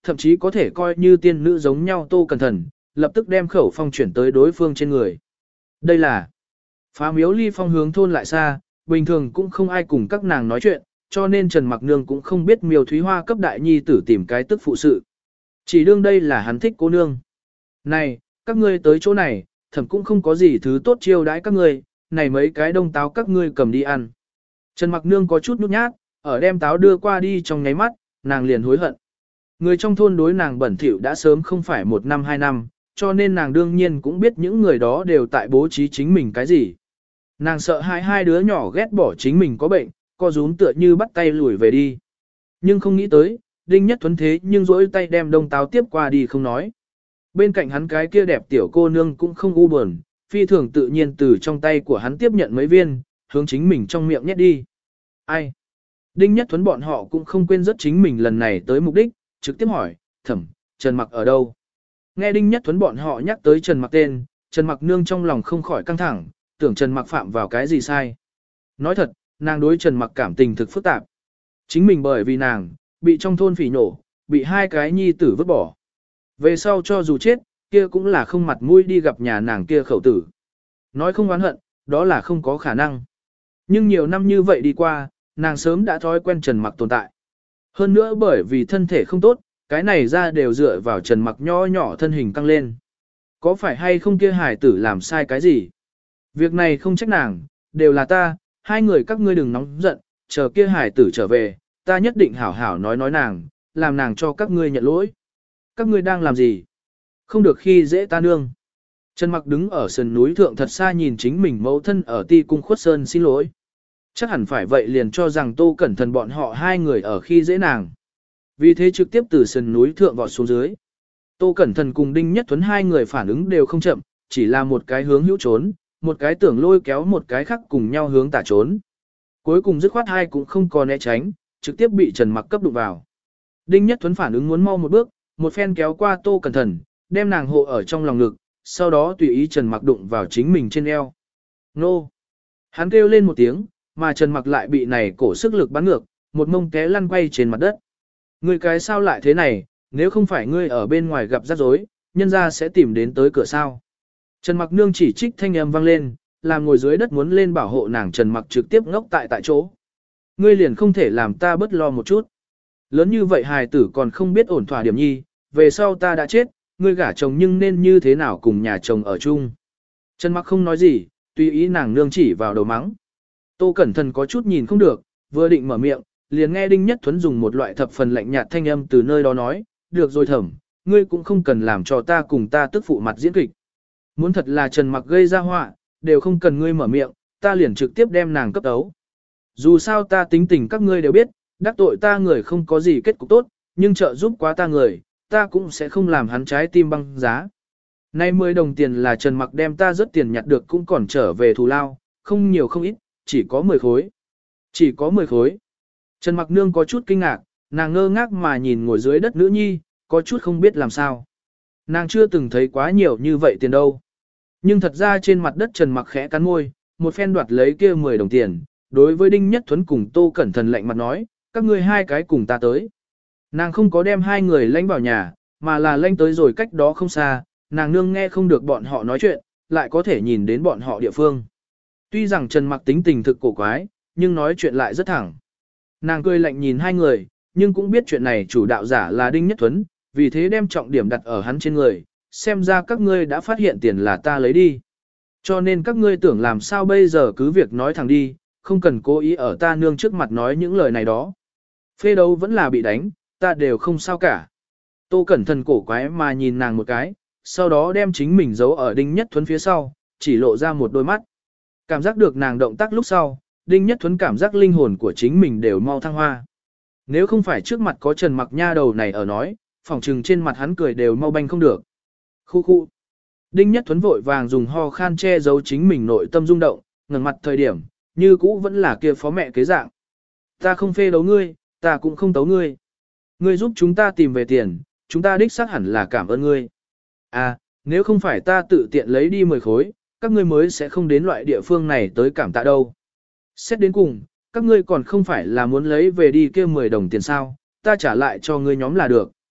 Speaker 1: thậm chí có thể coi như tiên nữ giống nhau Tô Cẩn Thần, lập tức đem khẩu phong chuyển tới đối phương trên người. Đây là Phá Miếu Ly Phong hướng thôn lại xa, bình thường cũng không ai cùng các nàng nói chuyện, cho nên Trần Mặc Nương cũng không biết Miêu Thúy Hoa cấp đại nhi tử tìm cái tức phụ sự. Chỉ đương đây là hắn thích cô nương. Này, các ngươi tới chỗ này, thẩm cũng không có gì thứ tốt chiêu đãi các ngươi, này mấy cái đông táo các ngươi cầm đi ăn. Trần Mặc Nương có chút nhút nhát, ở đem táo đưa qua đi trong nháy mắt, nàng liền hối hận. Người trong thôn đối nàng bẩn thỉu đã sớm không phải một năm hai năm, cho nên nàng đương nhiên cũng biết những người đó đều tại bố trí chính mình cái gì. Nàng sợ hai hai đứa nhỏ ghét bỏ chính mình có bệnh, co rúm tựa như bắt tay lùi về đi. Nhưng không nghĩ tới, Đinh Nhất Thuấn thế nhưng rỗi tay đem đông táo tiếp qua đi không nói. Bên cạnh hắn cái kia đẹp tiểu cô nương cũng không u buồn, phi thường tự nhiên từ trong tay của hắn tiếp nhận mấy viên, hướng chính mình trong miệng nhét đi. Ai? Đinh Nhất Thuấn bọn họ cũng không quên rất chính mình lần này tới mục đích, trực tiếp hỏi, thẩm, Trần Mặc ở đâu? Nghe Đinh Nhất Thuấn bọn họ nhắc tới Trần Mặc tên, Trần Mặc nương trong lòng không khỏi căng thẳng, tưởng Trần Mặc phạm vào cái gì sai. Nói thật, nàng đối Trần Mặc cảm tình thực phức tạp. Chính mình bởi vì nàng, bị trong thôn phỉ nổ, bị hai cái nhi tử vứt bỏ. Về sau cho dù chết, kia cũng là không mặt mũi đi gặp nhà nàng kia khẩu tử. Nói không oán hận, đó là không có khả năng. Nhưng nhiều năm như vậy đi qua, nàng sớm đã thói quen Trần Mặc tồn tại. Hơn nữa bởi vì thân thể không tốt, cái này ra đều dựa vào Trần Mặc nho nhỏ thân hình căng lên. Có phải hay không kia hải tử làm sai cái gì? Việc này không trách nàng, đều là ta, hai người các ngươi đừng nóng giận, chờ kia hải tử trở về, ta nhất định hảo hảo nói nói nàng, làm nàng cho các ngươi nhận lỗi. Các ngươi đang làm gì? Không được khi dễ ta nương. Trần Mặc đứng ở sườn núi thượng thật xa nhìn chính mình mẫu thân ở ti cung khuất sơn xin lỗi. Chắc hẳn phải vậy liền cho rằng Tô Cẩn Thần bọn họ hai người ở khi dễ nàng. Vì thế trực tiếp từ sườn núi thượng vọt xuống dưới. Tô Cẩn Thần cùng Đinh Nhất Thuấn hai người phản ứng đều không chậm, chỉ là một cái hướng hữu trốn, một cái tưởng lôi kéo một cái khác cùng nhau hướng tả trốn. Cuối cùng dứt khoát hai cũng không có né tránh, trực tiếp bị Trần Mặc cấp đụng vào. Đinh Nhất Thuấn phản ứng muốn mau một bước, một phen kéo qua Tô Cẩn Thần, đem nàng hộ ở trong lòng ngực, sau đó tùy ý Trần Mặc đụng vào chính mình trên eo. Nô! Hắn kêu lên một tiếng, mà Trần Mặc lại bị này cổ sức lực bắn ngược, một mông té lăn quay trên mặt đất. Ngươi cái sao lại thế này, nếu không phải ngươi ở bên ngoài gặp rắc rối, nhân ra sẽ tìm đến tới cửa sao. Trần Mặc nương chỉ trích thanh âm vang lên, làm ngồi dưới đất muốn lên bảo hộ nàng Trần Mặc trực tiếp ngốc tại tại chỗ. Ngươi liền không thể làm ta bất lo một chút. Lớn như vậy hài tử còn không biết ổn thỏa điểm nhi, về sau ta đã chết, ngươi gả chồng nhưng nên như thế nào cùng nhà chồng ở chung. Trần Mặc không nói gì, tùy ý nàng nương chỉ vào đầu mắng. Tô Cẩn Thần có chút nhìn không được, vừa định mở miệng, liền nghe Đinh Nhất Thuấn dùng một loại thập phần lạnh nhạt thanh âm từ nơi đó nói, được rồi thẩm, ngươi cũng không cần làm cho ta cùng ta tức phụ mặt diễn kịch. Muốn thật là Trần Mặc gây ra họa, đều không cần ngươi mở miệng, ta liền trực tiếp đem nàng cấp tấu. Dù sao ta tính tình các ngươi đều biết, đắc tội ta người không có gì kết cục tốt, nhưng trợ giúp quá ta người, ta cũng sẽ không làm hắn trái tim băng giá. Nay mười đồng tiền là Trần Mặc đem ta rất tiền nhặt được cũng còn trở về thù lao, không nhiều không ít, chỉ có mười khối. Chỉ có mười khối. Trần Mặc nương có chút kinh ngạc, nàng ngơ ngác mà nhìn ngồi dưới đất nữ nhi, có chút không biết làm sao. Nàng chưa từng thấy quá nhiều như vậy tiền đâu. Nhưng thật ra trên mặt đất Trần Mặc khẽ cắn môi, một phen đoạt lấy kia mười đồng tiền, đối với Đinh Nhất Thuấn cùng Tô Cẩn Thần lạnh mặt nói, các ngươi hai cái cùng ta tới. Nàng không có đem hai người lánh vào nhà, mà là lánh tới rồi cách đó không xa, nàng nương nghe không được bọn họ nói chuyện, lại có thể nhìn đến bọn họ địa phương. Tuy rằng Trần Mặc tính tình thực cổ quái, nhưng nói chuyện lại rất thẳng. Nàng cười lạnh nhìn hai người, nhưng cũng biết chuyện này chủ đạo giả là Đinh Nhất Thuấn, vì thế đem trọng điểm đặt ở hắn trên người, xem ra các ngươi đã phát hiện tiền là ta lấy đi. Cho nên các ngươi tưởng làm sao bây giờ cứ việc nói thẳng đi, không cần cố ý ở ta nương trước mặt nói những lời này đó. Phê đấu vẫn là bị đánh, ta đều không sao cả. Tô Cẩn Thần cổ quái mà nhìn nàng một cái, sau đó đem chính mình giấu ở Đinh Nhất Thuấn phía sau, chỉ lộ ra một đôi mắt. Cảm giác được nàng động tác lúc sau, Đinh Nhất Thuấn cảm giác linh hồn của chính mình đều mau thăng hoa. Nếu không phải trước mặt có Trần Mặc nha đầu này ở nói, phỏng trừng trên mặt hắn cười đều mau banh không được. Khu khu. Đinh Nhất Thuấn vội vàng dùng ho khan che giấu chính mình nội tâm rung động, ngẩng mặt thời điểm, như cũ vẫn là kia phó mẹ kế dạng. Ta không phê đấu ngươi, ta cũng không tấu ngươi. Ngươi giúp chúng ta tìm về tiền, chúng ta đích xác hẳn là cảm ơn ngươi. À, nếu không phải ta tự tiện lấy đi mười khối, các ngươi mới sẽ không đến loại địa phương này tới cảm tạ đâu. Xét đến cùng, các ngươi còn không phải là muốn lấy về đi kia mười đồng tiền sao, ta trả lại cho ngươi nhóm là được.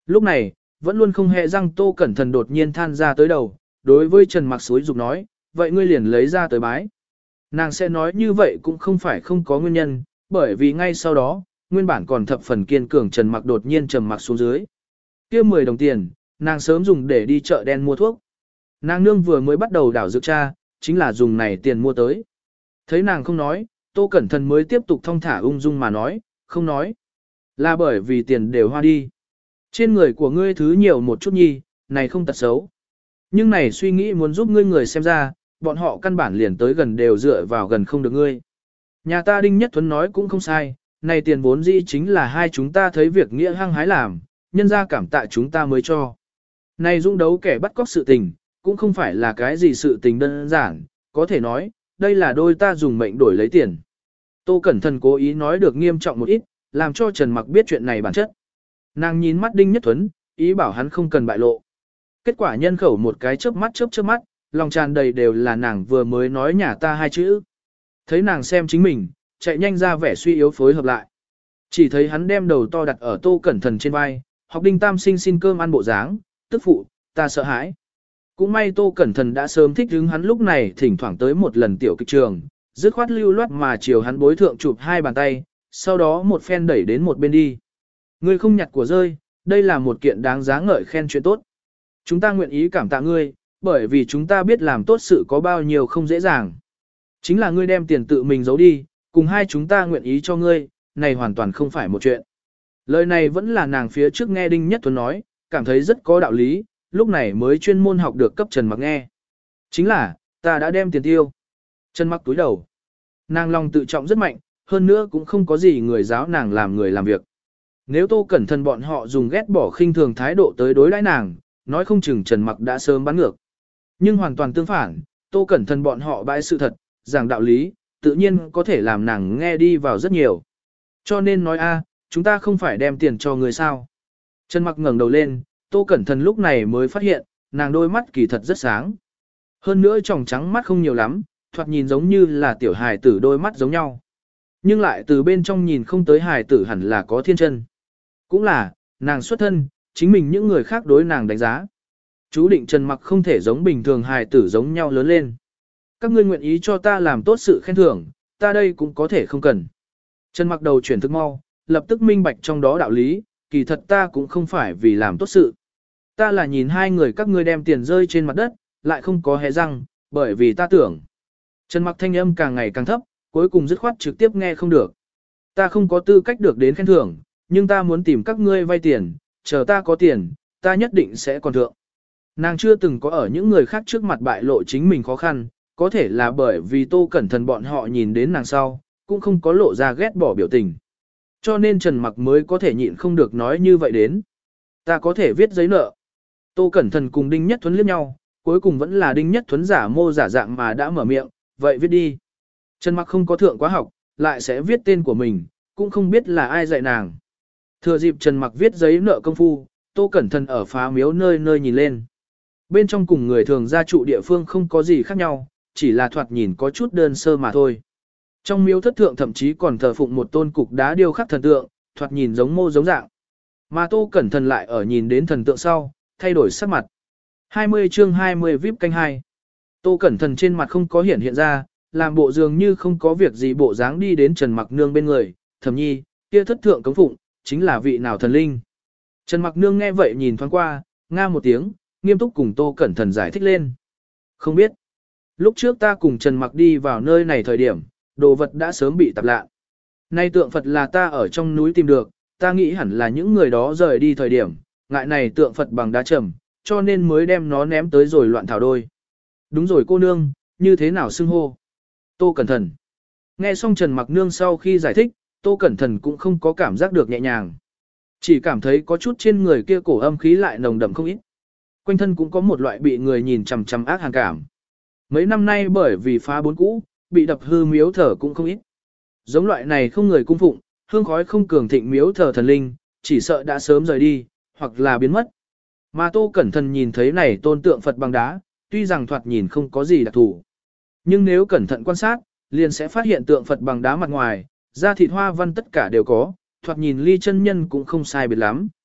Speaker 1: Lúc này, vẫn luôn không hề răng Tô Cẩn Thần đột nhiên than ra tới đầu, đối với Trần Mặc suối dục nói, vậy ngươi liền lấy ra tới bái. Nàng sẽ nói như vậy cũng không phải không có nguyên nhân, bởi vì ngay sau đó, nguyên bản còn thập phần kiên cường Trần Mặc đột nhiên trầm mặc xuống dưới. Kia mười đồng tiền, nàng sớm dùng để đi chợ đen mua thuốc. Nàng nương vừa mới bắt đầu đảo dược cha, chính là dùng này tiền mua tới. Thấy nàng không nói, Tô Cẩn Thần mới tiếp tục thong thả ung dung mà nói, không nói. Là bởi vì tiền đều hoa đi. Trên người của ngươi thứ nhiều một chút nhi, này không tật xấu. Nhưng này suy nghĩ muốn giúp ngươi người xem ra, bọn họ căn bản liền tới gần đều dựa vào gần không được ngươi. Nhà ta Đinh Nhất Thuấn nói cũng không sai, này tiền vốn dĩ chính là hai chúng ta thấy việc nghĩa hăng hái làm, nhân ra cảm tạ chúng ta mới cho. Này dũng đấu kẻ bắt cóc sự tình, cũng không phải là cái gì sự tình đơn giản, có thể nói, đây là đôi ta dùng mệnh đổi lấy tiền. Tô Cẩn Thần cố ý nói được nghiêm trọng một ít, làm cho Trần Mặc biết chuyện này bản chất. Nàng nhìn mắt Đinh Nhất Thuấn, ý bảo hắn không cần bại lộ. Kết quả nhân khẩu một cái chớp mắt chớp chớp mắt, lòng tràn đầy đều là nàng vừa mới nói nhà ta hai chữ. Thấy nàng xem chính mình, chạy nhanh ra vẻ suy yếu phối hợp lại. Chỉ thấy hắn đem đầu to đặt ở Tô Cẩn Thần trên vai, học Đinh Tam Sinh xin cơm ăn bộ dáng, tức phụ, ta sợ hãi. Cũng may Tô Cẩn Thần đã sớm thích hứng hắn lúc này thỉnh thoảng tới một lần tiểu kịch trường, dứt khoát lưu loát mà chiều hắn bối thượng chụp hai bàn tay, sau đó một phen đẩy đến một bên đi. Ngươi không nhặt của rơi, đây là một kiện đáng giá ngợi khen chuyện tốt. Chúng ta nguyện ý cảm tạ ngươi, bởi vì chúng ta biết làm tốt sự có bao nhiêu không dễ dàng. Chính là ngươi đem tiền tự mình giấu đi, cùng hai chúng ta nguyện ý cho ngươi, này hoàn toàn không phải một chuyện. Lời này vẫn là nàng phía trước nghe Đinh Nhất Thuấn nói, cảm thấy rất có đạo lý, lúc này mới chuyên môn học được cấp Trần Mặc nghe. Chính là, ta đã đem tiền tiêu. Trần Mặc túi đầu. Nàng lòng tự trọng rất mạnh, hơn nữa cũng không có gì người giáo nàng làm người làm việc. Nếu Tô Cẩn Thần bọn họ dùng ghét bỏ khinh thường thái độ tới đối đãi nàng, nói không chừng Trần Mặc đã sớm bắn ngược. Nhưng hoàn toàn tương phản, Tô Cẩn Thần bọn họ bãi sự thật, giảng đạo lý, tự nhiên có thể làm nàng nghe đi vào rất nhiều. Cho nên nói a, chúng ta không phải đem tiền cho người sao. Trần Mặc ngẩng đầu lên, Tô Cẩn Thần lúc này mới phát hiện, nàng đôi mắt kỳ thật rất sáng. Hơn nữa tròng trắng mắt không nhiều lắm, thoạt nhìn giống như là tiểu hài tử đôi mắt giống nhau. Nhưng lại từ bên trong nhìn không tới hài tử hẳn là có thiên chân. Cũng là, nàng xuất thân, chính mình những người khác đối nàng đánh giá. Chú định Trần Mặc không thể giống bình thường hài tử giống nhau lớn lên. Các ngươi nguyện ý cho ta làm tốt sự khen thưởng, ta đây cũng có thể không cần. Trần Mặc đầu chuyển thức mau, lập tức minh bạch trong đó đạo lý, kỳ thật ta cũng không phải vì làm tốt sự. Ta là nhìn hai người các ngươi đem tiền rơi trên mặt đất, lại không có hé răng, bởi vì ta tưởng. Trần Mặc thanh âm càng ngày càng thấp, cuối cùng dứt khoát trực tiếp nghe không được. Ta không có tư cách được đến khen thưởng, nhưng ta muốn tìm các ngươi vay tiền, chờ ta có tiền, ta nhất định sẽ còn thượng. Nàng chưa từng có ở những người khác trước mặt bại lộ chính mình khó khăn, có thể là bởi vì Tô Cẩn Thần bọn họ nhìn đến nàng sau, cũng không có lộ ra ghét bỏ biểu tình. Cho nên Trần Mặc mới có thể nhịn không được nói như vậy đến. Ta có thể viết giấy nợ. Tô Cẩn Thần cùng Đinh Nhất Thuấn liếc nhau, cuối cùng vẫn là Đinh Nhất Thuấn giả mô giả dạng mà đã mở miệng, vậy viết đi. Trần Mặc không có thượng quá học, lại sẽ viết tên của mình, cũng không biết là ai dạy nàng. Thừa dịp Trần Mặc viết giấy nợ công phu, Tô Cẩn Thần ở phá miếu nơi nơi nhìn lên. Bên trong cùng người thường gia trụ địa phương không có gì khác nhau, chỉ là thoạt nhìn có chút đơn sơ mà thôi. Trong miếu thất thượng thậm chí còn thờ phụng một tôn cục đá điêu khắc thần tượng, thoạt nhìn giống mô giống dạng. Mà Tô Cẩn Thần lại ở nhìn đến thần tượng sau, thay đổi sắc mặt. hai mươi chương hai mươi vê i pê canh hai. Tô Cẩn Thần trên mặt không có hiện hiện ra, làm bộ dường như không có việc gì bộ dáng đi đến Trần Mặc Nương bên người, thầm nhi, kia thất thượng cống phụng, chính là vị nào thần linh. Trần Mặc Nương nghe vậy nhìn thoáng qua, nga một tiếng, nghiêm túc cùng Tô Cẩn Thần giải thích lên. Không biết. Lúc trước ta cùng Trần Mặc đi vào nơi này thời điểm, đồ vật đã sớm bị tạp lạ. Nay tượng Phật là ta ở trong núi tìm được, ta nghĩ hẳn là những người đó rời đi thời điểm, ngại này tượng Phật bằng đá trầm, cho nên mới đem nó ném tới rồi loạn thảo đôi. Đúng rồi cô nương, như thế nào xưng hô? Tô Cẩn Thần. Nghe xong Trần Mặc Nương sau khi giải thích, Tô Cẩn Thần cũng không có cảm giác được nhẹ nhàng. Chỉ cảm thấy có chút trên người kia cổ âm khí lại nồng đậm không ít. Quanh thân cũng có một loại bị người nhìn chằm chằm ác hàn cảm. Mấy năm nay bởi vì phá bốn cũ, bị đập hư miếu thờ cũng không ít. Giống loại này không người cung phụng, hương khói không cường thịnh miếu thờ thần linh, chỉ sợ đã sớm rời đi, hoặc là biến mất. Mà Tô Cẩn Thần nhìn thấy này tôn tượng Phật bằng đá, tuy rằng thoạt nhìn không có gì đặc thù. Nhưng nếu cẩn thận quan sát, liền sẽ phát hiện tượng Phật bằng đá mặt ngoài, da thịt hoa văn tất cả đều có, thoạt nhìn ly chân nhân cũng không sai biệt lắm.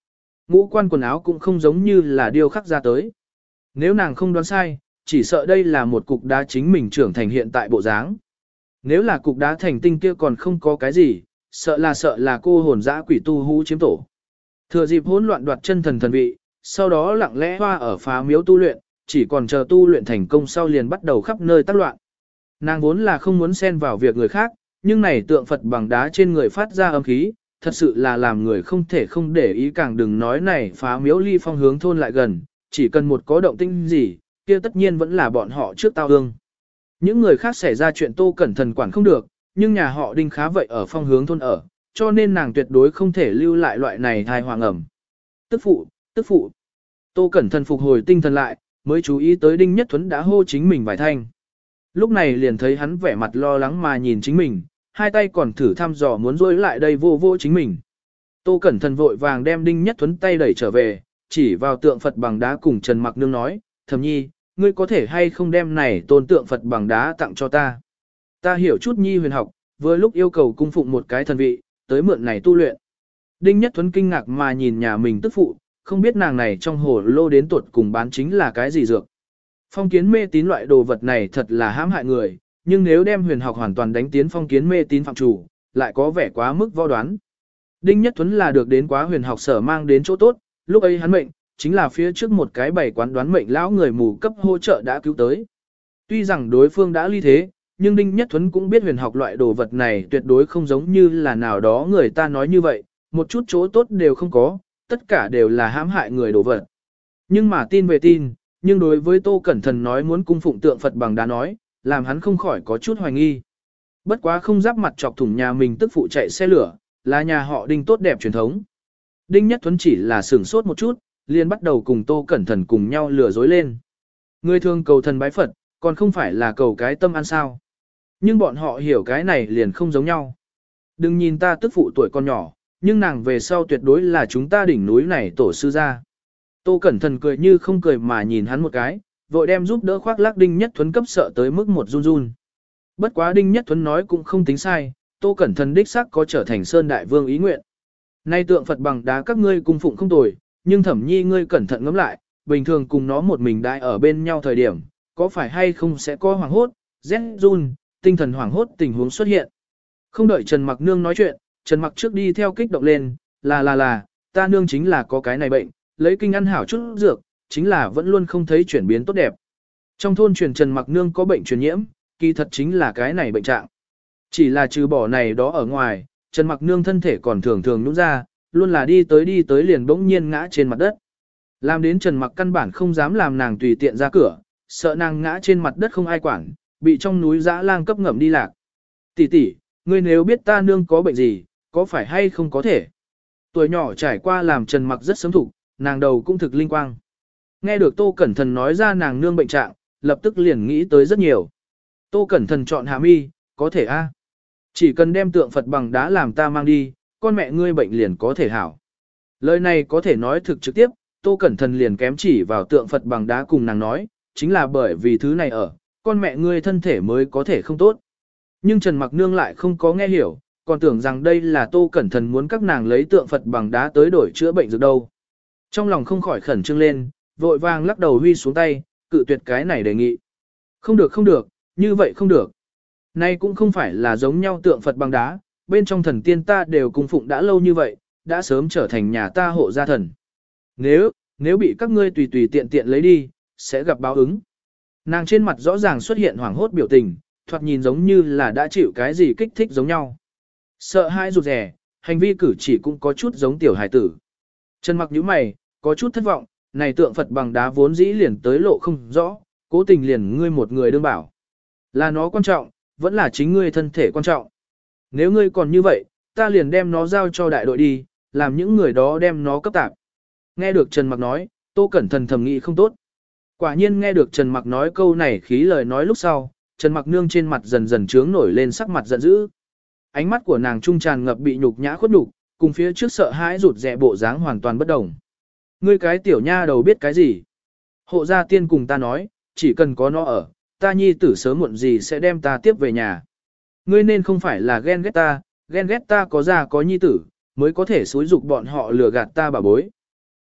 Speaker 1: Ngũ quan quần áo cũng không giống như là điêu khắc ra tới. Nếu nàng không đoán sai, chỉ sợ đây là một cục đá chính mình trưởng thành hiện tại bộ dáng. Nếu là cục đá thành tinh kia còn không có cái gì, sợ là sợ là cô hồn dã quỷ tu hú chiếm tổ. Thừa dịp hỗn loạn đoạt chân thần thần vị, sau đó lặng lẽ hoa ở phá miếu tu luyện, chỉ còn chờ tu luyện thành công sau liền bắt đầu khắp nơi tác loạn. Nàng vốn là không muốn xen vào việc người khác, nhưng này tượng Phật bằng đá trên người phát ra âm khí, thật sự là làm người không thể không để ý, càng đừng nói này phá miếu ly phong hướng thôn lại gần, chỉ cần một có động tĩnh gì, kia tất nhiên vẫn là bọn họ trước tao ương. Những người khác xảy ra chuyện Tô Cẩn Thần quản không được, nhưng nhà họ Đinh khá vậy ở phong hướng thôn ở, cho nên nàng tuyệt đối không thể lưu lại loại này thai hoàng ẩm. Tức phụ, tức phụ. Tô Cẩn Thần phục hồi tinh thần lại, mới chú ý tới Đinh Nhất Thuấn đã hô chính mình vài thanh. Lúc này liền thấy hắn vẻ mặt lo lắng mà nhìn chính mình, hai tay còn thử thăm dò muốn rối lại đây vô vô chính mình. Tô Cẩn Thần vội vàng đem Đinh Nhất Thuấn tay đẩy trở về, chỉ vào tượng Phật bằng đá cùng Trần Mặc Nương nói, Thẩm Nhi, ngươi có thể hay không đem này tôn tượng Phật bằng đá tặng cho ta. Ta hiểu chút nhi huyền học, vừa lúc yêu cầu cung phụng một cái thần vị, tới mượn này tu luyện. Đinh Nhất Thuấn kinh ngạc mà nhìn nhà mình tức phụ, không biết nàng này trong hồ lô đến tuột cùng bán chính là cái gì dược. Phong kiến mê tín loại đồ vật này thật là hãm hại người, nhưng nếu đem huyền học hoàn toàn đánh tiến phong kiến mê tín phạm chủ, lại có vẻ quá mức võ đoán. Đinh Nhất Thuấn là được đến quá huyền học sở mang đến chỗ tốt, lúc ấy hắn mệnh, chính là phía trước một cái bảy quán đoán mệnh lão người mù cấp hỗ trợ đã cứu tới. Tuy rằng đối phương đã ly thế, nhưng Đinh Nhất Thuấn cũng biết huyền học loại đồ vật này tuyệt đối không giống như là nào đó người ta nói như vậy, một chút chỗ tốt đều không có, tất cả đều là hãm hại người đồ vật. Nhưng mà tin về tin, nhưng đối với Tô Cẩn Thần nói muốn cung phụng tượng Phật bằng đá nói, làm hắn không khỏi có chút hoài nghi. Bất quá không giáp mặt chọc thủng nhà mình tức phụ chạy xe lửa, là nhà họ Đinh tốt đẹp truyền thống. Đinh Nhất Thuấn chỉ là sửng sốt một chút, liền bắt đầu cùng Tô Cẩn Thần cùng nhau lừa dối lên. Người thường cầu thần bái Phật, còn không phải là cầu cái tâm an sao. Nhưng bọn họ hiểu cái này liền không giống nhau. Đừng nhìn ta tức phụ tuổi con nhỏ, nhưng nàng về sau tuyệt đối là chúng ta đỉnh núi này tổ sư gia. Tô Cẩn Thần cười như không cười mà nhìn hắn một cái, vội đem giúp đỡ khoác lác Đinh Nhất Thuấn cấp sợ tới mức một run run. Bất quá Đinh Nhất Thuấn nói cũng không tính sai, Tô Cẩn Thần đích xác có trở thành Sơn Đại Vương ý nguyện. Nay tượng Phật bằng đá các ngươi cung phụng không tồi, nhưng Thẩm Nhi ngươi cẩn thận ngẫm lại, bình thường cùng nó một mình đại ở bên nhau thời điểm, có phải hay không sẽ có hoảng hốt, rét run, tinh thần hoảng hốt tình huống xuất hiện. Không đợi Trần Mặc Nương nói chuyện, Trần Mặc trước đi theo kích động lên, là là là, ta nương chính là có cái này bệnh, lấy kinh ăn hảo chút dược, chính là vẫn luôn không thấy chuyển biến tốt đẹp. Trong thôn truyền Trần Mặc Nương có bệnh truyền nhiễm, kỳ thật chính là cái này bệnh trạng. Chỉ là trừ bỏ này đó ở ngoài, Trần Mặc Nương thân thể còn thường thường nhũn ra, luôn là đi tới đi tới liền bỗng nhiên ngã trên mặt đất. Làm đến Trần Mặc căn bản không dám làm nàng tùy tiện ra cửa, sợ nàng ngã trên mặt đất không ai quản, bị trong núi dã lang cấp ngậm đi lạc. Tỷ tỷ, ngươi nếu biết ta nương có bệnh gì, có phải hay không có thể? Tuổi nhỏ trải qua làm Trần Mặc rất sớm thủ, nàng đầu cũng thực linh quang. Nghe được Tô Cẩn Thần nói ra nàng nương bệnh trạng, lập tức liền nghĩ tới rất nhiều. Tô Cẩn Thần chọn hạ mi, có thể a? Chỉ cần đem tượng Phật bằng đá làm ta mang đi, con mẹ ngươi bệnh liền có thể hảo. Lời này có thể nói thực trực tiếp, Tô Cẩn Thần liền kém chỉ vào tượng Phật bằng đá cùng nàng nói, chính là bởi vì thứ này ở, con mẹ ngươi thân thể mới có thể không tốt. Nhưng Trần Mặc Nương lại không có nghe hiểu, còn tưởng rằng đây là Tô Cẩn Thần muốn các nàng lấy tượng Phật bằng đá tới đổi chữa bệnh dược đâu. Trong lòng không khỏi khẩn trương lên, vội vàng lắc đầu huy xuống tay, cự tuyệt cái này đề nghị. Không được không được, như vậy không được. Nay cũng không phải là giống nhau tượng Phật bằng đá, bên trong thần tiên ta đều cung phụng đã lâu như vậy, đã sớm trở thành nhà ta hộ gia thần. Nếu, nếu bị các ngươi tùy tùy tiện tiện lấy đi, sẽ gặp báo ứng. Nàng trên mặt rõ ràng xuất hiện hoảng hốt biểu tình, thoạt nhìn giống như là đã chịu cái gì kích thích giống nhau. Sợ hãi rụt rè, hành vi cử chỉ cũng có chút giống tiểu hải tử. Trần Mặc nhíu mày, có chút thất vọng, này tượng Phật bằng đá vốn dĩ liền tới lộ không rõ, cố tình liền ngươi một người đương bảo. Là nó quan trọng, vẫn là chính ngươi thân thể quan trọng. Nếu ngươi còn như vậy, ta liền đem nó giao cho đại đội đi, làm những người đó đem nó cấp tạp. Nghe được Trần Mặc nói, Tô Cẩn Thần thầm nghĩ không tốt. Quả nhiên nghe được Trần Mặc nói câu này khí lời nói lúc sau, Trần Mặc Nương trên mặt dần dần trướng nổi lên sắc mặt giận dữ. Ánh mắt của nàng trung tràn ngập bị nhục nhã khuất nhục, cùng phía trước sợ hãi rụt rè bộ dáng hoàn toàn bất đồng. Ngươi cái tiểu nha đầu biết cái gì? Hộ gia tiên cùng ta nói, chỉ cần có nó ở, ta nhi tử sớm muộn gì sẽ đem ta tiếp về nhà. Ngươi nên không phải là ghen ghét ta, ghen ghét ta có già có nhi tử, mới có thể xúi dục bọn họ lừa gạt ta bà bối.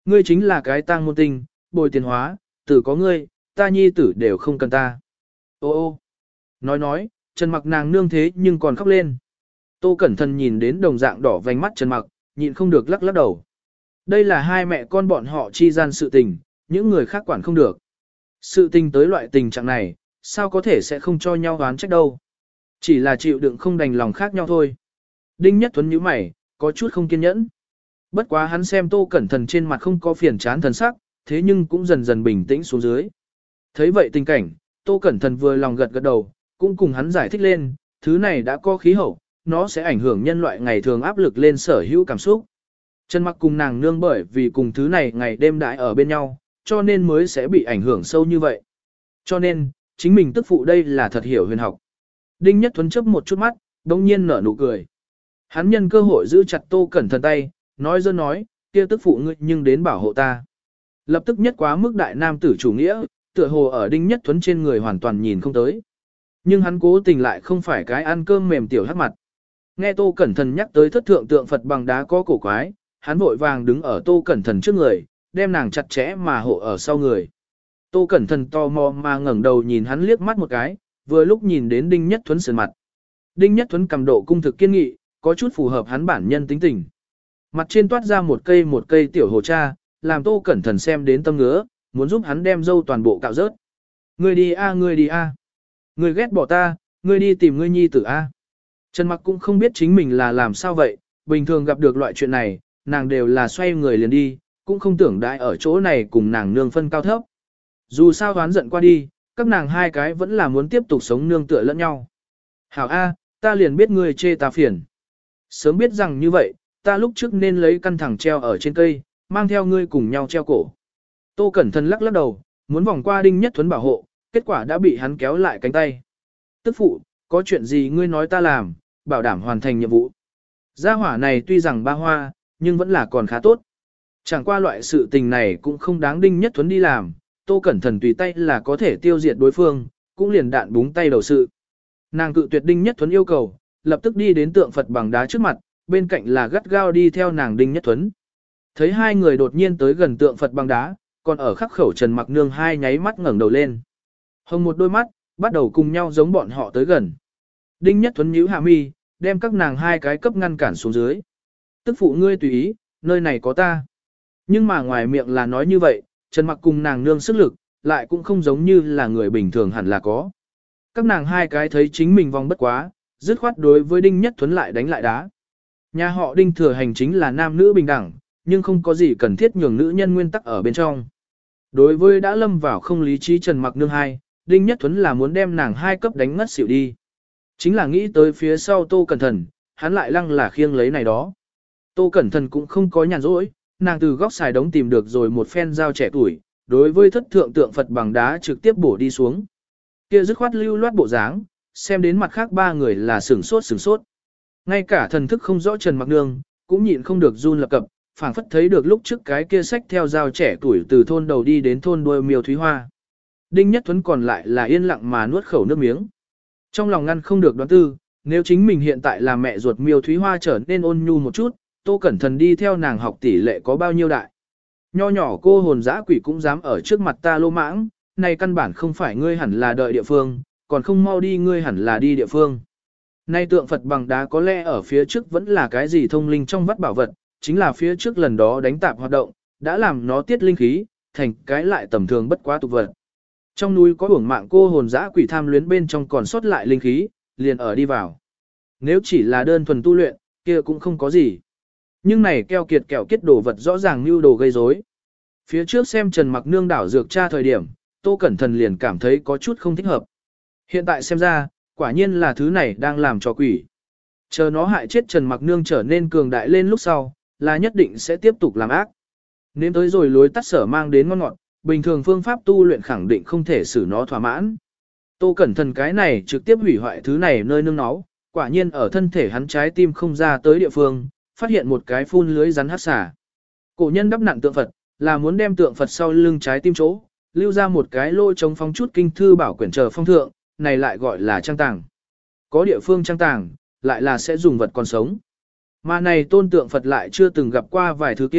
Speaker 1: ngươi chính là cái tang môn tinh, bồi tiền hóa, tử có ngươi, ta nhi tử đều không cần ta. Ô ô, nói nói, Trần Mặc nàng nương thế nhưng còn khóc lên. Tô Cẩn Thận nhìn đến đồng dạng đỏ vành mắt Trần Mặc, nhịn không được lắc lắc đầu. Đây là hai mẹ con bọn họ chi gian sự tình, những người khác quản không được. Sự tình tới loại tình trạng này, sao có thể sẽ không cho nhau oán trách đâu. Chỉ là chịu đựng không đành lòng khác nhau thôi. Đinh Nhất Tuấn nhíu mày, có chút không kiên nhẫn. Bất quá hắn xem Tô Cẩn Thận trên mặt không có phiền chán thần sắc, thế nhưng cũng dần dần bình tĩnh xuống dưới. Thấy vậy tình cảnh, Tô Cẩn Thận vừa lòng gật gật đầu, cũng cùng hắn giải thích lên, thứ này đã có khí hậu, nó sẽ ảnh hưởng nhân loại ngày thường áp lực lên sở hữu cảm xúc. Trần Mặc cùng nàng nương bởi vì cùng thứ này ngày đêm đãi ở bên nhau, cho nên mới sẽ bị ảnh hưởng sâu như vậy. Cho nên, chính mình tức phụ đây là thật hiểu huyền học. Đinh Nhất Thuấn chớp một chút mắt, đông nhiên nở nụ cười. Hắn nhân cơ hội giữ chặt Tô Cẩn Thận tay, nói dơ nói, kia tức phụ ngươi nhưng đến bảo hộ ta. Lập tức nhất quá mức đại nam tử chủ nghĩa, tựa hồ ở Đinh Nhất Thuấn trên người hoàn toàn nhìn không tới. Nhưng hắn cố tình lại không phải cái ăn cơm mềm tiểu hắc mặt. Nghe Tô Cẩn Thận nhắc tới thất thượng tượng Phật bằng đá có cổ quái, hắn vội vàng đứng ở Tô Cẩn Thận trước người, đem nàng chặt chẽ mà hộ ở sau người. Tô Cẩn Thận tò mò mà ngẩng đầu nhìn hắn liếc mắt một cái, vừa lúc nhìn đến Đinh Nhất Thuấn sườn mặt. Đinh Nhất Thuấn cầm độ cung thực kiên nghị, có chút phù hợp hắn bản nhân tính tình. Mặt trên toát ra một cây một cây tiểu hồ cha, làm Tô Cẩn Thận xem đến tâm ngứa, muốn giúp hắn đem dâu toàn bộ cạo rớt. Ngươi đi a, ngươi đi a. Ngươi ghét bỏ ta, ngươi đi tìm ngươi nhi tử a. Trần Mặc cũng không biết chính mình là làm sao vậy, bình thường gặp được loại chuyện này, nàng đều là xoay người liền đi, cũng không tưởng đại ở chỗ này cùng nàng nương phân cao thấp. Dù sao đoán giận qua đi, các nàng hai cái vẫn là muốn tiếp tục sống nương tựa lẫn nhau. Hảo A, ta liền biết ngươi chê ta phiền. Sớm biết rằng như vậy, ta lúc trước nên lấy căn thẳng treo ở trên cây, mang theo ngươi cùng nhau treo cổ. Tô Cẩn Thận lắc lắc đầu, muốn vòng qua Đinh Nhất Thuấn bảo hộ, kết quả đã bị hắn kéo lại cánh tay. Tức phụ, có chuyện gì ngươi nói ta làm, bảo đảm hoàn thành nhiệm vụ. Gia hỏa này tuy rằng ba hoa, nhưng vẫn là còn khá tốt. Chẳng qua loại sự tình này cũng không đáng Đinh Nhất Thuấn đi làm, Tô Cẩn Thận tùy tay là có thể tiêu diệt đối phương, cũng liền đạn búng tay đầu sự. Nàng cự tuyệt Đinh Nhất Thuấn yêu cầu, lập tức đi đến tượng Phật bằng đá trước mặt, bên cạnh là gắt gao đi theo nàng Đinh Nhất Thuấn. Thấy hai người đột nhiên tới gần tượng Phật bằng đá, còn ở khắc khẩu Trần Mặc Nương hai nháy mắt ngẩng đầu lên. Hồng một đôi mắt, bắt đầu cùng nhau giống bọn họ tới gần. Đinh Nhất Thuấn nhíu hạ mi, đem các nàng hai cái cấp ngăn cản xuống dưới. Tức phụ ngươi tùy ý, nơi này có ta. Nhưng mà ngoài miệng là nói như vậy, Trần Mặc cùng nàng nương sức lực, lại cũng không giống như là người bình thường hẳn là có. Các nàng hai cái thấy chính mình vòng bất quá, dứt khoát đối với Đinh Nhất Thuấn lại đánh lại đá. Nhà họ Đinh thừa hành chính là nam nữ bình đẳng, nhưng không có gì cần thiết nhường nữ nhân nguyên tắc ở bên trong. Đối với đã lâm vào không lý trí Trần Mặc nương hai, Đinh Nhất Thuấn là muốn đem nàng hai cấp đánh ngất xỉu đi. Chính là nghĩ tới phía sau Tô Cẩn Thận, hắn lại lăng là khiêng lấy này đó. Tô Cẩn Thận cũng không có nhàn rỗi, nàng từ góc xài đống tìm được rồi một phen dao trẻ tuổi, đối với thất thượng tượng Phật bằng đá trực tiếp bổ đi xuống. Kia dứt khoát lưu loát bộ dáng, xem đến mặt khác ba người là sửng sốt sửng sốt. Ngay cả thần thức không rõ Trần Mặc Nương, cũng nhịn không được run lập cập, phảng phất thấy được lúc trước cái kia sách theo dao trẻ tuổi từ thôn đầu đi đến thôn đuôi Miêu Thúy Hoa. Đinh Nhất Thuấn còn lại là yên lặng mà nuốt khẩu nước miếng. Trong lòng ngăn không được đoán tư, nếu chính mình hiện tại là mẹ ruột Miêu Thúy Hoa trở nên ôn nhu một chút, Tô Cẩn Thận đi theo nàng học tỷ lệ có bao nhiêu đại. Nho nhỏ cô hồn dã quỷ cũng dám ở trước mặt ta lô mãng, này căn bản không phải ngươi hẳn là đợi địa phương, còn không mau đi ngươi hẳn là đi địa phương. Nay tượng Phật bằng đá có lẽ ở phía trước vẫn là cái gì thông linh trong vắt bảo vật, chính là phía trước lần đó đánh tạp hoạt động, đã làm nó tiết linh khí, thành cái lại tầm thường bất quá tục vật. Trong núi có uổng mạng cô hồn dã quỷ tham luyến bên trong còn sót lại linh khí, liền ở đi vào. Nếu chỉ là đơn thuần tu luyện, kia cũng không có gì. Nhưng này keo kiệt kẹo kết đồ vật rõ ràng như đồ gây rối. Phía trước xem Trần Mặc Nương đảo dược tra thời điểm, Tô Cẩn Thận liền cảm thấy có chút không thích hợp. Hiện tại xem ra, quả nhiên là thứ này đang làm cho quỷ. Chờ nó hại chết Trần Mặc Nương trở nên cường đại lên lúc sau, là nhất định sẽ tiếp tục làm ác. Nếm tới rồi lối tắt sở mang đến ngon ngọt, bình thường phương pháp tu luyện khẳng định không thể xử nó thỏa mãn. Tô Cẩn Thận cái này trực tiếp hủy hoại thứ này nơi nương náu, quả nhiên ở thân thể hắn trái tim không ra tới địa phương, phát hiện một cái phun lưới rắn hắc xà. Cổ nhân đắp nặng tượng Phật, là muốn đem tượng Phật sau lưng trái tim chỗ, lưu ra một cái lỗ chống phong chút kinh thư bảo quyển chờ phong thượng, này lại gọi là trang tàng. Có địa phương trang tàng, lại là sẽ dùng vật còn sống. Mà này tôn tượng Phật lại chưa từng gặp qua vài thứ kia,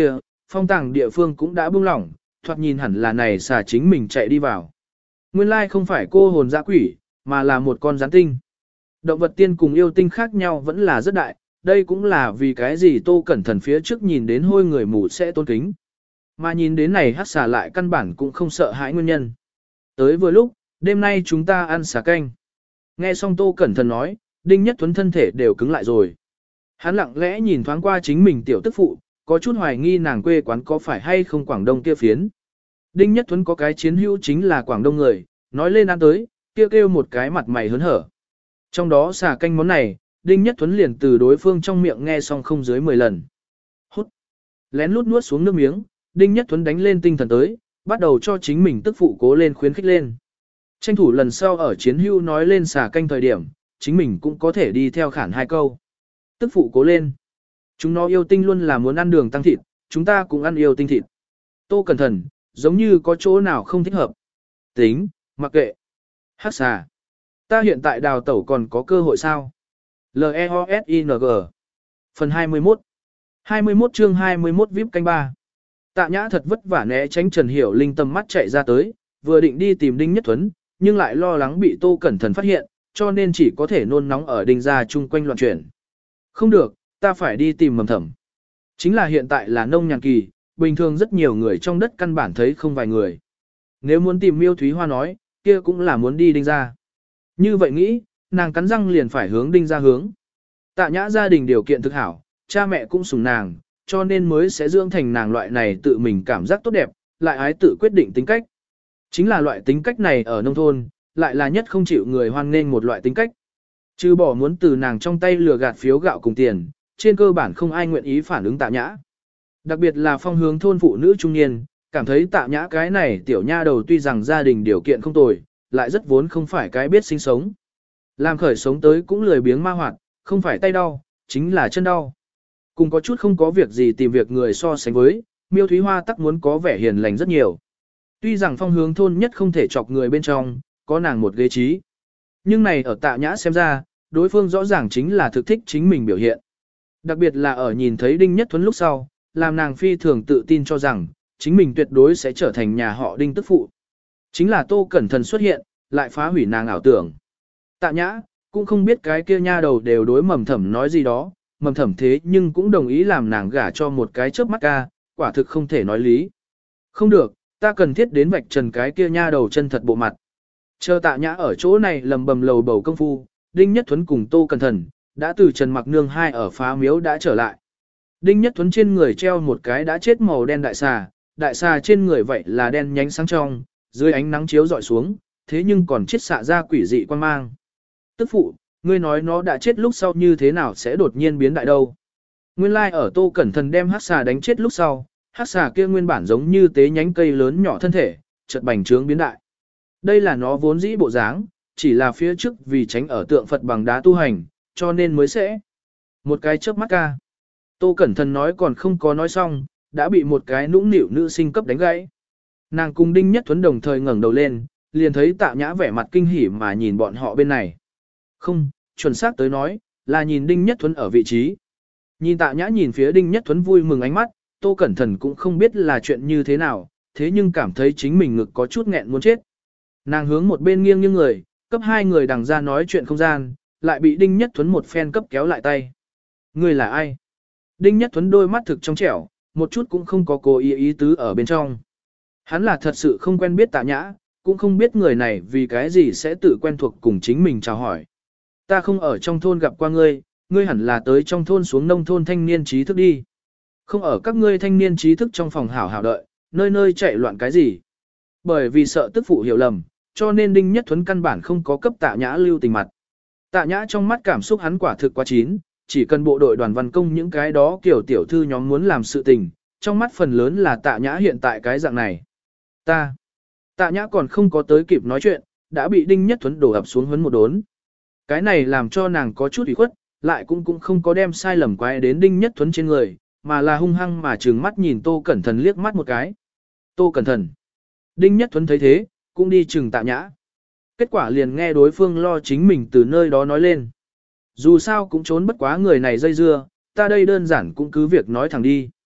Speaker 1: phong tàng địa phương cũng đã buông lỏng, thoạt nhìn hẳn là này xà chính mình chạy đi vào. Nguyên lai không phải cô hồn dã quỷ, mà là một con gián tinh. Động vật tiên cùng yêu tinh khác nhau vẫn là rất đại, đây cũng là vì cái gì Tô Cẩn Thận phía trước nhìn đến hôi người mù sẽ tôn kính. Mà nhìn đến này hắc xà lại căn bản cũng không sợ hãi nguyên nhân. Tới vừa lúc, đêm nay chúng ta ăn xà canh. Nghe xong Tô Cẩn Thận nói, Đinh Nhất Tuấn thân thể đều cứng lại rồi. Hắn lặng lẽ nhìn thoáng qua chính mình tiểu tức phụ, có chút hoài nghi nàng quê quán có phải hay không Quảng Đông kia phiến. Đinh Nhất Tuấn có cái chiến hữu chính là Quảng Đông người, nói lên ăn tới, kêu kêu một cái mặt mày hớn hở. Trong đó xà canh món này, Đinh Nhất Tuấn liền từ đối phương trong miệng nghe xong không dưới mười lần. Hút. Lén lút nuốt xuống nước miếng, Đinh Nhất Tuấn đánh lên tinh thần tới, bắt đầu cho chính mình tức phụ cố lên khuyến khích lên. Tranh thủ lần sau ở chiến hữu nói lên xà canh thời điểm, chính mình cũng có thể đi theo khản hai câu. Tức phụ cố lên. Chúng nó yêu tinh luôn là muốn ăn đường tăng thịt, chúng ta cũng ăn yêu tinh thịt. Tô Cẩn Thận, giống như có chỗ nào không thích hợp. Tính, mặc kệ. Hắc xà. Ta hiện tại đào tẩu còn có cơ hội sao? L E O S I N G. Phần hai mươi mốt. hai mươi mốt chương hai mươi mốt vê i pê canh ba. Tạ Nhã thật vất vả né tránh Trần Hiểu Linh tầm mắt chạy ra tới, vừa định đi tìm Đinh Nhất Tuấn, nhưng lại lo lắng bị Tô Cẩn Thận phát hiện, cho nên chỉ có thể nôn nóng ở Đinh gia chung quanh loạn chuyển. Không được, ta phải đi tìm Mầm Thẩm. Chính là hiện tại là nông nhàn kỳ, bình thường rất nhiều người trong đất căn bản thấy không vài người. Nếu muốn tìm Miêu Thúy Hoa nói, kia cũng là muốn đi Đinh gia. Như vậy nghĩ, nàng cắn răng liền phải hướng Đinh gia hướng. Tạ Nhã gia đình điều kiện thực hảo, cha mẹ cũng sủng nàng, cho nên mới sẽ dưỡng thành nàng loại này tự mình cảm giác tốt đẹp, lại ái tự quyết định tính cách. Chính là loại tính cách này ở nông thôn, lại là nhất không chịu người hoan nghênh một loại tính cách. Chứ bỏ muốn từ nàng trong tay lừa gạt phiếu gạo cùng tiền, trên cơ bản không ai nguyện ý phản ứng Tạ Nhã. Đặc biệt là phong hướng thôn phụ nữ trung niên, cảm thấy Tạ Nhã cái này tiểu nha đầu tuy rằng gia đình điều kiện không tồi, lại rất vốn không phải cái biết sinh sống. Làm khởi sống tới cũng lười biếng ma hoạt, không phải tay đau, chính là chân đau. Cùng có chút không có việc gì tìm việc người so sánh với, Miêu Thúy Hoa tắc muốn có vẻ hiền lành rất nhiều. Tuy rằng phong hướng thôn nhất không thể chọc người bên trong, có nàng một ghế trí. Nhưng này ở Tạ Nhã xem ra, đối phương rõ ràng chính là thực thích chính mình biểu hiện. Đặc biệt là ở nhìn thấy Đinh Nhất Tuấn lúc sau, làm nàng phi thường tự tin cho rằng, chính mình tuyệt đối sẽ trở thành nhà họ Đinh tức phụ. Chính là Tô Cẩn Thận xuất hiện, lại phá hủy nàng ảo tưởng. Tạ Nhã, cũng không biết cái kia nha đầu đều đối Mầm Thẩm nói gì đó, Mầm Thẩm thế nhưng cũng đồng ý làm nàng gả cho một cái chớp mắt ca, quả thực không thể nói lý. Không được, ta cần thiết đến vạch trần cái kia nha đầu chân thật bộ mặt. Chờ Tạ Nhã ở chỗ này lầm bầm lầu bầu công phu, Đinh Nhất Tuấn cùng Tô Cẩn Thận đã từ Trần Mặc Nương hai ở phá miếu đã trở lại. Đinh Nhất Tuấn trên người treo một cái đã chết màu đen đại xà, đại xà trên người vậy là đen nhánh sáng trong, dưới ánh nắng chiếu dọi xuống, thế nhưng còn chết xạ ra quỷ dị quan mang. Tức phụ, ngươi nói nó đã chết lúc sau như thế nào sẽ đột nhiên biến đại đâu? Nguyên lai like ở Tô Cẩn Thận đem hắc xà đánh chết lúc sau, hắc xà kia nguyên bản giống như tế nhánh cây lớn nhỏ thân thể, chợt bành trướng biến đại. Đây là nó vốn dĩ bộ dáng, chỉ là phía trước vì tránh ở tượng Phật bằng đá tu hành, cho nên mới sẽ. Một cái chớp mắt ca. Tô Cẩn Thận nói còn không có nói xong, đã bị một cái nũng nịu nữ sinh cấp đánh gãy. Nàng cùng Đinh Nhất Tuấn đồng thời ngẩng đầu lên, liền thấy Tạ Nhã vẻ mặt kinh hỉ mà nhìn bọn họ bên này. Không, chuẩn xác tới nói, là nhìn Đinh Nhất Tuấn ở vị trí. Nhìn Tạ Nhã nhìn phía Đinh Nhất Tuấn vui mừng ánh mắt, Tô Cẩn Thận cũng không biết là chuyện như thế nào, thế nhưng cảm thấy chính mình ngực có chút nghẹn muốn chết. Nàng hướng một bên nghiêng nghiêng người, cấp hai người đằng ra nói chuyện không gian, lại bị Đinh Nhất Tuấn một phen cấp kéo lại tay. Người là ai? Đinh Nhất Tuấn đôi mắt thực trong trẻo, một chút cũng không có cố ý ý tứ ở bên trong. Hắn là thật sự không quen biết Tạ Nhã, cũng không biết người này vì cái gì sẽ tự quen thuộc cùng chính mình chào hỏi. Ta không ở trong thôn gặp qua ngươi, ngươi hẳn là tới trong thôn xuống nông thôn thanh niên trí thức đi. Không ở các ngươi thanh niên trí thức trong phòng hảo hảo đợi, nơi nơi chạy loạn cái gì. Bởi vì sợ tức phụ hiểu lầm, cho nên Đinh Nhất Tuấn căn bản không có cấp Tạ Nhã lưu tình mặt. Tạ Nhã trong mắt cảm xúc hắn quả thực quá chín, chỉ cần bộ đội đoàn văn công những cái đó kiểu tiểu thư nhóm muốn làm sự tình, trong mắt phần lớn là Tạ Nhã hiện tại cái dạng này. Ta, Tạ Nhã còn không có tới kịp nói chuyện, đã bị Đinh Nhất Tuấn đổ ập xuống huấn một đốn. Cái này làm cho nàng có chút ủy khuất, lại cũng cũng không có đem sai lầm quay đến Đinh Nhất Tuấn trên người, mà là hung hăng mà trừng mắt nhìn Tô Cẩn Thận liếc mắt một cái. Tô Cẩn Thận. Đinh Nhất Tuấn thấy thế, cũng đi trừng Tạ Nhã. Kết quả liền nghe đối phương lo chính mình từ nơi đó nói lên. Dù sao cũng trốn bất quá người này dây dưa, ta đây đơn giản cũng cứ việc nói thẳng đi.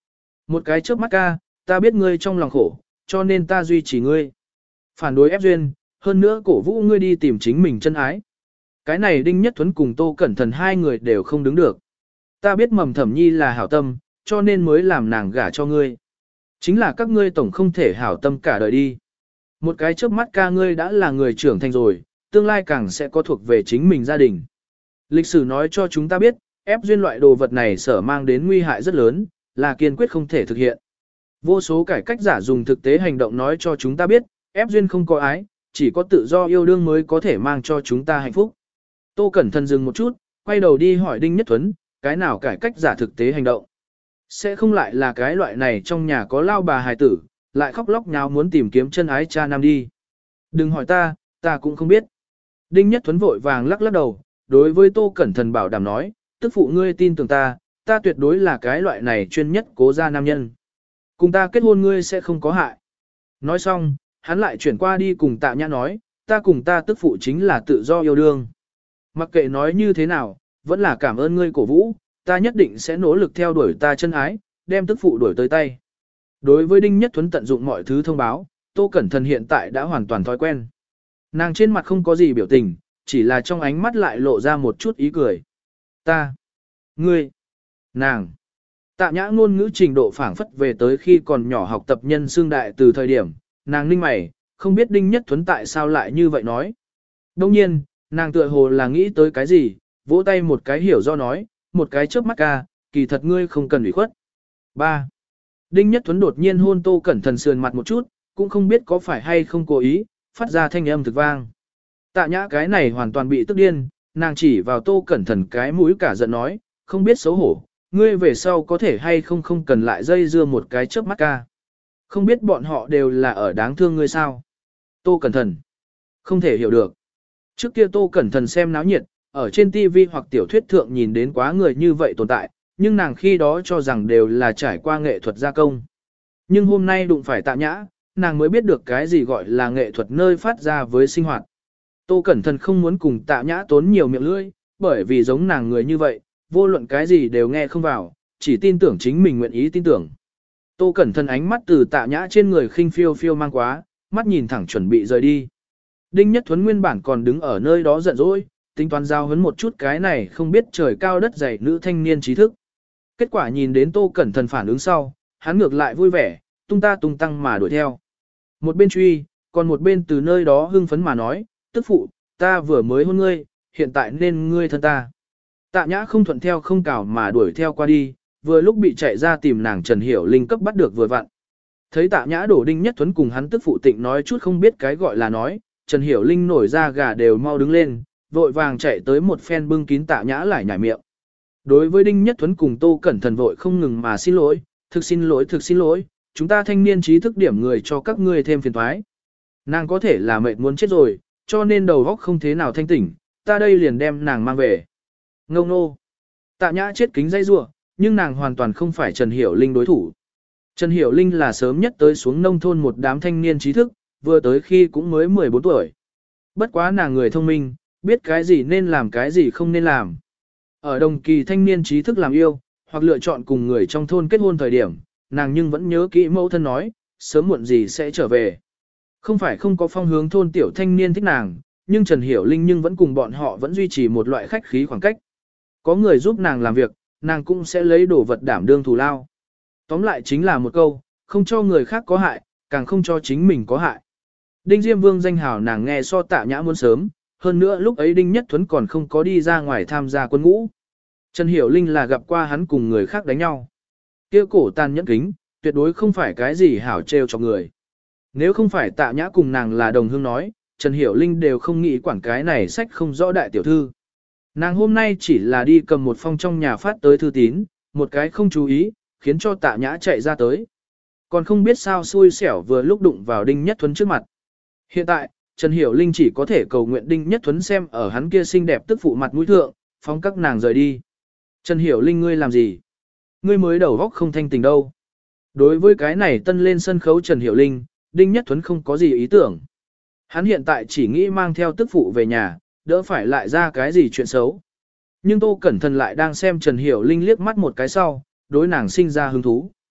Speaker 1: Một cái chớp mắt ca, ta biết ngươi trong lòng khổ, cho nên ta duy trì ngươi. Phản đối ép duyên, hơn nữa cổ vũ ngươi đi tìm chính mình chân ái. Cái này Đinh Nhất Thuấn cùng Tô Cẩn Thần hai người đều không đứng được. Ta biết Mầm Thẩm Nhi là hảo tâm, cho nên mới làm nàng gả cho ngươi. Chính là các ngươi tổng không thể hảo tâm cả đời đi. Một cái chớp mắt ca ngươi đã là người trưởng thành rồi, tương lai càng sẽ có thuộc về chính mình gia đình. Lịch sử nói cho chúng ta biết, ép duyên loại đồ vật này sở mang đến nguy hại rất lớn, là kiên quyết không thể thực hiện. Vô số cải cách giả dùng thực tế hành động nói cho chúng ta biết, ép duyên không có ái, chỉ có tự do yêu đương mới có thể mang cho chúng ta hạnh phúc. Tô Cẩn Thận dừng một chút, quay đầu đi hỏi Đinh Nhất Thuấn, cái nào cải cách giả thực tế hành động. Sẽ không lại là cái loại này trong nhà có lao bà hài tử, lại khóc lóc nháo muốn tìm kiếm chân ái cha nam đi. Đừng hỏi ta, ta cũng không biết. Đinh Nhất Thuấn vội vàng lắc lắc đầu, đối với Tô Cẩn Thận bảo đảm nói, tức phụ ngươi tin tưởng ta, ta tuyệt đối là cái loại này chuyên nhất cố gia nam nhân. Cùng ta kết hôn ngươi sẽ không có hại. Nói xong, hắn lại chuyển qua đi cùng Tạ Nhã nói, ta cùng ta tức phụ chính là tự do yêu đương. Mặc kệ nói như thế nào, vẫn là cảm ơn ngươi cổ vũ, ta nhất định sẽ nỗ lực theo đuổi ta chân ái, đem tức phụ đuổi tới tay. Đối với Đinh Nhất Thuấn tận dụng mọi thứ thông báo, Tô Cẩn Thận hiện tại đã hoàn toàn thói quen. Nàng trên mặt không có gì biểu tình, chỉ là trong ánh mắt lại lộ ra một chút ý cười. Ta, ngươi, nàng. Tạ Nhã ngôn ngữ trình độ phảng phất về tới khi còn nhỏ học tập nhân xương đại từ thời điểm, nàng ninh mày, không biết Đinh Nhất Thuấn tại sao lại như vậy nói. Đông nhiên, nàng tựa hồ là nghĩ tới cái gì, vỗ tay một cái hiểu do nói, một cái chớp mắt ca, kỳ thật ngươi không cần ủy khuất. ba. Đinh Nhất Thuấn đột nhiên hôn Tô Cẩn Thận sườn mặt một chút, cũng không biết có phải hay không cố ý, phát ra thanh âm thực vang. Tạ Nhã cái này hoàn toàn bị tức điên, nàng chỉ vào Tô Cẩn Thận cái mũi cả giận nói, không biết xấu hổ, ngươi về sau có thể hay không không cần lại dây dưa một cái chớp mắt ca. Không biết bọn họ đều là ở đáng thương ngươi sao. Tô Cẩn Thận không thể hiểu được. Trước kia Tô Cẩn Thận xem náo nhiệt, ở trên ti vi hoặc tiểu thuyết thượng nhìn đến quá người như vậy tồn tại, nhưng nàng khi đó cho rằng đều là trải qua nghệ thuật gia công. Nhưng hôm nay đụng phải Tạ Nhã, nàng mới biết được cái gì gọi là nghệ thuật nơi phát ra với sinh hoạt. Tô Cẩn Thận không muốn cùng Tạ Nhã tốn nhiều miệng lưỡi, bởi vì giống nàng người như vậy, vô luận cái gì đều nghe không vào, chỉ tin tưởng chính mình nguyện ý tin tưởng. Tô Cẩn Thận ánh mắt từ Tạ Nhã trên người khinh phiêu phiêu mang quá, mắt nhìn thẳng chuẩn bị rời đi. Đinh Nhất Thuấn nguyên bản còn đứng ở nơi đó giận dỗi, tính toán giao hấn một chút cái này không biết trời cao đất dày nữ thanh niên trí thức. Kết quả nhìn đến Tô Cẩn Thận phản ứng sau, hắn ngược lại vui vẻ, tung ta tung tăng mà đuổi theo. Một bên truy, còn một bên từ nơi đó hưng phấn mà nói, tức phụ, ta vừa mới hôn ngươi, hiện tại nên ngươi thân ta. Tạ Nhã không thuận theo không cào mà đuổi theo qua đi, vừa lúc bị chạy ra tìm nàng Trần Hiểu Linh cấp bắt được vừa vặn. Thấy Tạ Nhã đổ Đinh Nhất Thuấn cùng hắn tức phụ tịnh nói chút không biết cái gọi là nói, Trần Hiểu Linh nổi ra gà đều mau đứng lên, vội vàng chạy tới một phen bưng kín Tạ Nhã lại nhảy miệng. Đối với Đinh Nhất Thuấn cùng Tô Cẩn Thận vội không ngừng mà xin lỗi, thực xin lỗi thực xin lỗi, chúng ta thanh niên trí thức điểm người cho các ngươi thêm phiền toái. Nàng có thể là mệt muốn chết rồi, cho nên đầu óc không thế nào thanh tỉnh, ta đây liền đem nàng mang về. Ngông nô. Tạ Nhã chết kính dây rua, nhưng nàng hoàn toàn không phải Trần Hiểu Linh đối thủ. Trần Hiểu Linh là sớm nhất tới xuống nông thôn một đám thanh niên trí thức, vừa tới khi cũng mới mười bốn tuổi. Bất quá nàng người thông minh, biết cái gì nên làm cái gì không nên làm. Ở đồng kỳ thanh niên trí thức làm yêu, hoặc lựa chọn cùng người trong thôn kết hôn thời điểm, nàng nhưng vẫn nhớ kỹ mẫu thân nói, sớm muộn gì sẽ trở về. Không phải không có phong hướng thôn tiểu thanh niên thích nàng, nhưng Trần Hiểu Linh nhưng vẫn cùng bọn họ vẫn duy trì một loại khách khí khoảng cách. Có người giúp nàng làm việc, nàng cũng sẽ lấy đồ vật đảm đương thù lao. Tóm lại chính là một câu, không cho người khác có hại, càng không cho chính mình có hại. Đinh Diêm Vương danh hào nàng nghe so Tạ Nhã muốn sớm, hơn nữa lúc ấy Đinh Nhất Thuấn còn không có đi ra ngoài tham gia quân ngũ. Trần Hiểu Linh là gặp qua hắn cùng người khác đánh nhau. Kia cổ tàn nhẫn kính, tuyệt đối không phải cái gì hảo trêu cho người. Nếu không phải Tạ Nhã cùng nàng là đồng hương nói, Trần Hiểu Linh đều không nghĩ quản cái này sách không rõ đại tiểu thư. Nàng hôm nay chỉ là đi cầm một phong trong nhà phát tới thư tín, một cái không chú ý, khiến cho Tạ Nhã chạy ra tới. Còn không biết sao xui xẻo vừa lúc đụng vào Đinh Nhất Thuấn trước mặt. Hiện tại, Trần Hiểu Linh chỉ có thể cầu nguyện Đinh Nhất Thuấn xem ở hắn kia xinh đẹp tức phụ mặt mũi thượng, phóng các nàng rời đi. Trần Hiểu Linh ngươi làm gì? Ngươi mới đầu góc không thanh tình đâu. Đối với cái này tân lên sân khấu Trần Hiểu Linh, Đinh Nhất Thuấn không có gì ý tưởng. Hắn hiện tại chỉ nghĩ mang theo tức phụ về nhà, đỡ phải lại ra cái gì chuyện xấu. Nhưng Tô Cẩn Thận lại đang xem Trần Hiểu Linh liếc mắt một cái sau, đối nàng sinh ra hứng thú.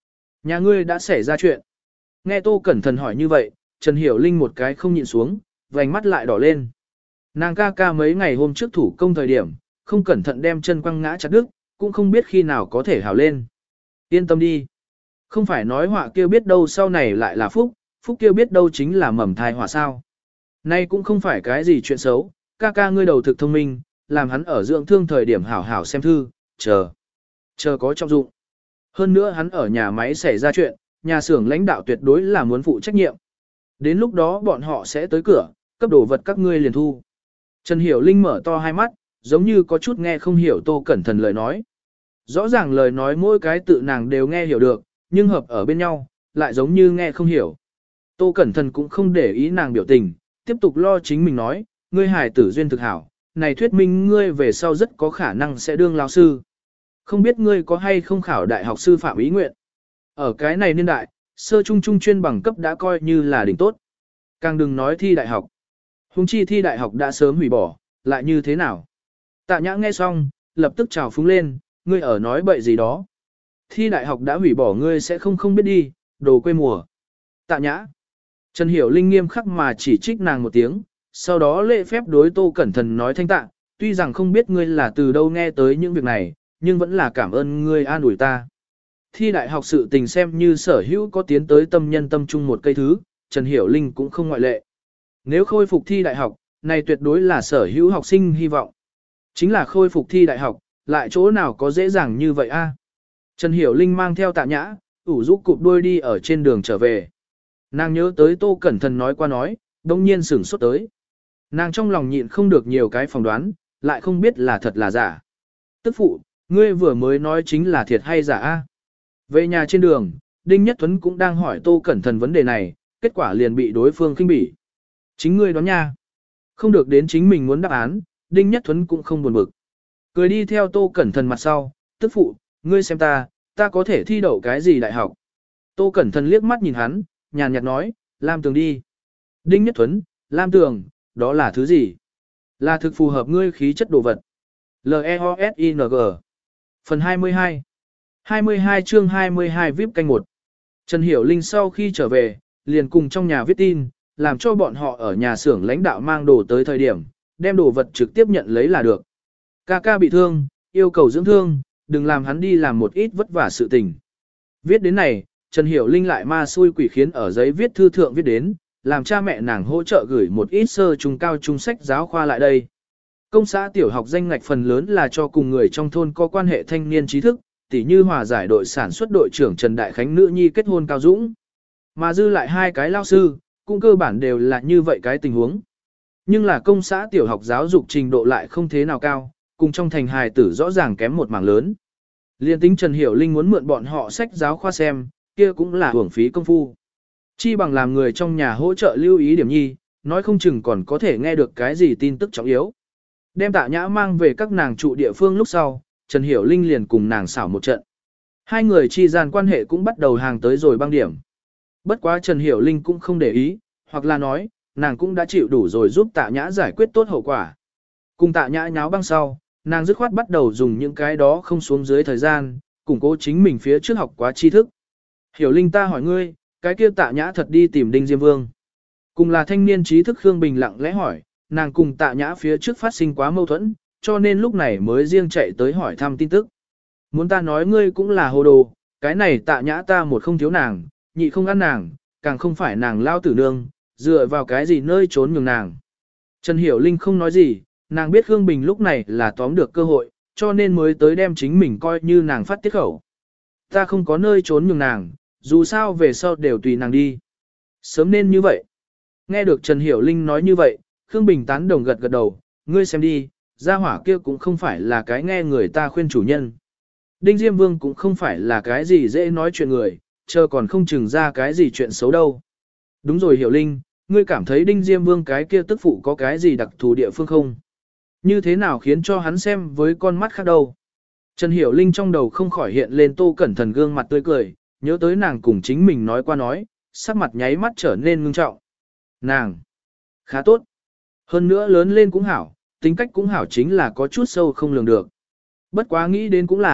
Speaker 1: Nhà ngươi đã xảy ra chuyện. Nghe Tô Cẩn Thận hỏi như vậy, Trần Hiểu Linh một cái không nhịn xuống, vành mắt lại đỏ lên. Nàng ca ca mấy ngày hôm trước thủ công thời điểm, không cẩn thận đem chân quăng ngã chặt đứt, cũng không biết khi nào có thể hào lên. Yên tâm đi. Không phải nói họa kia biết đâu sau này lại là phúc, phúc kia biết đâu chính là mầm thai họa sao. Nay cũng không phải cái gì chuyện xấu, ca ca ngươi đầu thực thông minh, làm hắn ở dưỡng thương thời điểm hảo hảo xem thư, chờ. Chờ có trọng dụng. Hơn nữa hắn ở nhà máy xảy ra chuyện, nhà xưởng lãnh đạo tuyệt đối là muốn phụ trách nhiệm. Đến lúc đó bọn họ sẽ tới cửa, cấp đồ vật các ngươi liền thu. Trần Hiểu Linh mở to hai mắt, giống như có chút nghe không hiểu Tô Cẩn Thận lời nói. Rõ ràng lời nói mỗi cái tự nàng đều nghe hiểu được, nhưng hợp ở bên nhau, lại giống như nghe không hiểu. Tô Cẩn Thận cũng không để ý nàng biểu tình, tiếp tục lo chính mình nói, ngươi hài tử duyên thực hảo, này thuyết minh ngươi về sau rất có khả năng sẽ đương lão sư. Không biết ngươi có hay không khảo đại học sư phạm ý nguyện. Ở cái này niên đại, sơ trung trung chuyên bằng cấp đã coi như là đỉnh tốt. Càng đừng nói thi đại học. Hùng chi thi đại học đã sớm hủy bỏ, lại như thế nào? Tạ Nhã nghe xong, lập tức trào phúng lên, ngươi ở nói bậy gì đó. Thi đại học đã hủy bỏ ngươi sẽ không không biết đi, đồ quê mùa. Tạ Nhã. Trần Hiểu Linh nghiêm khắc mà chỉ trích nàng một tiếng, sau đó lễ phép đối Tô Cẩn Thận nói thanh tạ, tuy rằng không biết ngươi là từ đâu nghe tới những việc này, nhưng vẫn là cảm ơn ngươi an ủi ta. Thi đại học sự tình xem như sở hữu có tiến tới tâm nhân tâm chung một cây thứ, Trần Hiểu Linh cũng không ngoại lệ. Nếu khôi phục thi đại học, này tuyệt đối là sở hữu học sinh hy vọng. Chính là khôi phục thi đại học, lại chỗ nào có dễ dàng như vậy a? Trần Hiểu Linh mang theo Tạ Nhã, ủ rũ cụp đuôi đi ở trên đường trở về. Nàng nhớ tới Tô Cẩn Thận nói qua nói, đông nhiên sửng sốt tới. Nàng trong lòng nhịn không được nhiều cái phỏng đoán, lại không biết là thật là giả. Tức phụ, ngươi vừa mới nói chính là thiệt hay giả a? Về nhà trên đường, Đinh Nhất Tuấn cũng đang hỏi Tô Cẩn Thận vấn đề này, kết quả liền bị đối phương khinh bỉ. Chính ngươi đoán nha. Không được đến chính mình muốn đáp án, Đinh Nhất Tuấn cũng không buồn bực. Cười đi theo Tô Cẩn Thận mặt sau, tức phụ, ngươi xem ta, ta có thể thi đậu cái gì đại học. Tô Cẩn Thận liếc mắt nhìn hắn, nhàn nhạt nói, Lam Tường đi. Đinh Nhất Tuấn, Lam Tường, đó là thứ gì? Là thực phù hợp ngươi khí chất đồ vật. L E O S I N G Phần hai mươi hai hai mươi hai chương hai mươi hai vê i pê canh một. Trần Hiểu Linh sau khi trở về, liền cùng trong nhà viết tin, làm cho bọn họ ở nhà xưởng lãnh đạo mang đồ tới thời điểm, đem đồ vật trực tiếp nhận lấy là được. Ca ca bị thương, yêu cầu dưỡng thương, đừng làm hắn đi làm một ít vất vả sự tình. Viết đến này, Trần Hiểu Linh lại ma xui quỷ khiến ở giấy viết thư thượng viết đến, làm cha mẹ nàng hỗ trợ gửi một ít sơ trung cao trung sách giáo khoa lại đây. Công xã tiểu học danh ngạch phần lớn là cho cùng người trong thôn có quan hệ thanh niên trí thức, tỉ như hòa giải đội sản xuất đội trưởng Trần Đại Khánh nữ nhi kết hôn Cao Dũng. Mà dư lại hai cái lao sư, cũng cơ bản đều là như vậy cái tình huống. Nhưng là công xã tiểu học giáo dục trình độ lại không thế nào cao, cùng trong thành hài tử rõ ràng kém một mảng lớn. Liên tính Trần Hiểu Linh muốn mượn bọn họ sách giáo khoa xem, kia cũng là hưởng phí công phu. Chi bằng làm người trong nhà hỗ trợ lưu ý điểm nhi, nói không chừng còn có thể nghe được cái gì tin tức trọng yếu. Đem Tạ Nhã mang về các nàng trụ địa phương lúc sau, Trần Hiểu Linh liền cùng nàng xảo một trận. Hai người chi gian quan hệ cũng bắt đầu hàng tới rồi băng điểm. Bất quá Trần Hiểu Linh cũng không để ý, hoặc là nói, nàng cũng đã chịu đủ rồi giúp Tạ Nhã giải quyết tốt hậu quả. Cùng Tạ Nhã nháo băng sau, nàng dứt khoát bắt đầu dùng những cái đó không xuống dưới thời gian, củng cố chính mình phía trước học quá tri thức. Hiểu Linh, ta hỏi ngươi, cái kia Tạ Nhã thật đi tìm Đinh Diêm Vương. Cùng là thanh niên trí thức Khương Bình lặng lẽ hỏi, nàng cùng Tạ Nhã phía trước phát sinh quá mâu thuẫn, cho nên lúc này mới riêng chạy tới hỏi thăm tin tức. Muốn ta nói ngươi cũng là hồ đồ, cái này Tạ Nhã ta một không thiếu nàng, nhị không ăn nàng, càng không phải nàng lao tử nương, dựa vào cái gì nơi trốn nhường nàng. Trần Hiểu Linh không nói gì, nàng biết Khương Bình lúc này là tóm được cơ hội, cho nên mới tới đem chính mình coi như nàng phát tiết khẩu. Ta không có nơi trốn nhường nàng, dù sao về sau đều tùy nàng đi. Sớm nên như vậy. Nghe được Trần Hiểu Linh nói như vậy, Khương Bình tán đồng gật gật đầu, ngươi xem đi, gia hỏa kia cũng không phải là cái nghe người ta khuyên chủ nhân. Đinh Diêm Vương cũng không phải là cái gì dễ nói chuyện người, chờ còn không chừng ra cái gì chuyện xấu đâu. Đúng rồi Hiểu Linh, ngươi cảm thấy Đinh Diêm Vương cái kia tức phụ có cái gì đặc thù địa phương không? Như thế nào khiến cho hắn xem với con mắt khác đâu? Trần Hiểu Linh trong đầu không khỏi hiện lên Tô Cẩn Thận gương mặt tươi cười, nhớ tới nàng cùng chính mình nói qua nói, sắc mặt nháy mắt trở nên ngưng trọng. Nàng, khá tốt. Hơn nữa lớn lên cũng hảo, tính cách cũng hảo, chính là có chút sâu không lường được. Bất quá nghĩ đến cũng là,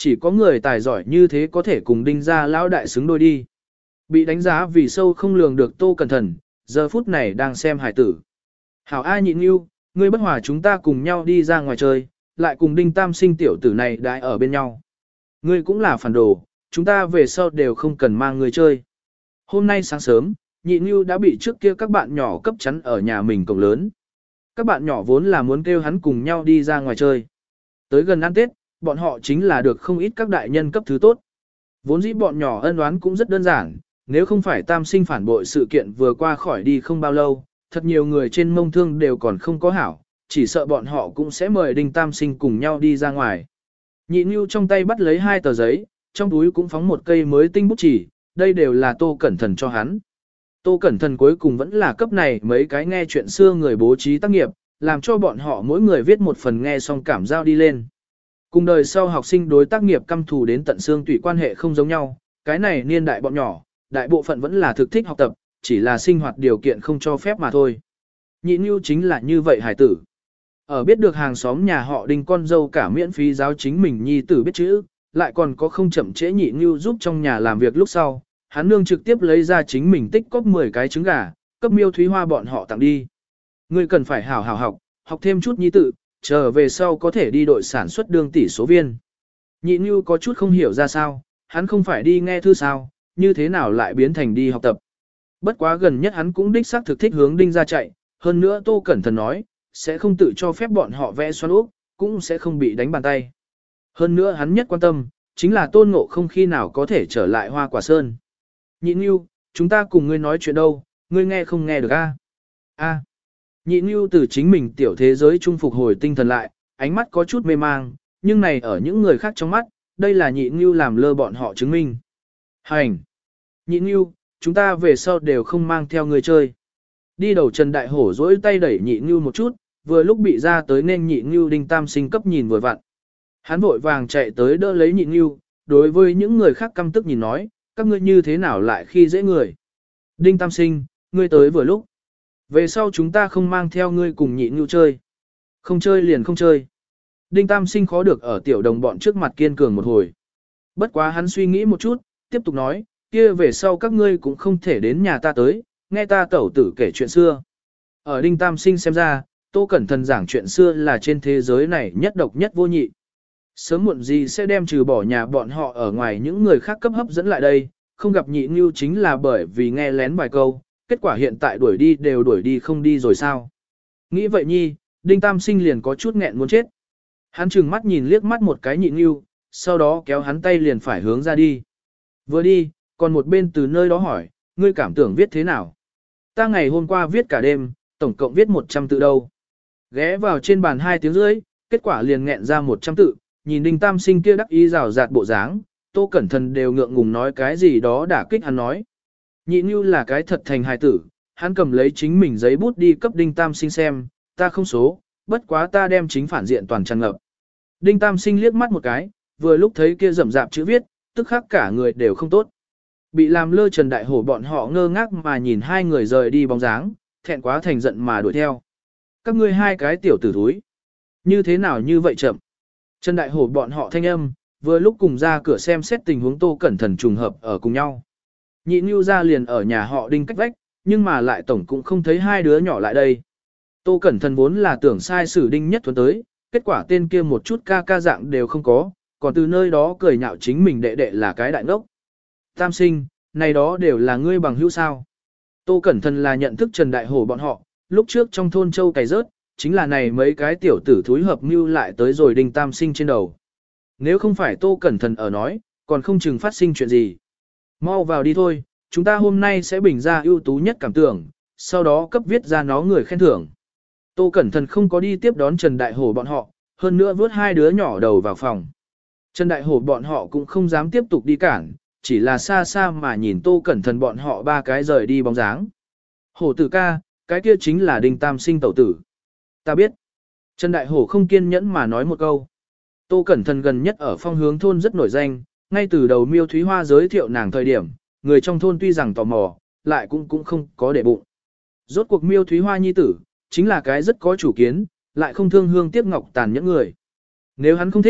Speaker 1: chỉ có người tài giỏi như thế có thể cùng đinh gia lão đại xứng đôi đi. Bị đánh giá vì sâu không lường được Tô Cẩn Thận, giờ phút này đang xem hải tử. Hảo A Nhị Nưu, ngươi bất hòa chúng ta cùng nhau đi ra ngoài chơi, lại cùng đinh tam sinh tiểu tử này đãi ở bên nhau. Ngươi cũng là phản đồ, chúng ta về sau đều không cần mang ngươi chơi. Hôm nay sáng sớm, Nhị Nưu đã bị trước kia các bạn nhỏ cấp chắn ở nhà mình cổng lớn. Các bạn nhỏ vốn là muốn kêu hắn cùng nhau đi ra ngoài chơi. Tới gần ăn Tết, bọn họ chính là được không ít các đại nhân cấp thứ tốt. Vốn dĩ bọn nhỏ ân oán cũng rất đơn giản, nếu không phải tam sinh phản bội sự kiện vừa qua khỏi đi không bao lâu, thật nhiều người trên mông thương đều còn không có hảo, chỉ sợ bọn họ cũng sẽ mời đinh tam sinh cùng nhau đi ra ngoài. Nhị Nưu trong tay bắt lấy hai tờ giấy, trong túi cũng phóng một cây mới tinh bút chỉ, đây đều là Tô Cẩn Thận cho hắn. Tô Cẩn Thận cuối cùng vẫn là cấp này mấy cái nghe chuyện xưa người bố trí tác nghiệp, làm cho bọn họ mỗi người viết một phần nghe xong cảm giao đi lên. Cùng đời sau học sinh đối tác nghiệp căm thù đến tận xương tủy quan hệ không giống nhau, cái này niên đại bọn nhỏ, đại bộ phận vẫn là thực thích học tập, chỉ là sinh hoạt điều kiện không cho phép mà thôi. Nhị Nưu chính là như vậy hải tử. Ở biết được hàng xóm nhà họ đinh con dâu cả miễn phí giáo chính mình nhi tử biết chữ, lại còn có không chậm trễ Nhị Nưu giúp trong nhà làm việc lúc sau, hắn nương trực tiếp lấy ra chính mình tích cóp mười cái trứng gà, cấp Miêu Thúy Hoa bọn họ tặng đi. Ngươi cần phải hảo hảo học, học thêm chút nhi tự, trở về sau có thể đi đội sản xuất đương tỷ số viên. Nhị Nưu có chút không hiểu ra sao, hắn không phải đi nghe thư sao, như thế nào lại biến thành đi học tập. Bất quá gần nhất hắn cũng đích xác thực thích hướng đinh ra chạy, hơn nữa Tô Cẩn Thận nói, sẽ không tự cho phép bọn họ vẽ xoắn úp, cũng sẽ không bị đánh bàn tay. Hơn nữa hắn nhất quan tâm, chính là Tôn Ngộ không khi nào có thể trở lại Hoa Quả Sơn. Nhị Nưu, chúng ta cùng ngươi nói chuyện đâu, ngươi nghe không nghe được a? A. Nhị Nưu từ chính mình tiểu thế giới trung phục hồi tinh thần lại, ánh mắt có chút mê mang, nhưng này ở những người khác trong mắt, đây là Nhị Nưu làm lơ bọn họ chứng minh. Hành! Nhị Nưu, chúng ta về sau đều không mang theo người chơi. Đi đầu Trần Đại Hổ dỗi tay đẩy Nhị Nưu một chút, vừa lúc bị ra tới nên Nhị Nưu đinh tam sinh cấp nhìn vừa vặn. Hắn vội vàng chạy tới đỡ lấy Nhị Nưu, đối với những người khác căm tức nhìn nói, các ngươi như thế nào lại khi dễ người. Đinh tam sinh, ngươi tới vừa lúc. Về sau chúng ta không mang theo ngươi cùng Nhị Nưu chơi. Không chơi liền không chơi. Đinh tam sinh khó được ở tiểu đồng bọn trước mặt kiên cường một hồi. Bất quá hắn suy nghĩ một chút, tiếp tục nói, kia về sau các ngươi cũng không thể đến nhà ta tới, nghe ta tẩu tử kể chuyện xưa. Ở Đinh Tam Sinh xem ra, Tô Cẩn Thận giảng chuyện xưa là trên thế giới này nhất độc nhất vô nhị. Sớm muộn gì sẽ đem trừ bỏ nhà bọn họ ở ngoài những người khác cấp hấp dẫn lại đây, không gặp Nhị Nưu chính là bởi vì nghe lén vài câu, kết quả hiện tại đuổi đi đều đuổi đi không đi rồi sao. Nghĩ vậy nhi, Đinh Tam Sinh liền có chút nghẹn muốn chết. Hắn trừng mắt nhìn liếc mắt một cái Nhị Nưu, sau đó kéo hắn tay liền phải hướng ra đi. Vừa đi, còn một bên từ nơi đó hỏi, ngươi cảm tưởng viết thế nào? Ta ngày hôm qua viết cả đêm, tổng cộng viết một trăm tự đâu. Ghé vào trên bàn hai tiếng rưỡi, kết quả liền nghẹn ra một trăm tự, nhìn Đinh Tam Sinh kia đắc ý rào rạt bộ dáng, Tô Cẩn Thận đều ngượng ngùng nói cái gì đó đả kích hắn nói. Nhị Nưu là cái thật thành hài tử, hắn cầm lấy chính mình giấy bút đi cấp Đinh Tam Sinh xem, ta không số, bất quá ta đem chính phản diện toàn tràn ngập. Đinh Tam Sinh liếc mắt một cái, vừa lúc thấy kia rậm rạp chữ viết, tức khắc cả người đều không tốt. Bị làm lơ Trần Đại Hổ bọn họ ngơ ngác mà nhìn hai người rời đi bóng dáng, thẹn quá thành giận mà đuổi theo. Các ngươi hai cái tiểu tử thúi. Như thế nào như vậy chậm? Trần Đại Hổ bọn họ thanh âm, vừa lúc cùng ra cửa xem xét tình huống Tô Cẩn Thận trùng hợp ở cùng nhau. Nhị Nưu ra liền ở nhà họ Đinh cách vách, nhưng mà lại tổng cũng không thấy hai đứa nhỏ lại đây. Tô Cẩn Thận vốn là tưởng sai xử Đinh Nhất Thuấn tới, kết quả tên kia một chút ca ca dạng đều không có, còn từ nơi đó cười nhạo chính mình đệ đệ là cái đại ngốc. Tam Sinh, này đó đều là ngươi bằng hữu sao. Tô Cẩn Thận là nhận thức Trần Đại Hổ bọn họ, lúc trước trong thôn châu cày rớt, chính là này mấy cái tiểu tử thúi hợp mưu lại tới rồi Đinh Tam Sinh trên đầu. Nếu không phải Tô Cẩn Thận ở nói, còn không chừng phát sinh chuyện gì. Mau vào đi thôi, chúng ta hôm nay sẽ bình ra ưu tú nhất cảm tưởng, sau đó cấp viết ra nó người khen thưởng. Tô Cẩn Thận không có đi tiếp đón Trần Đại Hổ bọn họ, hơn nữa vớt hai đứa nhỏ đầu vào phòng. Trần Đại Hổ bọn họ cũng không dám tiếp tục đi cản, chỉ là xa xa mà nhìn Tô Cẩn Thận bọn họ ba cái rời đi bóng dáng. Hổ tử ca, cái kia chính là Đinh Tam Sinh tẩu tử. Ta biết. Trần Đại Hổ không kiên nhẫn mà nói một câu. Tô Cẩn Thận gần nhất ở phong hướng thôn rất nổi danh, ngay từ đầu Miêu Thúy Hoa giới thiệu nàng thời điểm, người trong thôn tuy rằng tò mò, lại cũng cũng không có để bụng. Rốt cuộc Miêu Thúy Hoa nhi tử, chính là cái rất có chủ kiến, lại không thương hương tiếc ngọc tàn nhẫn người. Nếu hắn không thích,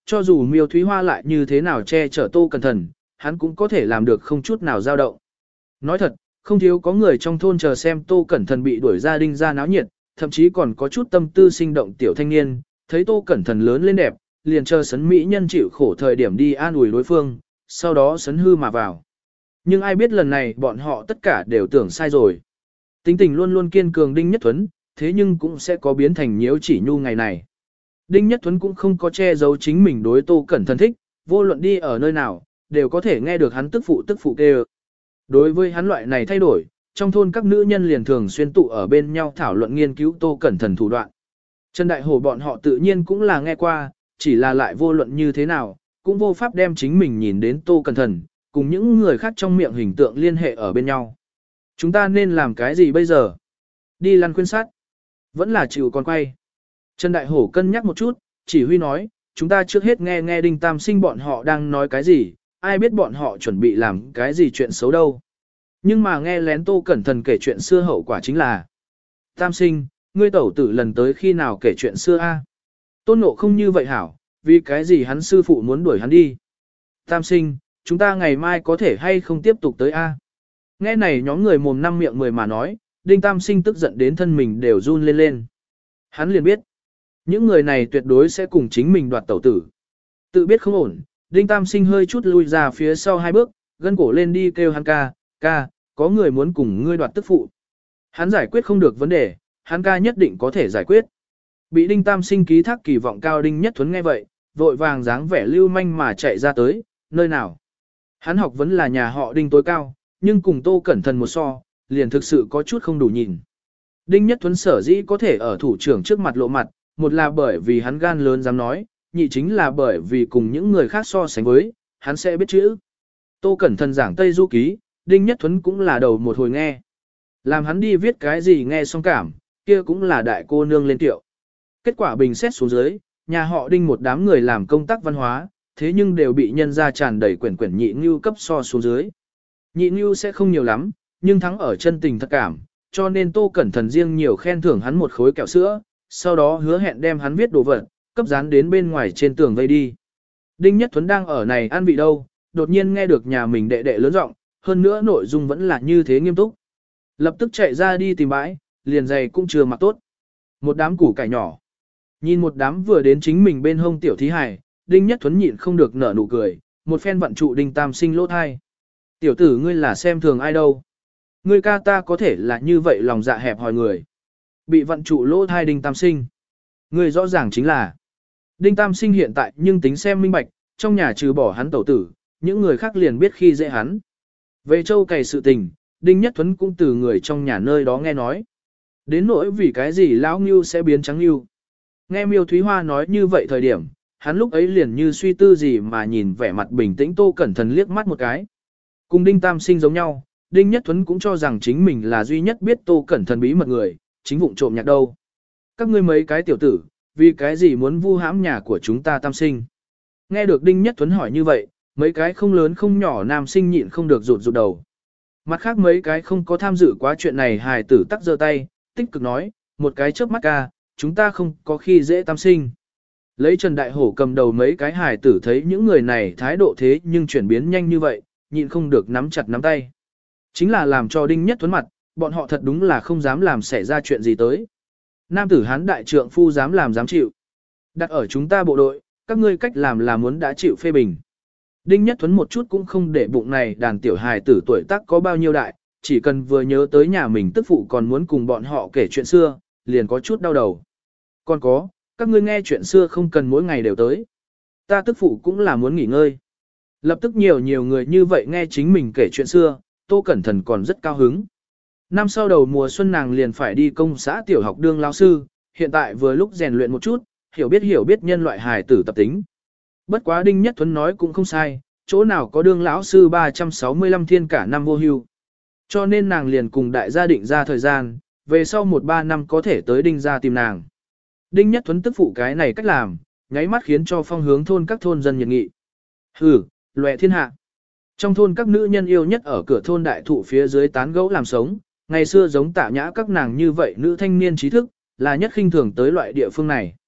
Speaker 1: cho dù Miêu Thúy Hoa lại như thế nào che chở Tô Cẩn Thận, hắn cũng có thể làm được không chút nào dao động. Nói thật, không thiếu có người trong thôn chờ xem Tô Cẩn Thận bị đuổi ra đinh ra náo nhiệt, thậm chí còn có chút tâm tư sinh động tiểu thanh niên, thấy Tô Cẩn Thận lớn lên đẹp, liền chờ sấn mỹ nhân chịu khổ thời điểm đi an ủi đối phương, sau đó sấn hư mà vào. Nhưng ai biết lần này bọn họ tất cả đều tưởng sai rồi. Tính tình luôn luôn kiên cường Đinh Nhất Thuấn, thế nhưng cũng sẽ có biến thành nhiễu chỉ nhu ngày này. Đinh Nhất Thuấn cũng không có che giấu chính mình đối Tô Cẩn Thận thích, vô luận đi ở nơi nào, đều có thể nghe được hắn tức phụ tức phụ kêu. Đối với hắn loại này thay đổi, trong thôn các nữ nhân liền thường xuyên tụ ở bên nhau thảo luận nghiên cứu Tô Cẩn Thận thủ đoạn. Trần Đại Hổ bọn họ tự nhiên cũng là nghe qua, chỉ là lại vô luận như thế nào, cũng vô pháp đem chính mình nhìn đến Tô Cẩn Thận, cùng những người khác trong miệng hình tượng liên hệ ở bên nhau. Chúng ta nên làm cái gì bây giờ? Đi lăn khuyên sát? Vẫn là chịu con quay. Trần Đại Hổ cân nhắc một chút, chỉ huy nói, chúng ta trước hết nghe nghe Đinh Tam Sinh bọn họ đang nói cái gì, ai biết bọn họ chuẩn bị làm cái gì chuyện xấu đâu. Nhưng mà nghe lén Tô Cẩn Thận kể chuyện xưa hậu quả chính là: Tam Sinh, ngươi tẩu tử lần tới khi nào kể chuyện xưa a? Tôn Ngộ không như vậy hảo, vì cái gì hắn sư phụ muốn đuổi hắn đi? Tam Sinh, chúng ta ngày mai có thể hay không tiếp tục tới a? Nghe này nhóm người mồm năm miệng mười mà nói, Đinh Tam Sinh tức giận đến thân mình đều run lên lên. Hắn liền biết, những người này tuyệt đối sẽ cùng chính mình đoạt tẩu tử. Tự biết không ổn, Đinh Tam Sinh hơi chút lui ra phía sau hai bước, gân cổ lên đi kêu hắn ca, ca, có người muốn cùng ngươi đoạt tức phụ. Hắn giải quyết không được vấn đề, hắn ca nhất định có thể giải quyết. Bị Đinh Tam Sinh ký thác kỳ vọng cao Đinh Nhất Thuấn nghe vậy, vội vàng dáng vẻ lưu manh mà chạy ra tới, nơi nào. Hắn học vẫn là nhà họ Đinh tối cao, nhưng cùng Tô Cẩn Thận một so, liền thực sự có chút không đủ nhìn. Đinh Nhất Thuấn sở dĩ có thể ở thủ trưởng trước mặt lộ mặt, một là bởi vì hắn gan lớn dám nói, nhị chính là bởi vì cùng những người khác so sánh với, hắn sẽ biết chữ. Tô Cẩn Thận giảng Tây Du Ký, Đinh Nhất Thuấn cũng là đầu một hồi nghe. Làm hắn đi viết cái gì nghe xong cảm, kia cũng là đại cô nương lên tiệu. Kết quả bình xét xuống dưới, nhà họ Đinh một đám người làm công tác văn hóa, thế nhưng đều bị nhân ra tràn đầy quyển quyển nhị ngưu cấp so xuống dưới. Nhị ngưu sẽ không nhiều lắm, nhưng thắng ở chân tình thật cảm, cho nên Tô Cẩn Thận riêng nhiều khen thưởng hắn một khối kẹo sữa, sau đó hứa hẹn đem hắn viết đồ vật, cấp dán đến bên ngoài trên tường vây đi. Đinh Nhất Thuấn đang ở này ăn vị đâu, đột nhiên nghe được nhà mình đệ đệ lớn giọng, hơn nữa nội dung vẫn là như thế nghiêm túc. Lập tức chạy ra đi tìm bãi, liền giày cũng chưa mặc tốt. Một đám củ cải nhỏ. Nhìn một đám vừa đến chính mình bên hông tiểu thí hài, Đinh Nhất Thuấn nhịn không được nở nụ cười, một phen vận trụ Đinh Tam Sinh lỗ thai. Tiểu tử ngươi là xem thường ai đâu. Ngươi ca ta có thể là như vậy lòng dạ hẹp hòi người. Bị vận trụ lỗ thai Đinh Tam Sinh. Ngươi rõ ràng chính là Đinh Tam Sinh hiện tại nhưng tính xem minh bạch, trong nhà trừ bỏ hắn tẩu tử, những người khác liền biết khi dễ hắn. Về châu cày sự tình, Đinh Nhất Thuấn cũng từ người trong nhà nơi đó nghe nói. Đến nỗi vì cái gì lão Ngưu sẽ biến trắng Ngưu. Nghe Miêu Thúy Hoa nói như vậy thời điểm, hắn lúc ấy liền như suy tư gì mà nhìn vẻ mặt bình tĩnh Tô Cẩn Thận liếc mắt một cái. Cùng Đinh Tam Sinh giống nhau, Đinh Nhất Thuấn cũng cho rằng chính mình là duy nhất biết Tô Cẩn Thận bí mật người, chính vụng trộm nhạc đâu. Các ngươi mấy cái tiểu tử, vì cái gì muốn vu hãm nhà của chúng ta Tam Sinh? Nghe được Đinh Nhất Thuấn hỏi như vậy, mấy cái không lớn không nhỏ nam sinh nhịn không được rụt rụt đầu. Mặt khác mấy cái không có tham dự quá chuyện này hài tử tắc giơ tay, tích cực nói, một cái chớp mắt ca, chúng ta không có khi dễ Tam Sinh. Lấy Trần Đại Hổ cầm đầu mấy cái hài tử thấy những người này thái độ thế nhưng chuyển biến nhanh như vậy, nhịn không được nắm chặt nắm tay. Chính là làm cho Đinh Nhất Thuấn mặt, bọn họ thật đúng là không dám làm xảy ra chuyện gì tới. Nam tử hán đại trượng phu dám làm dám chịu. Đặt ở chúng ta bộ đội, các ngươi cách làm là muốn đã chịu phê bình. Đinh Nhất Thuấn một chút cũng không để bụng này đàn tiểu hài tử tuổi tác có bao nhiêu đại, chỉ cần vừa nhớ tới nhà mình tức phụ còn muốn cùng bọn họ kể chuyện xưa, liền có chút đau đầu. Còn có, các ngươi nghe chuyện xưa không cần mỗi ngày đều tới. Ta tức phụ cũng là muốn nghỉ ngơi. Lập tức nhiều nhiều người như vậy nghe chính mình kể chuyện xưa, Tô Cẩn Thận còn rất cao hứng. Năm sau đầu mùa xuân nàng liền phải đi công xã tiểu học đương lao sư, hiện tại vừa lúc rèn luyện một chút, hiểu biết hiểu biết nhân loại hài tử tập tính. Bất quá Đinh Nhất Thuấn nói cũng không sai, chỗ nào có đương lão sư ba trăm sáu mươi lăm thiên cả năm vô hưu. Cho nên nàng liền cùng đại gia định ra thời gian, về sau một ba năm có thể tới Đinh gia tìm nàng. Đinh Nhất Thuấn tức phụ cái này cách làm, nháy mắt khiến cho phong hướng thôn các thôn dân nhiệt nghị. Hừ, loẹ thiên hạ. Trong thôn các nữ nhân yêu nhất ở cửa thôn đại thụ phía dưới tán gẫu làm sống, ngày xưa giống Tạ Nhã các nàng như vậy nữ thanh niên trí thức, là nhất khinh thường tới loại địa phương này.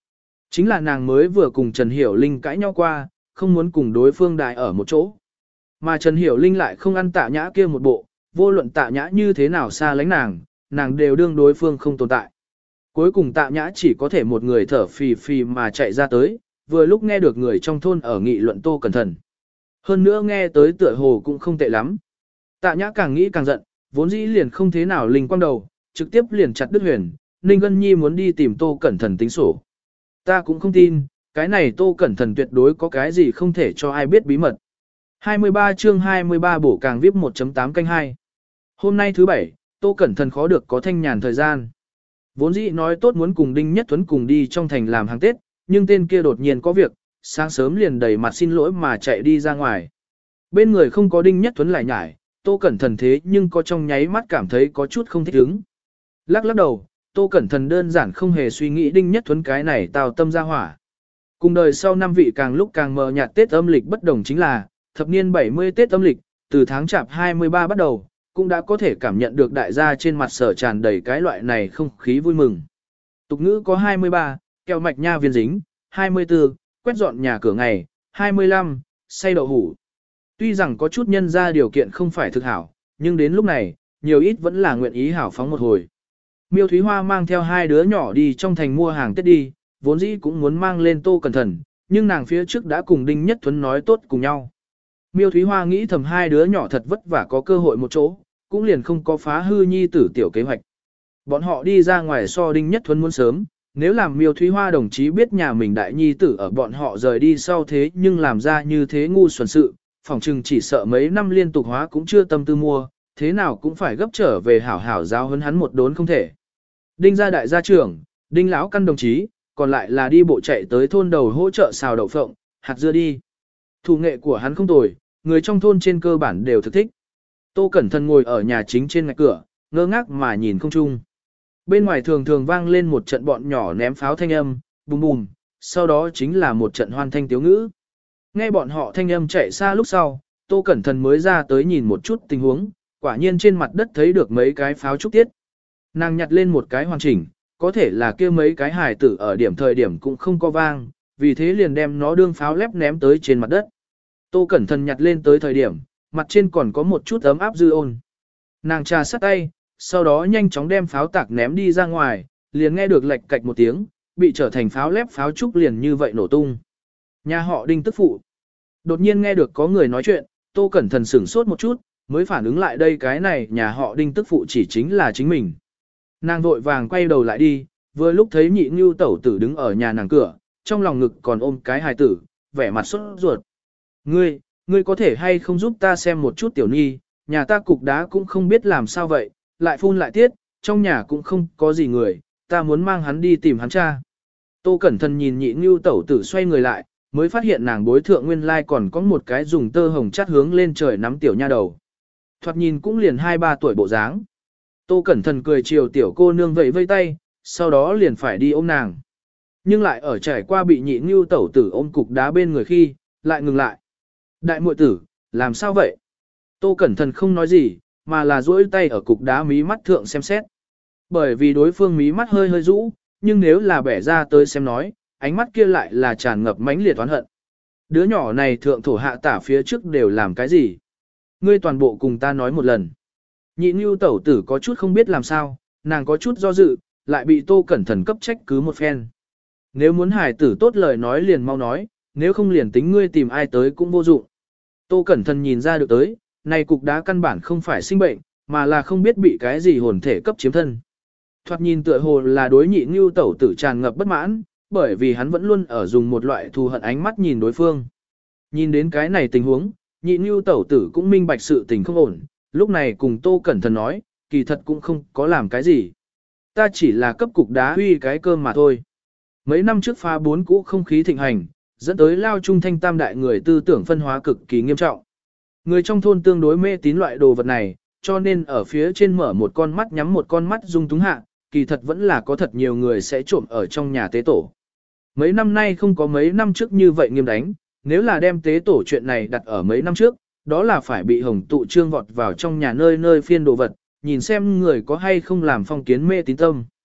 Speaker 1: Chính là nàng mới vừa cùng Trần Hiểu Linh cãi nhau qua, không muốn cùng đối phương đại ở một chỗ. Mà Trần Hiểu Linh lại không ăn Tạ Nhã kia một bộ, vô luận Tạ Nhã như thế nào xa lánh nàng, nàng đều đương đối phương không tồn tại. Cuối cùng Tạ Nhã chỉ có thể một người thở phì phì mà chạy ra tới, vừa lúc nghe được người trong thôn ở nghị luận Tô Cẩn Thận. Hơn nữa nghe tới tựa hồ cũng không tệ lắm. Tạ Nhã càng nghĩ càng giận, vốn dĩ liền không thế nào linh quang đầu, trực tiếp liền chặt đứt huyền, Ninh Ngân Nhi muốn đi tìm Tô Cẩn Thận tính sổ. Ta cũng không tin, cái này Tô Cẩn Thận tuyệt đối có cái gì không thể cho ai biết bí mật. hai mươi ba chương hai mươi ba bổ càng viết một chấm tám canh hai. Hôm nay thứ bảy, Tô Cẩn Thận khó được có thanh nhàn thời gian. Vốn dĩ nói tốt muốn cùng Đinh Nhất Tuấn cùng đi trong thành làm hàng Tết, nhưng tên kia đột nhiên có việc, sáng sớm liền đầy mặt xin lỗi mà chạy đi ra ngoài. Bên người không có Đinh Nhất Tuấn lại nhải, Tô Cẩn Thận thế nhưng có trong nháy mắt cảm thấy có chút không thích ứng. Lắc lắc đầu, Tô Cẩn Thận đơn giản không hề suy nghĩ Đinh Nhất Tuấn cái này tào tâm ra hỏa. Cùng đời sau năm vị càng lúc càng mờ nhạt Tết âm lịch bất đồng chính là, thập niên bảy mươi Tết âm lịch, từ tháng chạp hai mươi ba bắt đầu, cũng đã có thể cảm nhận được đại gia trên mặt sở tràn đầy cái loại này không khí vui mừng. Tục ngữ có hai mươi ba, kẹo mạch nha viên dính, hai mươi tư, quét dọn nhà cửa ngày, hai mươi lăm, xay đậu hủ. Tuy rằng có chút nhân ra điều kiện không phải thực hảo, nhưng đến lúc này, nhiều ít vẫn là nguyện ý hảo phóng một hồi. Miêu Thúy Hoa mang theo hai đứa nhỏ đi trong thành mua hàng Tết đi, vốn dĩ cũng muốn mang lên Tô Cẩn Thận, nhưng nàng phía trước đã cùng Đinh Nhất Tuấn nói tốt cùng nhau. Miêu Thúy Hoa nghĩ thầm hai đứa nhỏ thật vất vả có cơ hội một chỗ, cũng liền không có phá hư nhi tử tiểu kế hoạch. Bọn họ đi ra ngoài so Đinh Nhất Tuấn muốn sớm, nếu làm Miêu Thúy Hoa đồng chí biết nhà mình đại nhi tử ở bọn họ rời đi sau thế nhưng làm ra như thế ngu xuẩn sự, phòng trừng chỉ sợ mấy năm liên tục hóa cũng chưa tâm tư mua, thế nào cũng phải gấp trở về hảo hảo giáo huấn hắn một đốn không thể. Đinh gia đại gia trưởng, Đinh lão căn đồng chí, còn lại là đi bộ chạy tới thôn đầu hỗ trợ xào đậu phộng, hạt dưa đi. Thủ nghệ của hắn không tồi, người trong thôn trên cơ bản đều thực thích. Tô Cẩn Thận ngồi ở nhà chính trên ngạch cửa, ngơ ngác mà nhìn không chung. Bên ngoài thường thường vang lên một trận bọn nhỏ ném pháo thanh âm, bùm bùm, sau đó chính là một trận hoan thanh tiếu ngữ. Nghe bọn họ thanh âm chạy xa lúc sau, Tô Cẩn Thận mới ra tới nhìn một chút tình huống, quả nhiên trên mặt đất thấy được mấy cái pháo trúc tiết. Nàng nhặt lên một cái hoàn chỉnh, có thể là kia mấy cái hài tử ở điểm thời điểm cũng không có vang, vì thế liền đem nó đương pháo lép ném tới trên mặt đất. Tô Cẩn Thận nhặt lên tới thời điểm, mặt trên còn có một chút ấm áp dư ôn. Nàng trà sắt tay, sau đó nhanh chóng đem pháo tạc ném đi ra ngoài, liền nghe được lệch cạch một tiếng, bị trở thành pháo lép pháo trúc liền như vậy nổ tung. Nhà họ Đinh tức phụ. Đột nhiên nghe được có người nói chuyện, Tô Cẩn Thận sửng sốt một chút, mới phản ứng lại đây cái này nhà họ Đinh tức phụ chỉ chính là chính mình. Nàng vội vàng quay đầu lại đi, vừa lúc thấy nhị ngưu tẩu tử đứng ở nhà nàng cửa, trong lòng ngực còn ôm cái hài tử, vẻ mặt sốt ruột. Ngươi, ngươi có thể hay không giúp ta xem một chút tiểu nhi, nhà ta cục đá cũng không biết làm sao vậy, lại phun lại tiết, trong nhà cũng không có gì người, ta muốn mang hắn đi tìm hắn cha. Tô Cẩn Thận nhìn nhị ngưu tẩu tử xoay người lại, mới phát hiện nàng bối thượng nguyên lai còn có một cái dùng tơ hồng chát hướng lên trời nắm tiểu nha đầu. Thoạt nhìn cũng liền hai ba tuổi bộ dáng. Tô Cẩn Thận cười chiều tiểu cô nương vẫy vây tay, sau đó liền phải đi ôm nàng. Nhưng lại ở trải qua bị nhị ngưu tẩu tử ôm cục đá bên người khi, lại ngừng lại. Đại muội tử, làm sao vậy? Tô Cẩn Thận không nói gì, mà là duỗi tay ở cục đá mí mắt thượng xem xét. Bởi vì đối phương mí mắt hơi hơi rũ, nhưng nếu là bẻ ra tới xem nói, ánh mắt kia lại là tràn ngập mãnh liệt oán hận. Đứa nhỏ này thượng thổ hạ tả phía trước đều làm cái gì? Ngươi toàn bộ cùng ta nói một lần. Nhị Nưu tẩu tử có chút không biết làm sao, nàng có chút do dự, lại bị Tô Cẩn Thận cấp trách cứ một phen. Nếu muốn hài tử tốt lời nói liền mau nói, nếu không liền tính ngươi tìm ai tới cũng vô dụng. Tô Cẩn Thận nhìn ra được tới, này cục đá căn bản không phải sinh bệnh, mà là không biết bị cái gì hồn thể cấp chiếm thân. Thoạt nhìn tựa hồ là đối nhị Nưu tẩu tử tràn ngập bất mãn, bởi vì hắn vẫn luôn ở dùng một loại thù hận ánh mắt nhìn đối phương. Nhìn đến cái này tình huống, nhị Nưu tẩu tử cũng minh bạch sự tình không ổn, lúc này cùng Tô Cẩn Thận nói, kỳ thật cũng không có làm cái gì. Ta chỉ là cấp cục đá huy cái cơm mà thôi. Mấy năm trước phá bốn cũ không khí thịnh hành, dẫn tới lao trung thanh tam đại người tư tưởng phân hóa cực kỳ nghiêm trọng. Người trong thôn tương đối mê tín loại đồ vật này, cho nên ở phía trên mở một con mắt nhắm một con mắt dung túng hạ, kỳ thật vẫn là có thật nhiều người sẽ trộm ở trong nhà tế tổ. Mấy năm nay không có mấy năm trước như vậy nghiêm đánh, nếu là đem tế tổ chuyện này đặt ở mấy năm trước, đó là phải bị hồng tụ trương vọt vào trong nhà nơi nơi phiên đồ vật, nhìn xem người có hay không làm phong kiến mê tín tâm.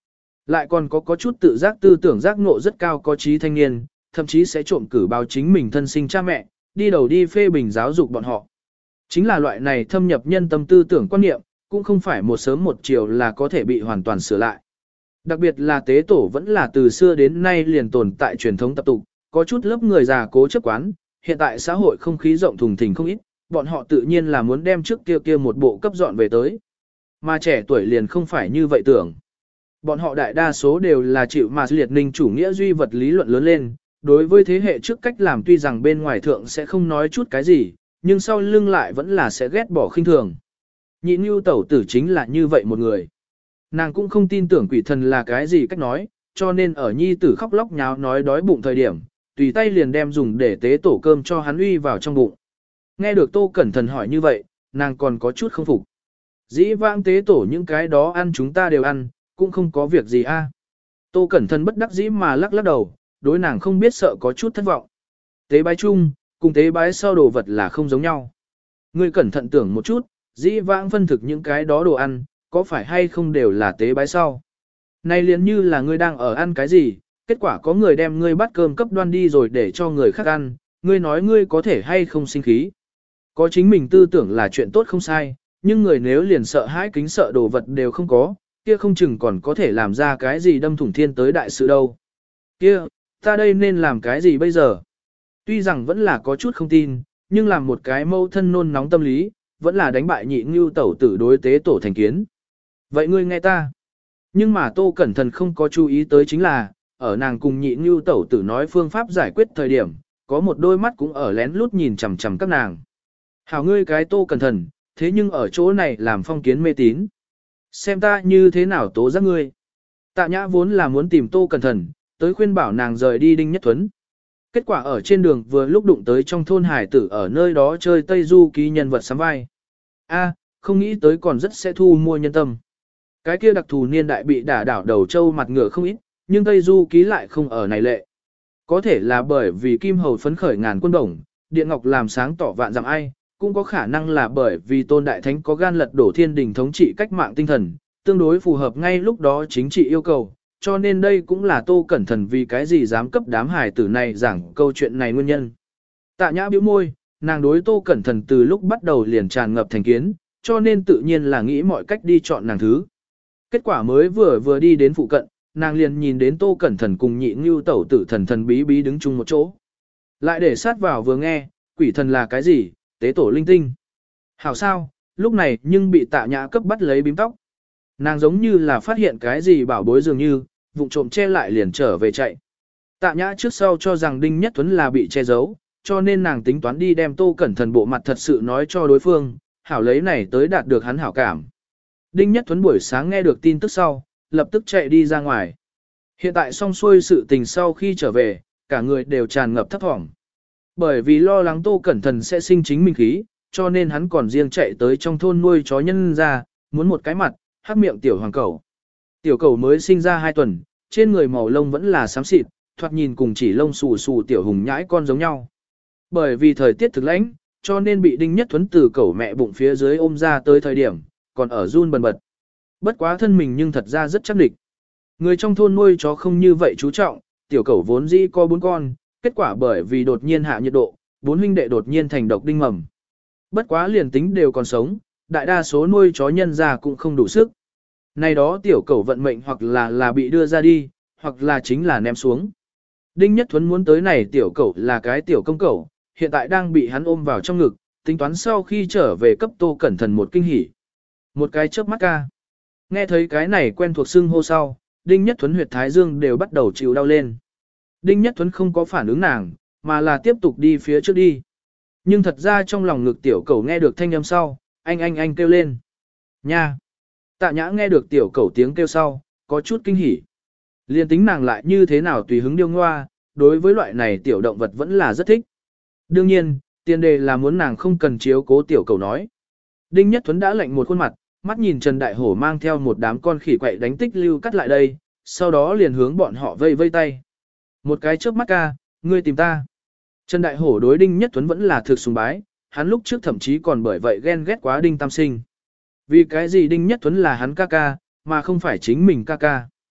Speaker 1: Lại còn có có chút tự giác tư tưởng giác ngộ rất cao có trí thanh niên, thậm chí sẽ trộm cử báo chính mình thân sinh cha mẹ, đi đầu đi phê bình giáo dục bọn họ. Chính là loại này thâm nhập nhân tâm tư tưởng quan niệm, cũng không phải một sớm một chiều là có thể bị hoàn toàn sửa lại. Đặc biệt là tế tổ vẫn là từ xưa đến nay liền tồn tại truyền thống tập tục, có chút lớp người già cố chấp quán, hiện tại xã hội không khí rộng thùng thình không ít, bọn họ tự nhiên là muốn đem trước kia kia một bộ cấp dọn về tới. Mà trẻ tuổi liền không phải như vậy tưởng. Bọn họ đại đa số đều là chịu mà liệt ninh chủ nghĩa duy vật lý luận lớn lên, đối với thế hệ trước cách làm tuy rằng bên ngoài thượng sẽ không nói chút cái gì, nhưng sau lưng lại vẫn là sẽ ghét bỏ khinh thường. Nhị Nhu tẩu tử chính là như vậy một người. Nàng cũng không tin tưởng quỷ thần là cái gì cách nói, cho nên ở nhi tử khóc lóc nháo nói đói bụng thời điểm, tùy tay liền đem dùng để tế tổ cơm cho hắn uy vào trong bụng. Nghe được Tô Cẩn Thận hỏi như vậy, nàng còn có chút không phục. Dĩ vãng tế tổ những cái đó ăn chúng ta đều ăn, cũng không có việc gì a. Tô Cẩn Thận bất đắc dĩ mà lắc lắc đầu, đối nàng không biết sợ có chút thất vọng. Tế bái chung, cùng tế bái sau đồ vật là không giống nhau. Ngươi cẩn thận tưởng một chút, dĩ vãng phân thực những cái đó đồ ăn, có phải hay không đều là tế bái sau. Này liền như là ngươi đang ở ăn cái gì, kết quả có người đem ngươi bắt cơm cấp đoan đi rồi để cho người khác ăn, ngươi nói ngươi có thể hay không sinh khí. Có chính mình tư tưởng là chuyện tốt không sai, nhưng người nếu liền sợ hãi kính sợ đồ vật đều không có, kia không chừng còn có thể làm ra cái gì đâm thủng thiên tới đại sự đâu. Kia, ta đây nên làm cái gì bây giờ? Tuy rằng vẫn là có chút không tin, nhưng làm một cái mâu thân nôn nóng tâm lý, vẫn là đánh bại nhị ngưu tẩu tử đối tế tổ thành kiến. Vậy ngươi nghe ta. Nhưng mà Tô Cẩn Thận không có chú ý tới chính là, ở nàng cùng nhị ngưu tẩu tử nói phương pháp giải quyết thời điểm, có một đôi mắt cũng ở lén lút nhìn chằm chằm các nàng. Hảo ngươi cái Tô Cẩn Thận, thế nhưng ở chỗ này làm phong kiến mê tín. Xem ta như thế nào tố giác ngươi. Tạ Nhã vốn là muốn tìm Tô Cẩn Thận, tới khuyên bảo nàng rời đi Đinh Nhất Tuấn. Kết quả ở trên đường vừa lúc đụng tới trong thôn hải tử ở nơi đó chơi Tây Du ký nhân vật sắm vai. A, không nghĩ tới còn rất sẽ thu mua nhân tâm. Cái kia đặc thù niên đại bị đả đảo đầu châu mặt ngựa không ít, nhưng Tây Du ký lại không ở này lệ. Có thể là bởi vì Kim Hầu phấn khởi ngàn quân đồng, Điện Ngọc làm sáng tỏ vạn dặm ai, cũng có khả năng là bởi vì Tôn Đại Thánh có gan lật đổ thiên đình thống trị cách mạng tinh thần, tương đối phù hợp ngay lúc đó chính trị yêu cầu, cho nên đây cũng là Tô Cẩn Thận vì cái gì dám cấp đám hài tử này giảng câu chuyện này nguyên nhân. Tạ Nhã bĩu môi, nàng đối Tô Cẩn Thận từ lúc bắt đầu liền tràn ngập thành kiến, cho nên tự nhiên là nghĩ mọi cách đi chọn nàng thứ. Kết quả mới vừa vừa đi đến phụ cận, nàng liền nhìn đến Tô Cẩn Thận cùng nhị ngưu tẩu tử thần thần bí bí đứng chung một chỗ. Lại để sát vào vừa nghe, quỷ thần là cái gì, tế tổ linh tinh. Hảo sao, lúc này nhưng bị Tạ Nhã cấp bắt lấy bím tóc. Nàng giống như là phát hiện cái gì bảo bối dường như, vụng trộm che lại liền trở về chạy. Tạ Nhã trước sau cho rằng Đinh Nhất Tuấn là bị che giấu, cho nên nàng tính toán đi đem Tô Cẩn Thận bộ mặt thật sự nói cho đối phương, hảo lấy này tới đạt được hắn hảo cảm. Đinh Nhất Tuấn buổi sáng nghe được tin tức sau, lập tức chạy đi ra ngoài. Hiện tại xong xuôi sự tình sau khi trở về, cả người đều tràn ngập thấp thỏm. Bởi vì lo lắng Tô Cẩn Thận sẽ sinh chính mình khí, cho nên hắn còn riêng chạy tới trong thôn nuôi chó nhân ra, muốn một cái mặt, hắc miệng tiểu hoàng cẩu. Tiểu cẩu mới sinh ra hai tuần, trên người màu lông vẫn là xám xịt, thoạt nhìn cùng chỉ lông xù xù tiểu hùng nhãi con giống nhau. Bởi vì thời tiết thực lãnh, cho nên bị Đinh Nhất Tuấn từ cẩu mẹ bụng phía dưới ôm ra tới thời điểm, còn ở run bần bật. Bất quá thân mình nhưng thật ra rất chắc địch. Người trong thôn nuôi chó không như vậy chú trọng, tiểu cẩu vốn dĩ có bốn con, kết quả bởi vì đột nhiên hạ nhiệt độ, bốn huynh đệ đột nhiên thành độc đinh mầm. Bất quá liền tính đều còn sống, đại đa số nuôi chó nhân ra cũng không đủ sức. Này đó tiểu cẩu vận mệnh hoặc là là bị đưa ra đi, hoặc là chính là ném xuống. Đinh Nhất Thuấn muốn tới này tiểu cẩu là cái tiểu công cẩu, hiện tại đang bị hắn ôm vào trong ngực, tính toán sau khi trở về cấp Tô Cẩn Thận một kinh hỉ. Một cái chớp mắt ca. Nghe thấy cái này quen thuộc xưng hô sau, Đinh Nhất Thuấn huyệt thái dương đều bắt đầu chịu đau lên. Đinh Nhất Thuấn không có phản ứng nàng, mà là tiếp tục đi phía trước đi. Nhưng thật ra trong lòng ngực tiểu cẩu nghe được thanh âm sau, anh anh anh kêu lên. Nha! Tạ Nhã nghe được tiểu cẩu tiếng kêu sau, có chút kinh hỉ. Liên tính nàng lại như thế nào tùy hứng điêu ngoa, đối với loại này tiểu động vật vẫn là rất thích. Đương nhiên, tiền đề là muốn nàng không cần chiếu cố tiểu cẩu nói. Đinh Nhất Thuấn đã lạnh một khuôn mặt, mắt nhìn Trần Đại Hổ mang theo một đám con khỉ quậy đánh tích lưu cắt lại đây, sau đó liền hướng bọn họ vây vây tay. Một cái chớp mắt ca, ngươi tìm ta. Trần Đại Hổ đối Đinh Nhất Thuấn vẫn là thực sùng bái, hắn lúc trước thậm chí còn bởi vậy ghen ghét quá Đinh Tam Sinh. Vì cái gì Đinh Nhất Thuấn là hắn ca ca, mà không phải chính mình ca ca.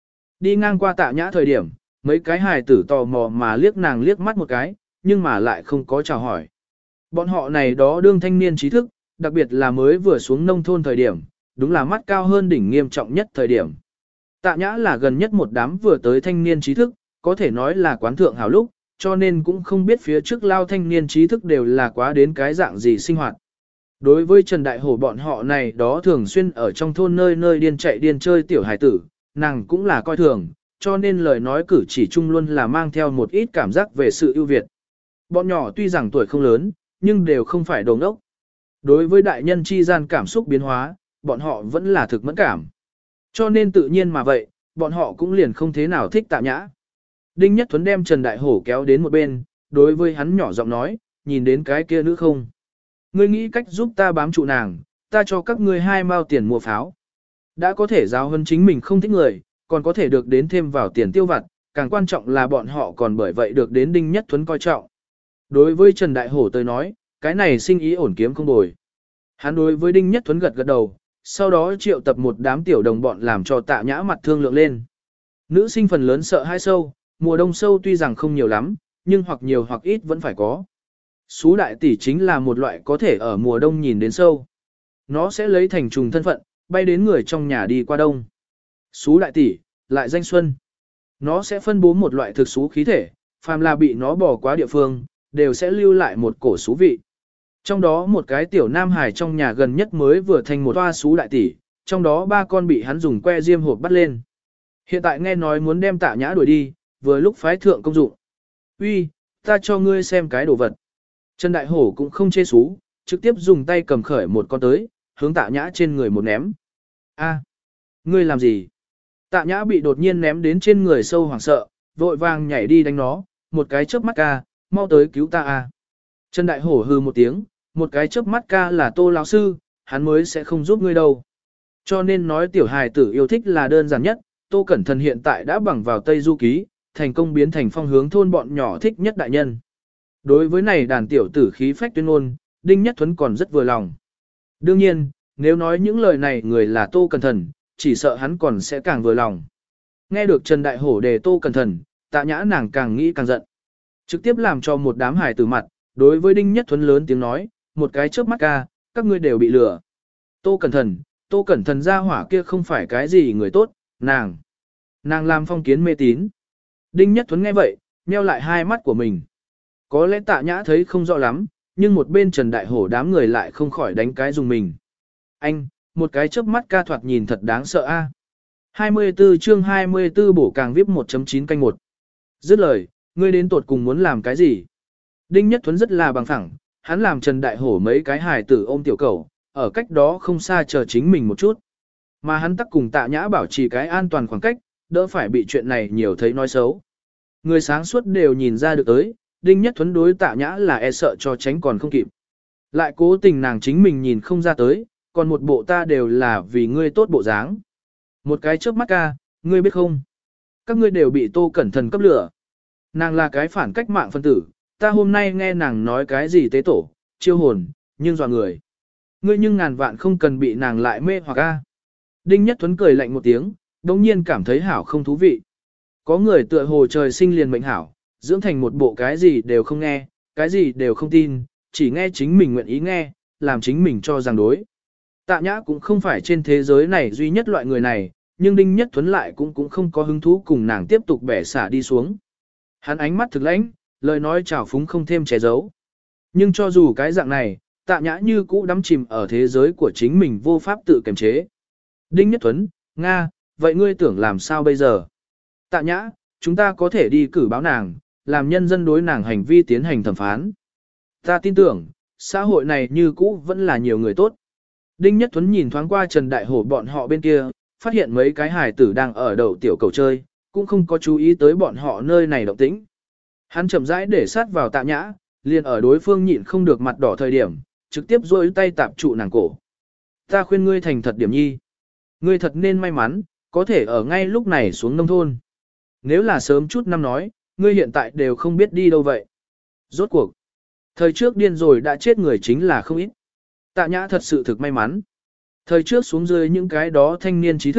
Speaker 1: Đi ngang qua tạ nhã thời điểm, mấy cái hài tử tò mò mà liếc nàng liếc mắt một cái, nhưng mà lại không có chào hỏi. Bọn họ này đó đương thanh niên trí thức, đặc biệt là mới vừa xuống nông thôn thời điểm, đúng là mắt cao hơn đỉnh nghiêm trọng nhất thời điểm. Tạ nhã là gần nhất một đám vừa tới thanh niên trí thức, có thể nói là quán thượng hào lúc, cho nên cũng không biết phía trước lao thanh niên trí thức đều là quá đến cái dạng gì sinh hoạt. Đối với Trần Đại Hổ bọn họ này đó thường xuyên ở trong thôn nơi nơi điên chạy điên chơi tiểu hải tử, nàng cũng là coi thường, cho nên lời nói cử chỉ chung luôn là mang theo một ít cảm giác về sự ưu việt. Bọn nhỏ tuy rằng tuổi không lớn, nhưng đều không phải đồ ngốc. Đối với đại nhân chi gian cảm xúc biến hóa, bọn họ vẫn là thực mẫn cảm. Cho nên tự nhiên mà vậy, bọn họ cũng liền không thế nào thích Tạ Nhã. Đinh Nhất Thuấn đem Trần Đại Hổ kéo đến một bên, đối với hắn nhỏ giọng nói, nhìn đến cái kia nữ không? Ngươi nghĩ cách giúp ta bám trụ nàng, ta cho các ngươi hai mao tiền mua pháo. Đã có thể giáo hơn chính mình không thích người, còn có thể được đến thêm vào tiền tiêu vặt, càng quan trọng là bọn họ còn bởi vậy được đến Đinh Nhất Thuấn coi trọng. Đối với Trần Đại Hổ tới nói, cái này sinh ý ổn kiếm không bồi. Hắn đối với Đinh Nhất Thuấn gật gật đầu, sau đó triệu tập một đám tiểu đồng bọn làm cho Tạ Nhã mặt thương lượng lên. Nữ sinh phần lớn sợ hai sâu, mùa đông sâu tuy rằng không nhiều lắm, nhưng hoặc nhiều hoặc ít vẫn phải có. Sú đại tỷ chính là một loại có thể ở mùa đông nhìn đến sâu. Nó sẽ lấy thành trùng thân phận, bay đến người trong nhà đi qua đông. Sú đại tỷ, lại danh xuân. Nó sẽ phân bố một loại thực xú khí thể, phàm là bị nó bỏ qua địa phương, đều sẽ lưu lại một cổ xú vị. Trong đó một cái tiểu nam hải trong nhà gần nhất mới vừa thành một toa sú đại tỷ, trong đó ba con bị hắn dùng que diêm hộp bắt lên. Hiện tại nghe nói muốn đem Tạ Nhã đuổi đi, vừa lúc phái thượng công dụng. Uy, ta cho ngươi xem cái đồ vật. Trần Đại Hổ cũng không chê xú, trực tiếp dùng tay cầm khởi một con tới, hướng Tạ Nhã trên người một ném. A, ngươi làm gì? Tạ Nhã bị đột nhiên ném đến trên người sâu hoảng sợ, vội vàng nhảy đi đánh nó, một cái chớp mắt ca, mau tới cứu ta a. Trần Đại Hổ hừ một tiếng, một cái chớp mắt ca là Tô lão sư, hắn mới sẽ không giúp ngươi đâu. Cho nên nói tiểu hài tử yêu thích là đơn giản nhất, Tô Cẩn Thần hiện tại đã bằng vào Tây Du Ký, thành công biến thành phong hướng thôn bọn nhỏ thích nhất đại nhân. Đối với này đàn tiểu tử khí phách tuyên ngôn, Đinh Nhất Thuấn còn rất vừa lòng. Đương nhiên, nếu nói những lời này người là Tô Cẩn Thần, chỉ sợ hắn còn sẽ càng vừa lòng. Nghe được Trần Đại Hổ đề Tô Cẩn Thần, Tạ Nhã nàng càng nghĩ càng giận. Trực tiếp làm cho một đám hài tử mặt, đối với Đinh Nhất Thuấn lớn tiếng nói, một cái chớp mắt ca, các ngươi đều bị lừa. Tô Cẩn Thần, Tô Cẩn Thần gia hỏa kia không phải cái gì người tốt, nàng. Nàng làm phong kiến mê tín. Đinh Nhất Thuấn nghe vậy, nheo lại hai mắt của mình. Có lẽ Tạ Nhã thấy không rõ lắm, nhưng một bên Trần Đại Hổ đám người lại không khỏi đánh cái dùng mình. Anh, một cái chớp mắt ca thoạt nhìn thật đáng sợ a. hai mươi tư chương hai mươi tư bổ càng viết một chấm chín canh một. Dứt lời, ngươi đến tột cùng muốn làm cái gì? Đinh Nhất Thuấn rất là bằng phẳng, hắn làm Trần Đại Hổ mấy cái hài tử ôm tiểu cầu, ở cách đó không xa chờ chính mình một chút. Mà hắn tắc cùng Tạ Nhã bảo trì cái an toàn khoảng cách, đỡ phải bị chuyện này nhiều thấy nói xấu. Người sáng suốt đều nhìn ra được tới, Đinh Nhất Thuấn đối Tạ Nhã là e sợ cho tránh còn không kịp. Lại cố tình nàng chính mình nhìn không ra tới, còn một bộ ta đều là vì ngươi tốt bộ dáng. Một cái chớp mắt ca, ngươi biết không? Các ngươi đều bị Tô Cẩn Thần cấp lửa. Nàng là cái phản cách mạng phân tử, ta hôm nay nghe nàng nói cái gì tế tổ, chiêu hồn, nhưng dọa người. Ngươi nhưng ngàn vạn không cần bị nàng lại mê hoặc a. Đinh Nhất Thuấn cười lạnh một tiếng, đồng nhiên cảm thấy hảo không thú vị. Có người tựa hồ trời sinh liền mệnh hảo, dưỡng thành một bộ cái gì đều không nghe, cái gì đều không tin, chỉ nghe chính mình nguyện ý nghe, làm chính mình cho rằng đối. Tạ Nhã cũng không phải trên thế giới này duy nhất loại người này, nhưng Đinh Nhất Thuấn lại cũng cũng không có hứng thú cùng nàng tiếp tục bẻ xả đi xuống. Hắn ánh mắt thực lãnh, lời nói trào phúng không thêm che giấu. Nhưng cho dù cái dạng này, Tạ Nhã như cũ đắm chìm ở thế giới của chính mình vô pháp tự kiềm chế. Đinh Nhất Thuấn, Nga, vậy ngươi tưởng làm sao bây giờ? Tạ Nhã, chúng ta có thể đi cử báo nàng, làm nhân dân đối nàng hành vi tiến hành thẩm phán. Ta tin tưởng, xã hội này như cũ vẫn là nhiều người tốt. Đinh Nhất Thuấn nhìn thoáng qua Trần Đại Hổ bọn họ bên kia, phát hiện mấy cái hài tử đang ở đầu tiểu cầu chơi, cũng không có chú ý tới bọn họ nơi này động tĩnh. Hắn chậm rãi để sát vào Tạ Nhã, liền ở đối phương nhịn không được mặt đỏ thời điểm, trực tiếp duỗi tay tạm trụ nàng cổ. Ta khuyên ngươi thành thật điểm nhi. Ngươi thật nên may mắn, có thể ở ngay lúc này xuống nông thôn. Nếu là sớm chút năm nói, ngươi hiện tại đều không biết đi đâu vậy. Rốt cuộc, thời trước điên rồi đã chết người chính là không ít. Tạ Nhã thật sự thực may mắn. Thời trước xuống dưới những cái đó thanh niên trí thức,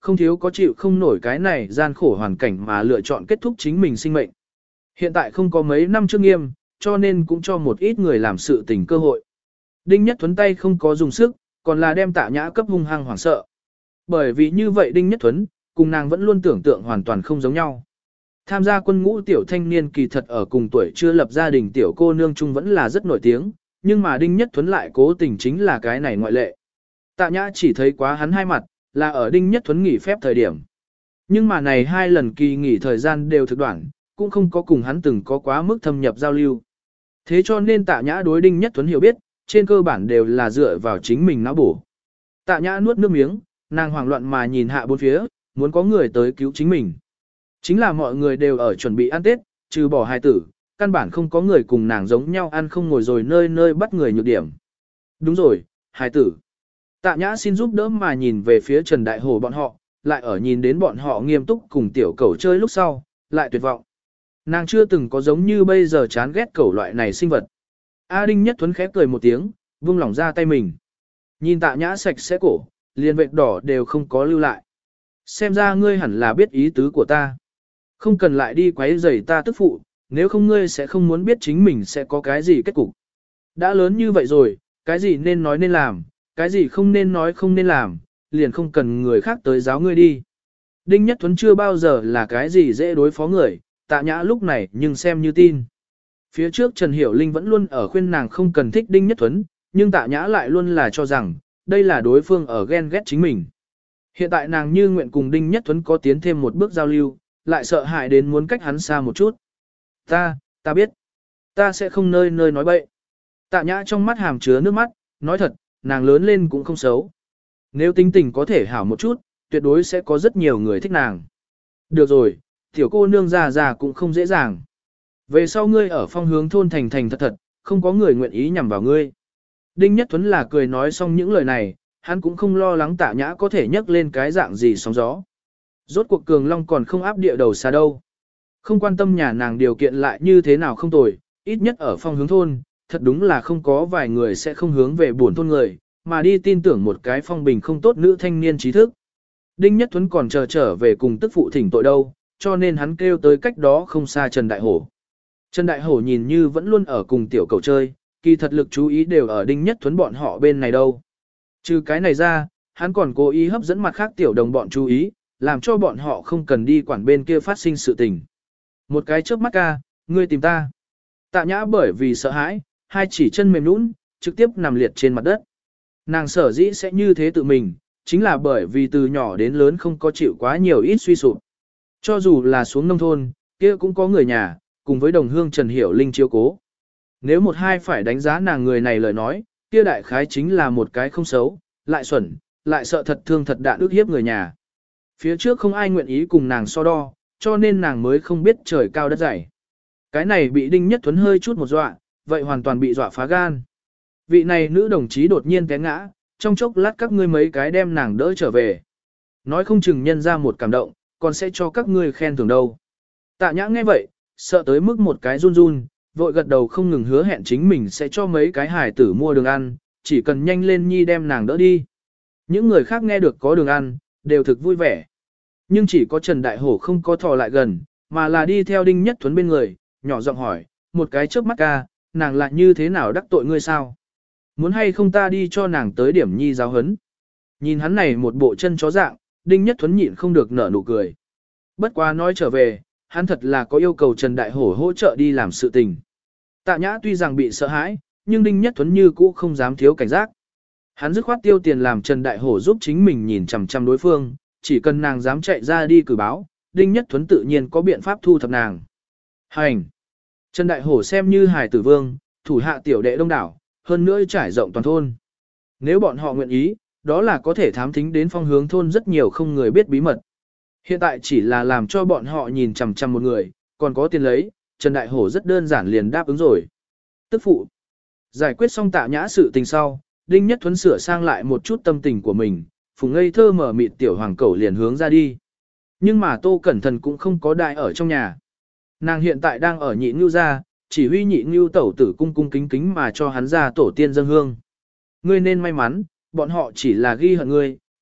Speaker 1: không thiếu có chịu không nổi cái này gian khổ hoàn cảnh mà lựa chọn kết thúc chính mình sinh mệnh. Hiện tại không có mấy năm trước nghiêm, cho nên cũng cho một ít người làm sự tình cơ hội. Đinh Nhất Thuấn tay không có dùng sức, còn là đem Tạ Nhã cấp hung hăng hoảng sợ. Bởi vì như vậy Đinh Nhất Thuấn, cùng nàng vẫn luôn tưởng tượng hoàn toàn không giống nhau. Tham gia quân ngũ tiểu thanh niên kỳ thật ở cùng tuổi chưa lập gia đình tiểu cô nương chung vẫn là rất nổi tiếng, nhưng mà Đinh Nhất Thuấn lại cố tình chính là cái này ngoại lệ. Tạ Nhã chỉ thấy quá hắn hai mặt, là ở Đinh Nhất Thuấn nghỉ phép thời điểm. Nhưng mà này hai lần kỳ nghỉ thời gian đều thực đoạn, cũng không có cùng hắn từng có quá mức thâm nhập giao lưu. Thế cho nên Tạ Nhã đối Đinh Nhất Thuấn hiểu biết, trên cơ bản đều là dựa vào chính mình não bổ. Tạ Nhã nuốt nước miếng, nàng hoảng loạn mà nhìn hạ bốn phía, muốn có người tới cứu chính mình. Chính là mọi người đều ở chuẩn bị ăn Tết, trừ bỏ hài tử, căn bản không có người cùng nàng giống nhau ăn không ngồi rồi nơi nơi bắt người nhược điểm. Đúng rồi, hài tử. Tạ Nhã xin giúp đỡ mà nhìn về phía Trần Đại Hổ bọn họ, lại ở nhìn đến bọn họ nghiêm túc cùng tiểu cẩu chơi lúc sau, lại tuyệt vọng. Nàng chưa từng có giống như bây giờ chán ghét cẩu loại này sinh vật. A Đinh Nhất Thuấn khép cười một tiếng, vung lỏng ra tay mình. Nhìn Tạ Nhã sạch sẽ cổ, liền vệt đỏ đều không có lưu lại. Xem ra ngươi hẳn là biết ý tứ của ta. Không cần lại đi quấy rầy ta tức phụ, nếu không ngươi sẽ không muốn biết chính mình sẽ có cái gì kết cục. Đã lớn như vậy rồi, cái gì nên nói nên làm, cái gì không nên nói không nên làm, liền không cần người khác tới giáo ngươi đi. Đinh Nhất Thuấn chưa bao giờ là cái gì dễ đối phó người, Tạ Nhã lúc này nhưng xem như tin. Phía trước Trần Hiểu Linh vẫn luôn ở khuyên nàng không cần thích Đinh Nhất Thuấn, nhưng Tạ Nhã lại luôn là cho rằng, đây là đối phương ở ghen ghét chính mình. Hiện tại nàng như nguyện cùng Đinh Nhất Thuấn có tiến thêm một bước giao lưu, lại sợ hãi đến muốn cách hắn xa một chút. Ta, ta biết. Ta sẽ không nơi nơi nói bậy. Tạ Nhã trong mắt hàm chứa nước mắt, nói thật, nàng lớn lên cũng không xấu. Nếu tính tình có thể hảo một chút, tuyệt đối sẽ có rất nhiều người thích nàng. Được rồi, tiểu cô nương già già cũng không dễ dàng. Về sau ngươi ở phong hướng thôn thành thành thật thật, không có người nguyện ý nhằm vào ngươi. Đinh Nhất Thuấn là cười nói xong những lời này, hắn cũng không lo lắng Tạ Nhã có thể nhấc lên cái dạng gì sóng gió. Rốt cuộc Cường Long còn không áp địa đầu xa đâu. Không quan tâm nhà nàng điều kiện lại như thế nào không tồi, ít nhất ở phong hướng thôn, thật đúng là không có vài người sẽ không hướng về buồn thôn người, mà đi tin tưởng một cái phong bình không tốt nữ thanh niên trí thức. Đinh Nhất Thuấn còn chờ trở về cùng tức phụ thỉnh tội đâu, cho nên hắn kêu tới cách đó không xa Trần Đại Hổ. Trần Đại Hổ nhìn như vẫn luôn ở cùng tiểu cầu chơi, kỳ thật lực chú ý đều ở Đinh Nhất Thuấn bọn họ bên này đâu. Trừ cái này ra, hắn còn cố ý hấp dẫn mặt khác tiểu đồng bọn chú ý, làm cho bọn họ không cần đi quản bên kia phát sinh sự tình. Một cái chớp mắt ca, ngươi tìm ta. Tạ Nhã bởi vì sợ hãi, hai chỉ chân mềm nhũn, trực tiếp nằm liệt trên mặt đất. Nàng sở dĩ sẽ như thế tự mình, chính là bởi vì từ nhỏ đến lớn không có chịu quá nhiều ít suy sụp. Cho dù là xuống nông thôn, kia cũng có người nhà, cùng với đồng hương Trần Hiểu Linh chiếu cố. Nếu một hai phải đánh giá nàng người này lời nói, kia đại khái chính là một cái không xấu, lại xuẩn, lại sợ thật thương thật đạn ước hiếp người nhà. Phía trước không ai nguyện ý cùng nàng so đo, cho nên nàng mới không biết trời cao đất dày. Cái này bị Đinh Nhất Thuấn hơi chút một dọa, vậy hoàn toàn bị dọa phá gan. Vị này nữ đồng chí đột nhiên té ngã, trong chốc lát các ngươi mấy cái đem nàng đỡ trở về. Nói không chừng nhân ra một cảm động, còn sẽ cho các ngươi khen thưởng đâu. Tạ Nhã nghe vậy, sợ tới mức một cái run run, vội gật đầu không ngừng hứa hẹn chính mình sẽ cho mấy cái hài tử mua đường ăn, chỉ cần nhanh lên nhi đem nàng đỡ đi. Những người khác nghe được có đường ăn, đều thực vui vẻ. Nhưng chỉ có Trần Đại Hổ không có thò lại gần, mà là đi theo Đinh Nhất Thuấn bên người, nhỏ giọng hỏi, một cái chớp mắt ca, nàng lại như thế nào đắc tội ngươi sao? Muốn hay không ta đi cho nàng tới điểm nhi giáo hấn? Nhìn hắn này một bộ chân chó dạng, Đinh Nhất Thuấn nhịn không được nở nụ cười. Bất quá nói trở về, hắn thật là có yêu cầu Trần Đại Hổ hỗ trợ đi làm sự tình. Tạ Nhã tuy rằng bị sợ hãi, nhưng Đinh Nhất Thuấn như cũ không dám thiếu cảnh giác. Hắn dứt khoát tiêu tiền làm Trần Đại Hổ giúp chính mình nhìn chằm chằm đối phương, chỉ cần nàng dám chạy ra đi cử báo, Đinh Nhất Thuấn tự nhiên có biện pháp thu thập nàng. Hành! Trần Đại Hổ xem như hài tử vương, thủ hạ tiểu đệ đông đảo, hơn nữa trải rộng toàn thôn. Nếu bọn họ nguyện ý, đó là có thể thám thính đến phong hướng thôn rất nhiều không người biết bí mật. Hiện tại chỉ là làm cho bọn họ nhìn chằm chằm một người, còn có tiền lấy, Trần Đại Hổ rất đơn giản liền đáp ứng rồi. Tức phụ. Giải quyết xong Tạ Nhã sự tình sau, Đinh Nhất Thuấn sửa sang lại một chút tâm tình của mình, phùng ngây thơ mở mịt tiểu hoàng cẩu liền hướng ra đi. Nhưng mà Tô Cẩn Thận cũng không có đại ở trong nhà. Nàng hiện tại đang ở Nhị Ngưu gia, chỉ huy Nhị Ngưu tẩu tử cung cung kính kính mà cho hắn ra tổ tiên dân hương. Ngươi nên may mắn, bọn họ chỉ là ghi hận ngươi,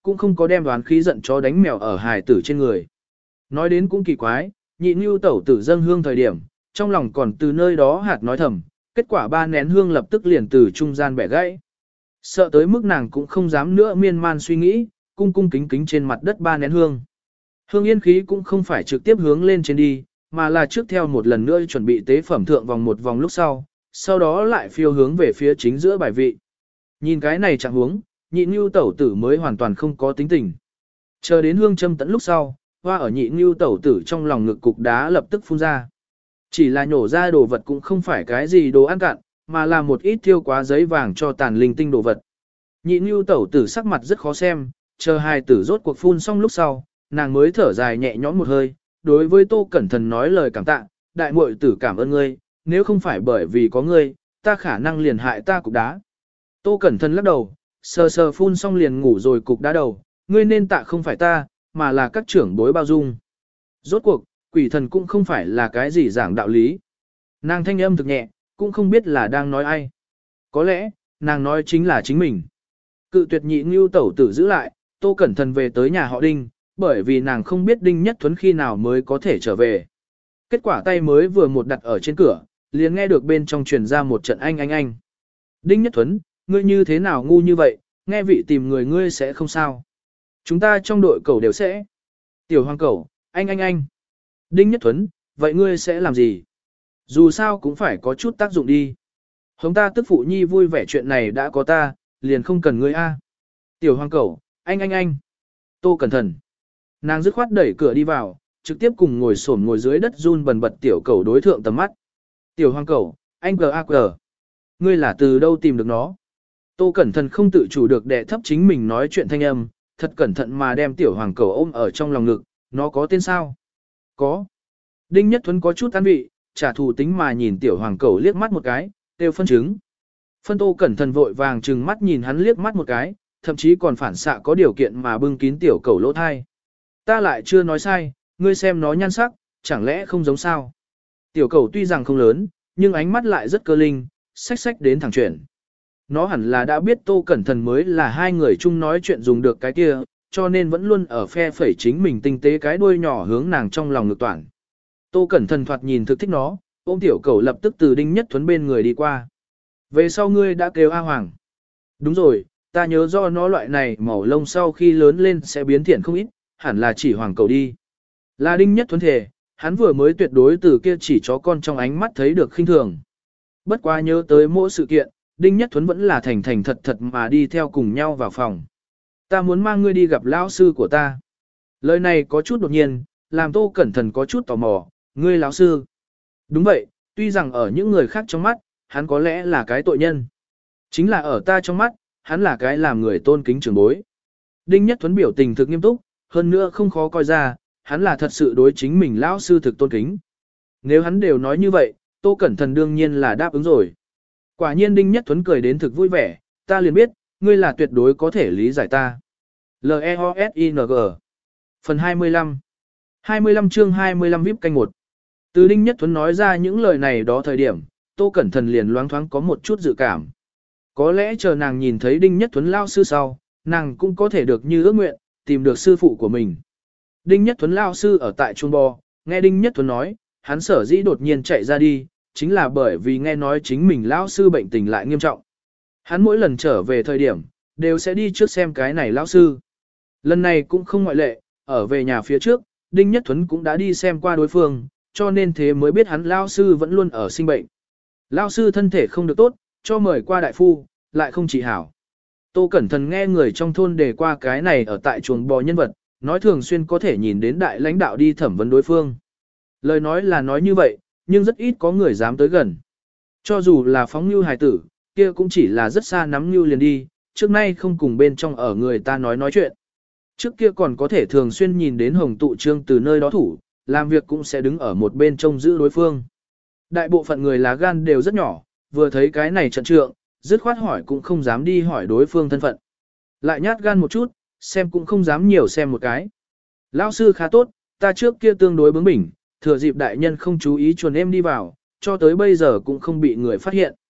Speaker 1: cũng không có đem đoán khí giận chó đánh mèo ở hài tử trên người. Nói đến cũng kỳ quái, nhị nưu tẩu tử dâng hương thời điểm, trong lòng còn từ nơi đó hạt nói thầm, kết quả ba nén hương lập tức liền từ trung gian bẻ gãy. Sợ tới mức nàng cũng không dám nữa miên man suy nghĩ, cung cung kính kính trên mặt đất ba nén hương. Hương yên khí cũng không phải trực tiếp hướng lên trên đi, mà là trước theo một lần nữa chuẩn bị tế phẩm thượng vòng một vòng lúc sau, sau đó lại phiêu hướng về phía chính giữa bài vị. Nhìn cái này chẳng hướng, nhị nưu tẩu tử mới hoàn toàn không có tính tình. Chờ đến hương châm tận lúc sau, hoa ở nhị nưu tẩu tử trong lòng ngực cục đá lập tức phun ra. Chỉ là nhổ ra đồ vật cũng không phải cái gì đồ ăn cạn, mà là một ít thiêu quá giấy vàng cho tàn linh tinh đồ vật. Nhị nưu tẩu tử sắc mặt rất khó xem, chờ hai tử rốt cuộc phun xong lúc sau, nàng mới thở dài nhẹ nhõm một hơi, đối với Tô Cẩn Thần nói lời cảm tạ, đại muội tử cảm ơn ngươi, nếu không phải bởi vì có ngươi, ta khả năng liền hại ta cục đá. Tô Cẩn Thần lắc đầu, sờ sờ phun xong liền ngủ rồi cục đá đầu, ngươi nên tạ không phải ta, mà là các trưởng bối bao dung. Rốt cuộc, quỷ thần cũng không phải là cái gì giảng đạo lý. Nàng thanh âm thực nhẹ, cũng không biết là đang nói ai. Có lẽ, nàng nói chính là chính mình. Cự tuyệt nhị ngưu tẩu tử giữ lại, Tô Cẩn Thần về tới nhà họ Đinh, bởi vì nàng không biết Đinh Nhất Thuấn khi nào mới có thể trở về. Kết quả tay mới vừa một đặt ở trên cửa, liền nghe được bên trong truyền ra một trận anh anh anh. Đinh Nhất Thuấn, ngươi như thế nào ngu như vậy, nghe vị tìm người ngươi sẽ không sao. Chúng ta trong đội cầu đều sẽ. Tiểu hoàng cầu, anh anh anh. Đinh Nhất Thuấn, vậy ngươi sẽ làm gì? Dù sao cũng phải có chút tác dụng đi. Hống ta tức phụ nhi vui vẻ chuyện này đã có ta, liền không cần ngươi a. Tiểu hoàng cầu, anh anh anh. Tô Cẩn Thận. Nàng dứt khoát đẩy cửa đi vào, trực tiếp cùng ngồi xổm ngồi dưới đất run bần bật tiểu cầu đối thượng tầm mắt. Tiểu hoàng cầu, anh gờ a gờ. Ngươi là từ đâu tìm được nó? Tô Cẩn Thận không tự chủ được đè thấp chính mình nói chuyện thanh âm, thật cẩn thận mà đem tiểu hoàng cầu ôm ở trong lòng ngực, nó có tên sao? Có. Đinh Nhất Thuấn có chút an vị, trả thù tính mà nhìn tiểu hoàng cầu liếc mắt một cái, tiêu phân chứng. Phân Tô Cẩn Thận vội vàng trừng mắt nhìn hắn liếc mắt một cái, thậm chí còn phản xạ có điều kiện mà bưng kín tiểu cầu lỗ thai. Ta lại chưa nói sai, ngươi xem nó nhan sắc, chẳng lẽ không giống sao? Tiểu cầu tuy rằng không lớn, nhưng ánh mắt lại rất cơ linh, xách xách đến thẳng chuyển. Nó hẳn là đã biết Tô Cẩn Thận mới là hai người chung nói chuyện dùng được cái kia, cho nên vẫn luôn ở phe phẩy chính mình tinh tế cái đuôi nhỏ hướng nàng trong lòng ngực toàn. Tô Cẩn Thận thoạt nhìn thực thích nó, ôm tiểu cầu lập tức từ Đinh Nhất Thuấn bên người đi qua. Về sau ngươi đã kêu A Hoàng. Đúng rồi, ta nhớ do nó loại này màu lông sau khi lớn lên sẽ biến thiện không ít, hẳn là chỉ hoàng cầu đi. Là Đinh Nhất Thuấn thể, hắn vừa mới tuyệt đối từ kia chỉ chó con trong ánh mắt thấy được khinh thường. Bất quá nhớ tới mỗi sự kiện, Đinh Nhất Thuấn vẫn là thành thành thật thật mà đi theo cùng nhau vào phòng. Ta muốn mang ngươi đi gặp lão sư của ta. Lời này có chút đột nhiên, làm Tô Cẩn Thận có chút tò mò, ngươi lão sư. Đúng vậy, tuy rằng ở những người khác trong mắt, hắn có lẽ là cái tội nhân. Chính là ở ta trong mắt, hắn là cái làm người tôn kính trưởng bối. Đinh Nhất Thuấn biểu tình thực nghiêm túc, hơn nữa không khó coi ra, hắn là thật sự đối chính mình lão sư thực tôn kính. Nếu hắn đều nói như vậy, Tô Cẩn Thận đương nhiên là đáp ứng rồi. Quả nhiên Đinh Nhất Thuấn cười đến thực vui vẻ, ta liền biết, ngươi là tuyệt đối có thể lý giải ta. L E O S I N G Phần hai mươi lăm hai mươi lăm chương hai mươi lăm vê i pê canh một. Từ Đinh Nhất Thuấn nói ra những lời này đó thời điểm, Tô Cẩn Thận liền loáng thoáng có một chút dự cảm. Có lẽ chờ nàng nhìn thấy Đinh Nhất Thuấn lao sư sau, nàng cũng có thể được như ước nguyện, tìm được sư phụ của mình. Đinh Nhất Thuấn lao sư ở tại Chuông Bò, nghe Đinh Nhất Thuấn nói, hắn sở dĩ đột nhiên chạy ra đi, chính là bởi vì nghe nói chính mình lão sư bệnh tình lại nghiêm trọng. Hắn mỗi lần trở về thời điểm, đều sẽ đi trước xem cái này lão sư. Lần này cũng không ngoại lệ, ở về nhà phía trước, Đinh Nhất Thuấn cũng đã đi xem qua đối phương, cho nên thế mới biết hắn lão sư vẫn luôn ở sinh bệnh. Lão sư thân thể không được tốt, cho mời qua đại phu, lại không trị hảo. Tô Cẩn Thận nghe người trong thôn đề qua cái này ở tại chuồng bò nhân vật, nói thường xuyên có thể nhìn đến đại lãnh đạo đi thẩm vấn đối phương. Lời nói là nói như vậy, nhưng rất ít có người dám tới gần. Cho dù là phóng như hài tử, kia cũng chỉ là rất xa nắm như liền đi, trước nay không cùng bên trong ở người ta nói nói chuyện. Trước kia còn có thể thường xuyên nhìn đến hồng tụ trương từ nơi đó thủ, làm việc cũng sẽ đứng ở một bên trông giữ đối phương. Đại bộ phận người lá gan đều rất nhỏ, vừa thấy cái này trận trượng, dứt khoát hỏi cũng không dám đi hỏi đối phương thân phận. Lại nhát gan một chút, xem cũng không dám nhiều xem một cái. Lão sư khá tốt, ta trước kia tương đối bướng bỉnh, thừa dịp đại nhân không chú ý chuồn em đi vào, cho tới bây giờ cũng không bị người phát hiện.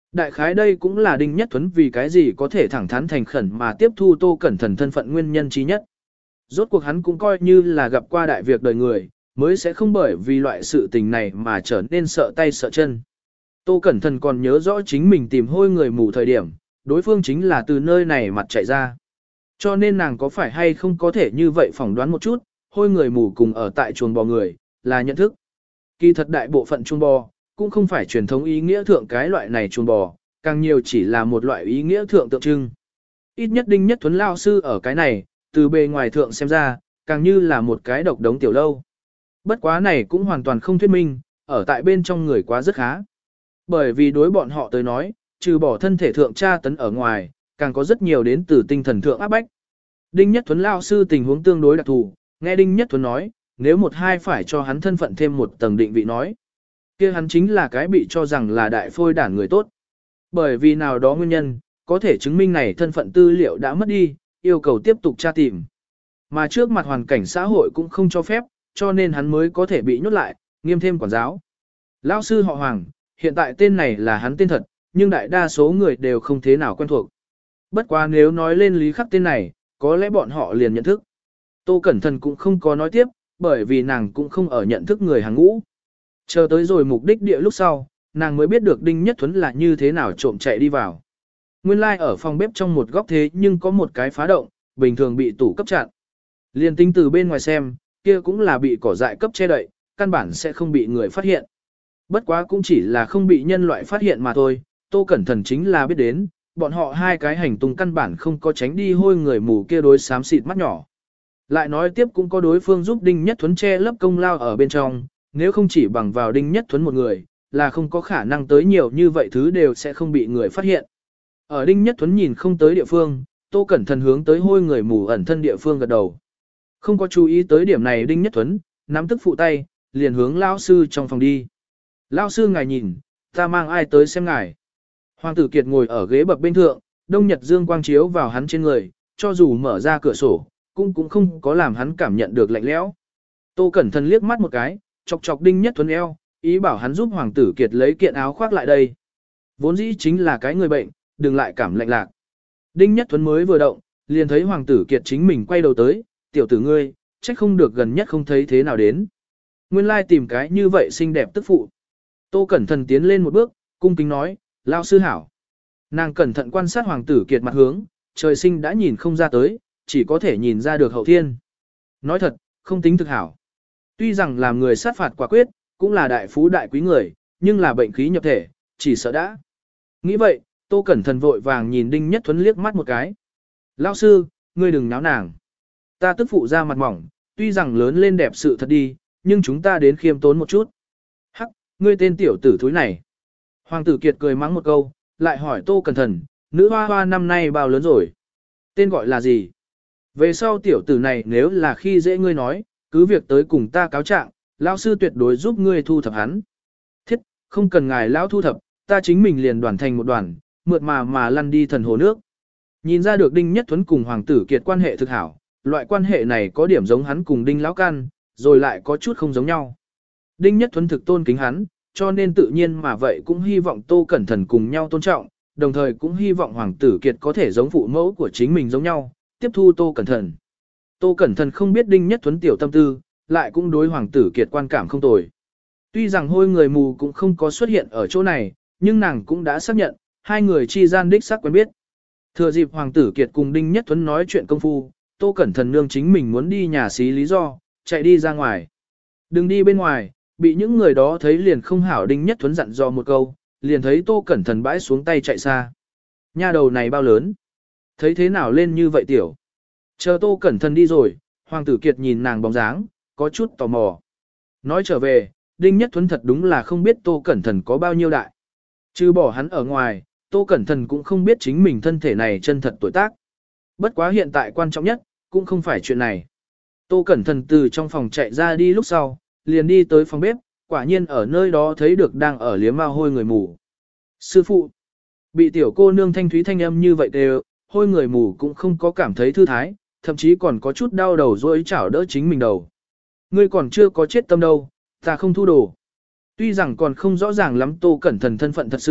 Speaker 1: Đại khái đây cũng là Đinh Nhất Thuấn vì cái gì có thể thẳng thắn thành khẩn mà tiếp thu Tô Cẩn Thần thân phận nguyên nhân trí nhất. Rốt cuộc hắn cũng coi như là gặp qua đại việc đời người, mới sẽ không bởi vì loại sự tình này mà trở nên sợ tay sợ chân. Tô Cẩn Thần còn nhớ rõ chính mình tìm hôi người mù thời điểm, đối phương chính là từ nơi này mặt chạy ra. Cho nên nàng có phải hay không có thể như vậy phỏng đoán một chút, hôi người mù cùng ở tại chuồng bò người, là nhận thức. Kỳ thật đại bộ phận chuồng bò, cũng không phải truyền thống ý nghĩa thượng cái loại này chuồng bò, càng nhiều chỉ là một loại ý nghĩa thượng tượng trưng. Ít nhất Đinh Nhất Thuấn lao sư ở cái này, từ bề ngoài thượng xem ra, càng như là một cái độc đống tiểu lâu. Bất quá này cũng hoàn toàn không thuyết minh, ở tại bên trong người quá rất khá. Bởi vì đối bọn họ tới nói, trừ bỏ thân thể thượng tra tấn ở ngoài, càng có rất nhiều đến từ tinh thần thượng áp bách. Đinh Nhất Thuấn lao sư tình huống tương đối đặc thù, nghe Đinh Nhất Thuấn nói, nếu một hai phải cho hắn thân phận thêm một tầng định vị nói, kia hắn chính là cái bị cho rằng là đại phôi đản người tốt. Bởi vì nào đó nguyên nhân, có thể chứng minh này thân phận tư liệu đã mất đi, yêu cầu tiếp tục tra tìm. Mà trước mặt hoàn cảnh xã hội cũng không cho phép, cho nên hắn mới có thể bị nhốt lại, nghiêm thêm quản giáo. Lão sư họ Hoàng, hiện tại tên này là hắn tên thật, nhưng đại đa số người đều không thế nào quen thuộc. Bất quá nếu nói lên Lý Khắc tên này, có lẽ bọn họ liền nhận thức. Tô Cẩn Thần cũng không có nói tiếp, bởi vì nàng cũng không ở nhận thức người hàng ngũ. Chờ tới rồi mục đích địa lúc sau, nàng mới biết được Đinh Nhất Thuấn là như thế nào trộm chạy đi vào. Nguyên lai like ở phòng bếp trong một góc thế nhưng có một cái phá động, bình thường bị tủ cấp chặn. Liên tinh từ bên ngoài xem, kia cũng là bị cỏ dại cấp che đậy, căn bản sẽ không bị người phát hiện. Bất quá cũng chỉ là không bị nhân loại phát hiện mà thôi, Tô Cẩn Thần chính là biết đến, bọn họ hai cái hành tung căn bản không có tránh đi hôi người mù kia đối xám xịt mắt nhỏ. Lại nói tiếp cũng có đối phương giúp Đinh Nhất Thuấn che lấp công lao ở bên trong, nếu không chỉ bằng vào Đinh Nhất Thuấn một người, là không có khả năng tới nhiều như vậy thứ đều sẽ không bị người phát hiện. Ở Đinh Nhất Thuấn nhìn không tới địa phương, Tô Cẩn Thần hướng tới hôi người mù ẩn thân địa phương gật đầu. Không có chú ý tới điểm này Đinh Nhất Thuấn, nắm tức phụ tay, liền hướng lao sư trong phòng đi. Lao sư ngài nhìn, ta mang ai tới xem ngài. Hoàng tử Kiệt ngồi ở ghế bập bên thượng, đông nhật dương quang chiếu vào hắn trên người, cho dù mở ra cửa sổ, cũng cũng không có làm hắn cảm nhận được lạnh lẽo. Tô Cẩn Thần liếc mắt một cái, chọc chọc Đinh Nhất Thuấn eo, ý bảo hắn giúp Hoàng tử Kiệt lấy kiện áo khoác lại đây. Vốn dĩ chính là cái người bệnh, đừng lại cảm lạnh lạc. Đinh Nhất Thuấn mới vừa động, liền thấy Hoàng tử Kiệt chính mình quay đầu tới, tiểu tử ngươi, trách không được gần nhất không thấy thế nào đến. Nguyên lai tìm cái như vậy xinh đẹp tức phụ. Tô Cẩn Thần tiến lên một bước, cung kính nói, lao sư hảo. Nàng cẩn thận quan sát Hoàng tử Kiệt mặt hướng, trời sinh đã nhìn không ra tới, chỉ có thể nhìn ra được hậu thiên. Nói thật, không tính thực hảo. Tuy rằng làm người sát phạt quả quyết, cũng là đại phú đại quý người, nhưng là bệnh khí nhập thể, chỉ sợ đã. Nghĩ vậy, Tô Cẩn Thần vội vàng nhìn Đinh Nhất Thuấn liếc mắt một cái. Lao sư, ngươi đừng náo nàng. Ta tức phụ ra mặt mỏng, tuy rằng lớn lên đẹp sự thật đi, nhưng chúng ta đến khiêm tốn một chút. Hắc, ngươi tên tiểu tử thúi này. Hoàng tử Kiệt cười mắng một câu, lại hỏi Tô Cẩn Thần, nữ hoa hoa năm nay bao lớn rồi? Tên gọi là gì? Về sau tiểu tử này nếu là khi dễ ngươi nói, cứ việc tới cùng ta cáo trạng, lão sư tuyệt đối giúp ngươi thu thập hắn. Thiết, không cần ngài lão thu thập, ta chính mình liền đoàn thành một đoàn, mượt mà mà lăn đi thần hồ nước. Nhìn ra được Đinh Nhất Thuấn cùng Hoàng tử Kiệt quan hệ thực hảo, loại quan hệ này có điểm giống hắn cùng Đinh Lão Căn, rồi lại có chút không giống nhau. Đinh Nhất Thuấn thực tôn kính hắn, cho nên tự nhiên mà vậy cũng hy vọng Tô Cẩn Thần cùng nhau tôn trọng, đồng thời cũng hy vọng Hoàng tử Kiệt có thể giống phụ mẫu của chính mình giống nhau, tiếp thu Tô Cẩn Thần. Tô Cẩn Thần không biết Đinh Nhất Thuấn tiểu tâm tư, lại cũng đối Hoàng tử Kiệt quan cảm không tồi. Tuy rằng hôi người mù cũng không có xuất hiện ở chỗ này, nhưng nàng cũng đã xác nhận, hai người chi gian đích xác quen biết. Thừa dịp Hoàng tử Kiệt cùng Đinh Nhất Thuấn nói chuyện công phu, Tô Cẩn Thần nương chính mình muốn đi nhà xí lý do, chạy đi ra ngoài. Đừng đi bên ngoài, bị những người đó thấy liền không hảo. Đinh Nhất Thuấn dặn dò một câu, liền thấy Tô Cẩn Thần bãi xuống tay chạy xa. Nha đầu này bao lớn? Thấy thế nào lên như vậy tiểu? Chờ Tô Cẩn Thần đi rồi, Hoàng tử Kiệt nhìn nàng bóng dáng, có chút tò mò. Nói trở về, Đinh Nhất Thuấn thật đúng là không biết Tô Cẩn Thần có bao nhiêu đại. Chứ bỏ hắn ở ngoài, Tô Cẩn Thần cũng không biết chính mình thân thể này chân thật tuổi tác. Bất quá hiện tại quan trọng nhất, cũng không phải chuyện này. Tô Cẩn Thần từ trong phòng chạy ra đi lúc sau, liền đi tới phòng bếp, quả nhiên ở nơi đó thấy được đang ở liếm mao hôi người mù. Sư phụ, bị tiểu cô nương thanh thúy thanh âm như vậy đều, hôi người mù cũng không có cảm thấy thư thái, thậm chí còn có chút đau đầu dối chảo đỡ chính mình đầu. Ngươi còn chưa có chết tâm đâu, ta không thu đồ. Tuy rằng còn không rõ ràng lắm Tô Cẩn Thần thân phận thật sự,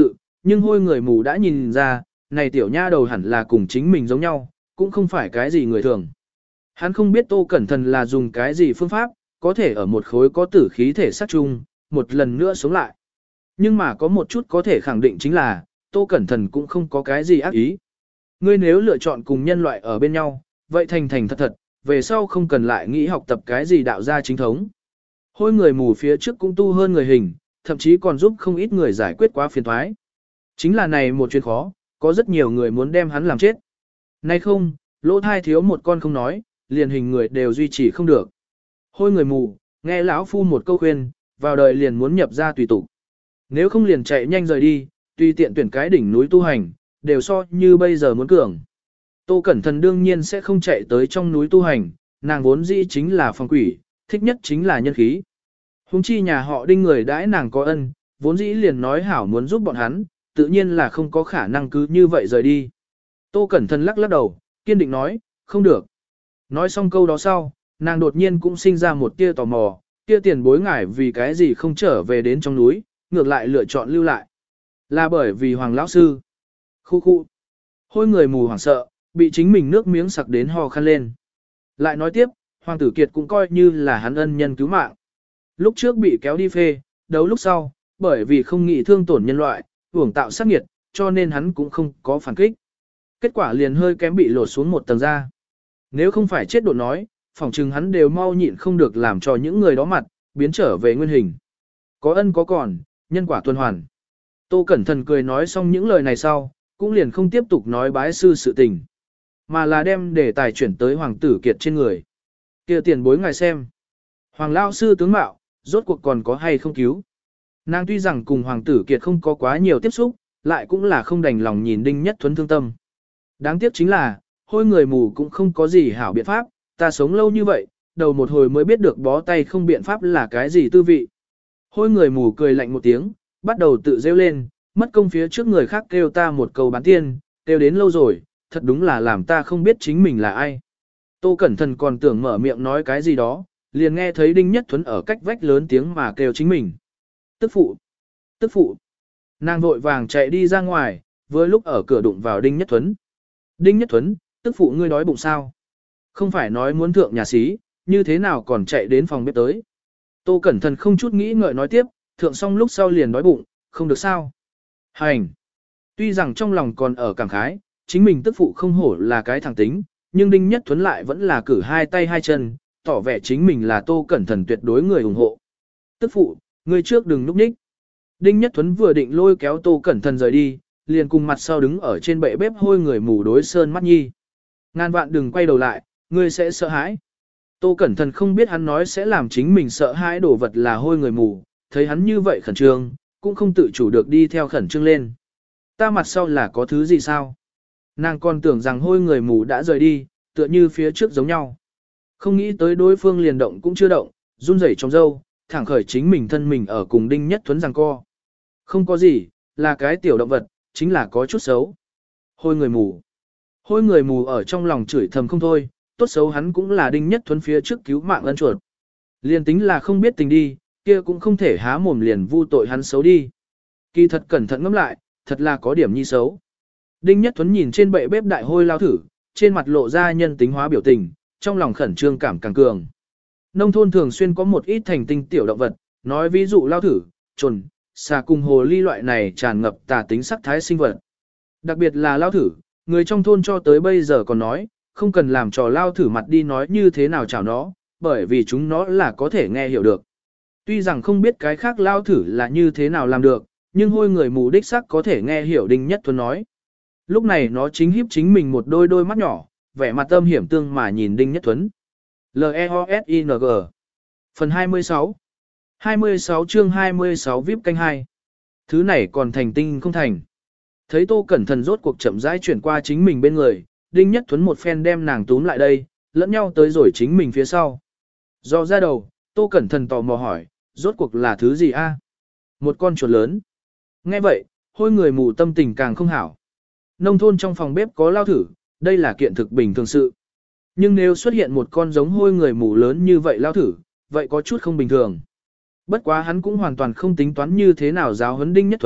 Speaker 1: nhưng hôi người mù đã nhìn ra, này tiểu nha đầu hẳn là cùng chính mình giống nhau, cũng không phải cái gì người thường. Hắn không biết Tô Cẩn Thần là dùng cái gì phương pháp, có thể ở một khối có tử khí thể sát chung, một lần nữa sống lại. Nhưng mà có một chút có thể khẳng định chính là, Tô Cẩn Thần cũng không có cái gì ác ý. Ngươi nếu lựa chọn cùng nhân loại ở bên nhau, vậy thành thành thật thật, về sau không cần lại nghĩ học tập cái gì đạo gia chính thống. Hôi người mù phía trước cũng tu hơn người hình, thậm chí còn giúp không ít người giải quyết quá phiền thoái. Chính là này một chuyện khó, có rất nhiều người muốn đem hắn làm chết. Nay không, lỗ thai thiếu một con không nói, liền hình người đều duy trì không được. Hôi người mù, nghe lão phu một câu khuyên, vào đời liền muốn nhập ra tùy tục. Nếu không liền chạy nhanh rời đi, tùy tiện tuyển cái đỉnh núi tu hành, đều so như bây giờ muốn cường. Tô Cẩn Thần đương nhiên sẽ không chạy tới trong núi tu hành, nàng vốn dĩ chính là phong quỷ, thích nhất chính là nhân khí. Hùng chi nhà họ đinh người đãi nàng có ân, vốn dĩ liền nói hảo muốn giúp bọn hắn, tự nhiên là không có khả năng cứ như vậy rời đi. Tô Cẩn Thần lắc lắc đầu, kiên định nói, không được. Nói xong câu đó sau, nàng đột nhiên cũng sinh ra một tia tò mò, kia tiền bối ngải vì cái gì không trở về đến trong núi, ngược lại lựa chọn lưu lại. Là bởi vì Hoàng lão sư. Khu khu. Hôi người mù hoảng sợ, bị chính mình nước miếng sặc đến ho khăn lên. Lại nói tiếp, Hoàng tử Kiệt cũng coi như là hắn ân nhân cứu mạng. Lúc trước bị kéo đi phê, đấu lúc sau, bởi vì không nghĩ thương tổn nhân loại, uổng tạo sát nghiệt, cho nên hắn cũng không có phản kích. Kết quả liền hơi kém bị lột xuống một tầng da. Nếu không phải chết độ nói, phỏng chừng hắn đều mau nhịn không được làm cho những người đó mặt, biến trở về nguyên hình. Có ân có còn, nhân quả tuần hoàn. Tô Cẩn Thần cười nói xong những lời này sau, cũng liền không tiếp tục nói bái sư sự tình, mà là đem đề tài chuyển tới Hoàng tử Kiệt trên người. Kia tiền bối ngài xem. Hoàng lao sư tướng mạo, rốt cuộc còn có hay không cứu. Nàng tuy rằng cùng Hoàng tử Kiệt không có quá nhiều tiếp xúc, lại cũng là không đành lòng nhìn Đinh Nhất Thuấn thương tâm. Đáng tiếc chính là, hôi người mù cũng không có gì hảo biện pháp, ta sống lâu như vậy, đầu một hồi mới biết được bó tay không biện pháp là cái gì tư vị. Hôi người mù cười lạnh một tiếng, bắt đầu tự rêu lên, mất công phía trước người khác kêu ta một câu bán tiên, kêu đến lâu rồi, thật đúng là làm ta không biết chính mình là ai. Tô Cẩn Thần còn tưởng mở miệng nói cái gì đó, liền nghe thấy Đinh Nhất Thuấn ở cách vách lớn tiếng mà kêu chính mình. Tức phụ! Tức phụ! Nàng vội vàng chạy đi ra ngoài, vừa lúc ở cửa đụng vào Đinh Nhất Thuấn. Đinh Nhất Thuấn, tức phụ ngươi đói bụng sao? Không phải nói muốn thượng nhà xí, như thế nào còn chạy đến phòng bếp tới? Tô Cẩn Thần không chút nghĩ ngợi nói tiếp, thượng xong lúc sau liền đói bụng, không được sao? Hành! Tuy rằng trong lòng còn ở cảm khái, chính mình tức phụ không hổ là cái thằng tính, nhưng Đinh Nhất Thuấn lại vẫn là cử hai tay hai chân, tỏ vẻ chính mình là Tô Cẩn Thần tuyệt đối người ủng hộ. Tức phụ, ngươi trước đừng núp ních. Đinh Nhất Thuấn vừa định lôi kéo Tô Cẩn Thần rời đi, liền cùng mặt sau đứng ở trên bệ bếp hôi người mù đối sơn mắt nhi. Ngàn vạn đừng quay đầu lại, ngươi sẽ sợ hãi. Tô Cẩn Thần không biết hắn nói sẽ làm chính mình sợ hãi đổ vật là hôi người mù, thấy hắn như vậy khẩn trương, cũng không tự chủ được đi theo khẩn trương lên. Ta mặt sau là có thứ gì sao? Nàng còn tưởng rằng hôi người mù đã rời đi, tựa như phía trước giống nhau. Không nghĩ tới đối phương liền động cũng chưa động, run rẩy trong râu, thẳng khởi chính mình thân mình ở cùng Đinh Nhất Thuấn giằng co. Không có gì, là cái tiểu động vật, chính là có chút xấu. Hôi người mù. Hôi người mù ở trong lòng chửi thầm không thôi, tốt xấu hắn cũng là Đinh Nhất Thuấn phía trước cứu mạng ân chuột. Liền tính là không biết tình đi, kia cũng không thể há mồm liền vu tội hắn xấu đi. Kỳ thật cẩn thận ngẫm lại, thật là có điểm nhi xấu. Đinh Nhất Thuấn nhìn trên bệ bếp đại hôi lao thử, trên mặt lộ ra nhân tính hóa biểu tình, trong lòng khẩn trương cảm càng cường. Nông thôn thường xuyên có một ít thành tinh tiểu động vật, nói ví dụ lao thử, trồn, xà cùng hồ ly loại này tràn ngập tà tính sắc thái sinh vật. Đặc biệt là lao thử, người trong thôn cho tới bây giờ còn nói, không cần làm trò lao thử mặt đi nói như thế nào chào nó, bởi vì chúng nó là có thể nghe hiểu được. Tuy rằng không biết cái khác lao thử là như thế nào làm được, nhưng hôi người mù đích sắc có thể nghe hiểu Đinh Nhất Thuấn nói. Lúc này nó chính hiếp chính mình một đôi đôi mắt nhỏ, vẻ mặt âm hiểm tương mà nhìn Đinh Nhất Thuấn. L E O S I N G Phần hai mươi sáu hai mươi sáu chương hai mươi sáu víp canh hai. Thứ này còn thành tinh không thành. Thấy Tô Cẩn Thần rốt cuộc chậm rãi chuyển qua chính mình bên người, Đinh Nhất Thuấn một phen đem nàng túm lại đây, lẫn nhau tới rồi chính mình phía sau. Do ra đầu, Tô Cẩn Thần tò mò hỏi, rốt cuộc là thứ gì a? Một con chuột lớn. Nghe vậy, hôi người mù tâm tình càng không hảo. Nông thôn trong phòng bếp có lao thử, đây là kiện thực bình thường sự. Nhưng nếu xuất hiện một con giống hôi người mù lớn như vậy lao thử, vậy có chút không bình thường. Bất quá hắn cũng hoàn toàn không tính toán như thế nào giáo huấn Đinh Nhất Thuấn,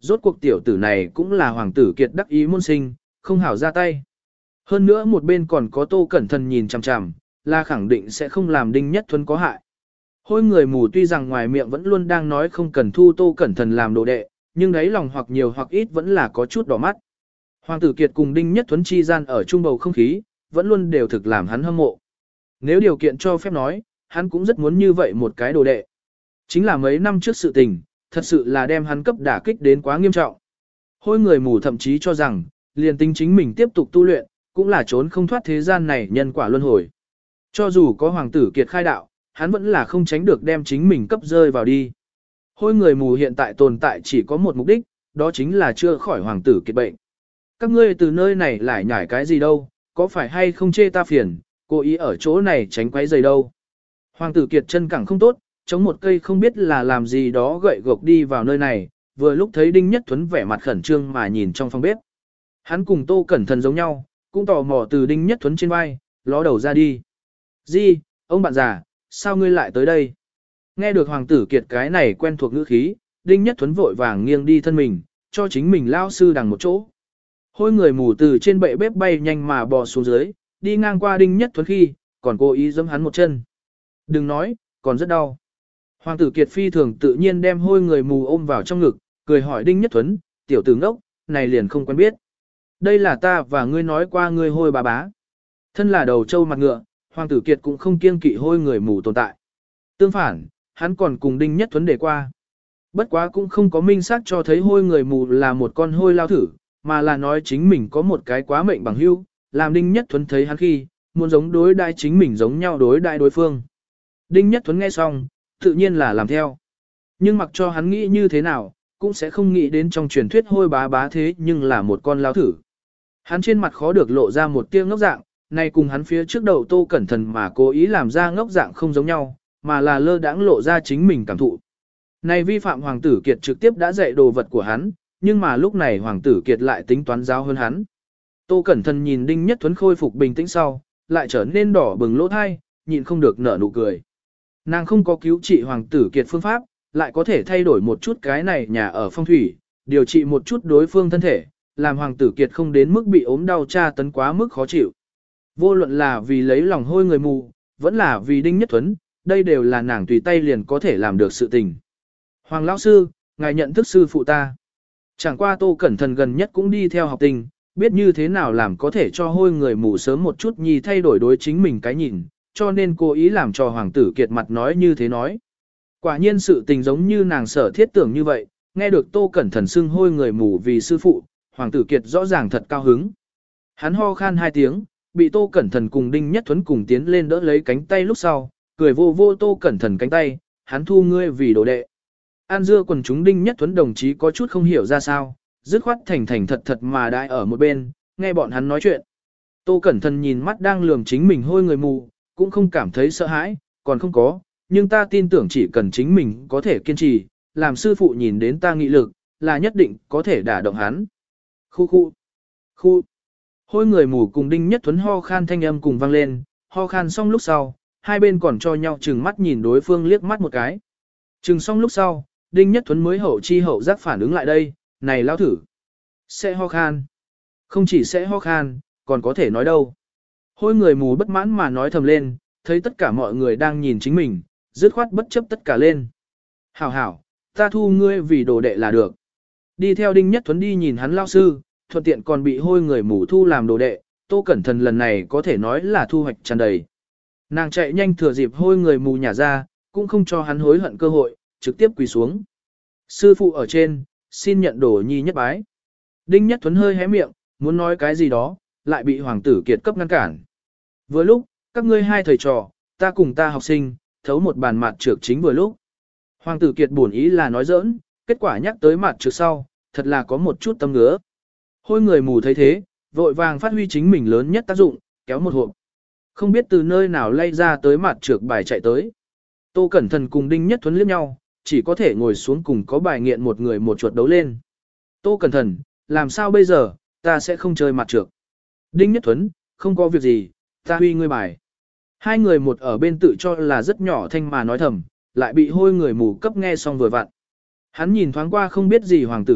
Speaker 1: rốt cuộc tiểu tử này cũng là hoàng tử kiệt đắc ý môn sinh, không hảo ra tay. Hơn nữa một bên còn có Tô Cẩn Thận nhìn chằm chằm, là khẳng định sẽ không làm Đinh Nhất Thuấn có hại. Hôi người mù tuy rằng ngoài miệng vẫn luôn đang nói không cần thu Tô Cẩn Thận làm đồ đệ, nhưng đấy lòng hoặc nhiều hoặc ít vẫn là có chút đỏ mắt. Hoàng tử Kiệt cùng Đinh Nhất Thuấn chi gian ở trung bầu không khí, vẫn luôn đều thực làm hắn hâm mộ. Nếu điều kiện cho phép nói, hắn cũng rất muốn như vậy một cái đồ đệ. Chính là mấy năm trước sự tình, thật sự là đem hắn cấp đả kích đến quá nghiêm trọng. Hôi người mù thậm chí cho rằng, liền tính chính mình tiếp tục tu luyện, cũng là trốn không thoát thế gian này nhân quả luân hồi. Cho dù có hoàng tử Kiệt khai đạo, hắn vẫn là không tránh được đem chính mình cấp rơi vào đi. Hôi người mù hiện tại tồn tại chỉ có một mục đích, đó chính là chữa khỏi hoàng tử Kiệt bệnh. Các ngươi từ nơi này lại nhảy cái gì đâu, có phải hay không chê ta phiền, cố ý ở chỗ này tránh quấy rầy đâu. Hoàng tử Kiệt chân cẳng không tốt, chống một cây không biết là làm gì đó gậy gộc đi vào nơi này, vừa lúc thấy Đinh Nhất Thuấn vẻ mặt khẩn trương mà nhìn trong phòng bếp. Hắn cùng Tô Cẩn Thận giống nhau, cũng tò mò từ Đinh Nhất Thuấn trên vai, ló đầu ra đi. Di, ông bạn già, sao ngươi lại tới đây? Nghe được Hoàng tử Kiệt cái này quen thuộc ngữ khí, Đinh Nhất Thuấn vội vàng nghiêng đi thân mình, cho chính mình lao sư đằng một chỗ. Hôi người mù từ trên bệ bếp bay nhanh mà bò xuống dưới, đi ngang qua Đinh Nhất Thuấn khi, còn cố ý giẫm hắn một chân. Đừng nói, còn rất đau. Hoàng tử Kiệt phi thường tự nhiên đem hôi người mù ôm vào trong ngực, cười hỏi Đinh Nhất Thuấn, tiểu tử ngốc, này liền không quen biết. Đây là ta và ngươi nói qua ngươi hôi bà bá. Thân là đầu trâu mặt ngựa, Hoàng tử Kiệt cũng không kiêng kỵ hôi người mù tồn tại. Tương phản, hắn còn cùng Đinh Nhất Thuấn để qua. Bất quá cũng không có minh xác cho thấy hôi người mù là một con hôi lao thử, mà là nói chính mình có một cái quá mệnh bằng hữu, làm Đinh Nhất Thuấn thấy hắn khi, muốn giống đối đai chính mình giống nhau đối đai đối phương. Đinh Nhất Thuấn nghe xong, tự nhiên là làm theo. Nhưng mặc cho hắn nghĩ như thế nào, cũng sẽ không nghĩ đến trong truyền thuyết hôi bá bá thế nhưng là một con lao thử. Hắn trên mặt khó được lộ ra một tia ngốc dạng, này cùng hắn phía trước đầu Tô Cẩn Thận mà cố ý làm ra ngốc dạng không giống nhau, mà là lơ đãng lộ ra chính mình cảm thụ. Này vi phạm Hoàng tử Kiệt trực tiếp đã dạy đồ vật của hắn, nhưng mà lúc này Hoàng tử Kiệt lại tính toán giáo hơn hắn. Tô Cẩn Thận nhìn Đinh Nhất Thuấn khôi phục bình tĩnh sau, lại trở nên đỏ bừng lỗ thai, nhịn không được nở nụ cười. Nàng không có cứu trị Hoàng tử Kiệt phương pháp, lại có thể thay đổi một chút cái này nhà ở phong thủy, điều trị một chút đối phương thân thể, làm Hoàng tử Kiệt không đến mức bị ốm đau tra tấn quá mức khó chịu. Vô luận là vì lấy lòng hôi người mù, vẫn là vì Đinh Nhất Thuấn, đây đều là nàng tùy tay liền có thể làm được sự tình. Hoàng lão sư, ngài nhận thức sư phụ ta. Chẳng qua Tô Cẩn Thận gần nhất cũng đi theo học tình, biết như thế nào làm có thể cho hôi người mù sớm một chút nhi thay đổi đối chính mình cái nhìn, cho nên cố ý làm cho Hoàng tử Kiệt mặt nói như thế nói. Quả nhiên sự tình giống như nàng sở thiết tưởng như vậy, nghe được Tô Cẩn Thận xưng hôi người mù vì sư phụ, Hoàng tử Kiệt rõ ràng thật cao hứng. Hắn ho khan hai tiếng, bị Tô Cẩn Thận cùng Đinh Nhất Thuấn cùng tiến lên đỡ lấy cánh tay lúc sau, cười vô vô Tô Cẩn Thận cánh tay, hắn thu ngươi vì đồ đệ. An dưa quần chúng Đinh Nhất Thuấn đồng chí có chút không hiểu ra sao, dứt khoát thành thành thật thật mà đại ở một bên, nghe bọn hắn nói chuyện. Tô Cẩn Thận nhìn mắt đang lườm chính mình hôi người mù, cũng không cảm thấy sợ hãi, còn không có, nhưng ta tin tưởng chỉ cần chính mình có thể kiên trì, làm sư phụ nhìn đến ta nghị lực, là nhất định có thể đả động hắn. Khu khu, khu, hôi người mù cùng Đinh Nhất Thuấn ho khan thanh âm cùng vang lên, ho khan xong lúc sau, hai bên còn cho nhau chừng mắt nhìn đối phương liếc mắt một cái. Chừng xong lúc sau, Đinh Nhất Thuấn mới hậu chi hậu giác phản ứng lại đây, này lao thử. Sẽ ho khan. Không chỉ sẽ ho khan, còn có thể nói đâu. Hôi người mù bất mãn mà nói thầm lên, thấy tất cả mọi người đang nhìn chính mình, dứt khoát bất chấp tất cả lên. Hảo hảo, ta thu ngươi vì đồ đệ là được. Đi theo Đinh Nhất Thuấn đi nhìn hắn lao sư, thuận tiện còn bị hôi người mù thu làm đồ đệ, Tô Cẩn Thận lần này có thể nói là thu hoạch tràn đầy. Nàng chạy nhanh thừa dịp hôi người mù nhả ra, cũng không cho hắn hối hận cơ hội, trực tiếp quỳ xuống. Sư phụ ở trên, xin nhận đồ nhi nhất bái. Đinh Nhất Thuấn hơi hé miệng, muốn nói cái gì đó, lại bị Hoàng tử Kiệt cấp ngăn cản. Vừa lúc, các ngươi hai thầy trò, ta cùng ta học sinh, thấu một bàn mặt trược chính vừa lúc. Hoàng tử Kiệt buồn ý là nói giỡn, kết quả nhắc tới mặt trược sau, thật là có một chút tâm ngứa. Hôi người mù thấy thế, vội vàng phát huy chính mình lớn nhất tác dụng, kéo một hộp. Không biết từ nơi nào lay ra tới mặt trược bài chạy tới. Tô Cẩn Thận cùng Đinh Nhất Thuấn liếc nhau, chỉ có thể ngồi xuống cùng có bài nghiện một người một chuột đấu lên. Tô Cẩn Thận, làm sao bây giờ, ta sẽ không chơi mặt trược. Đinh Nhất Thuấn, không có việc gì, ta huy ngươi bài. Hai người một ở bên tự cho là rất nhỏ thanh mà nói thầm, lại bị hôi người mù cấp nghe xong vừa vặn. Hắn nhìn thoáng qua không biết gì Hoàng tử Kiệt,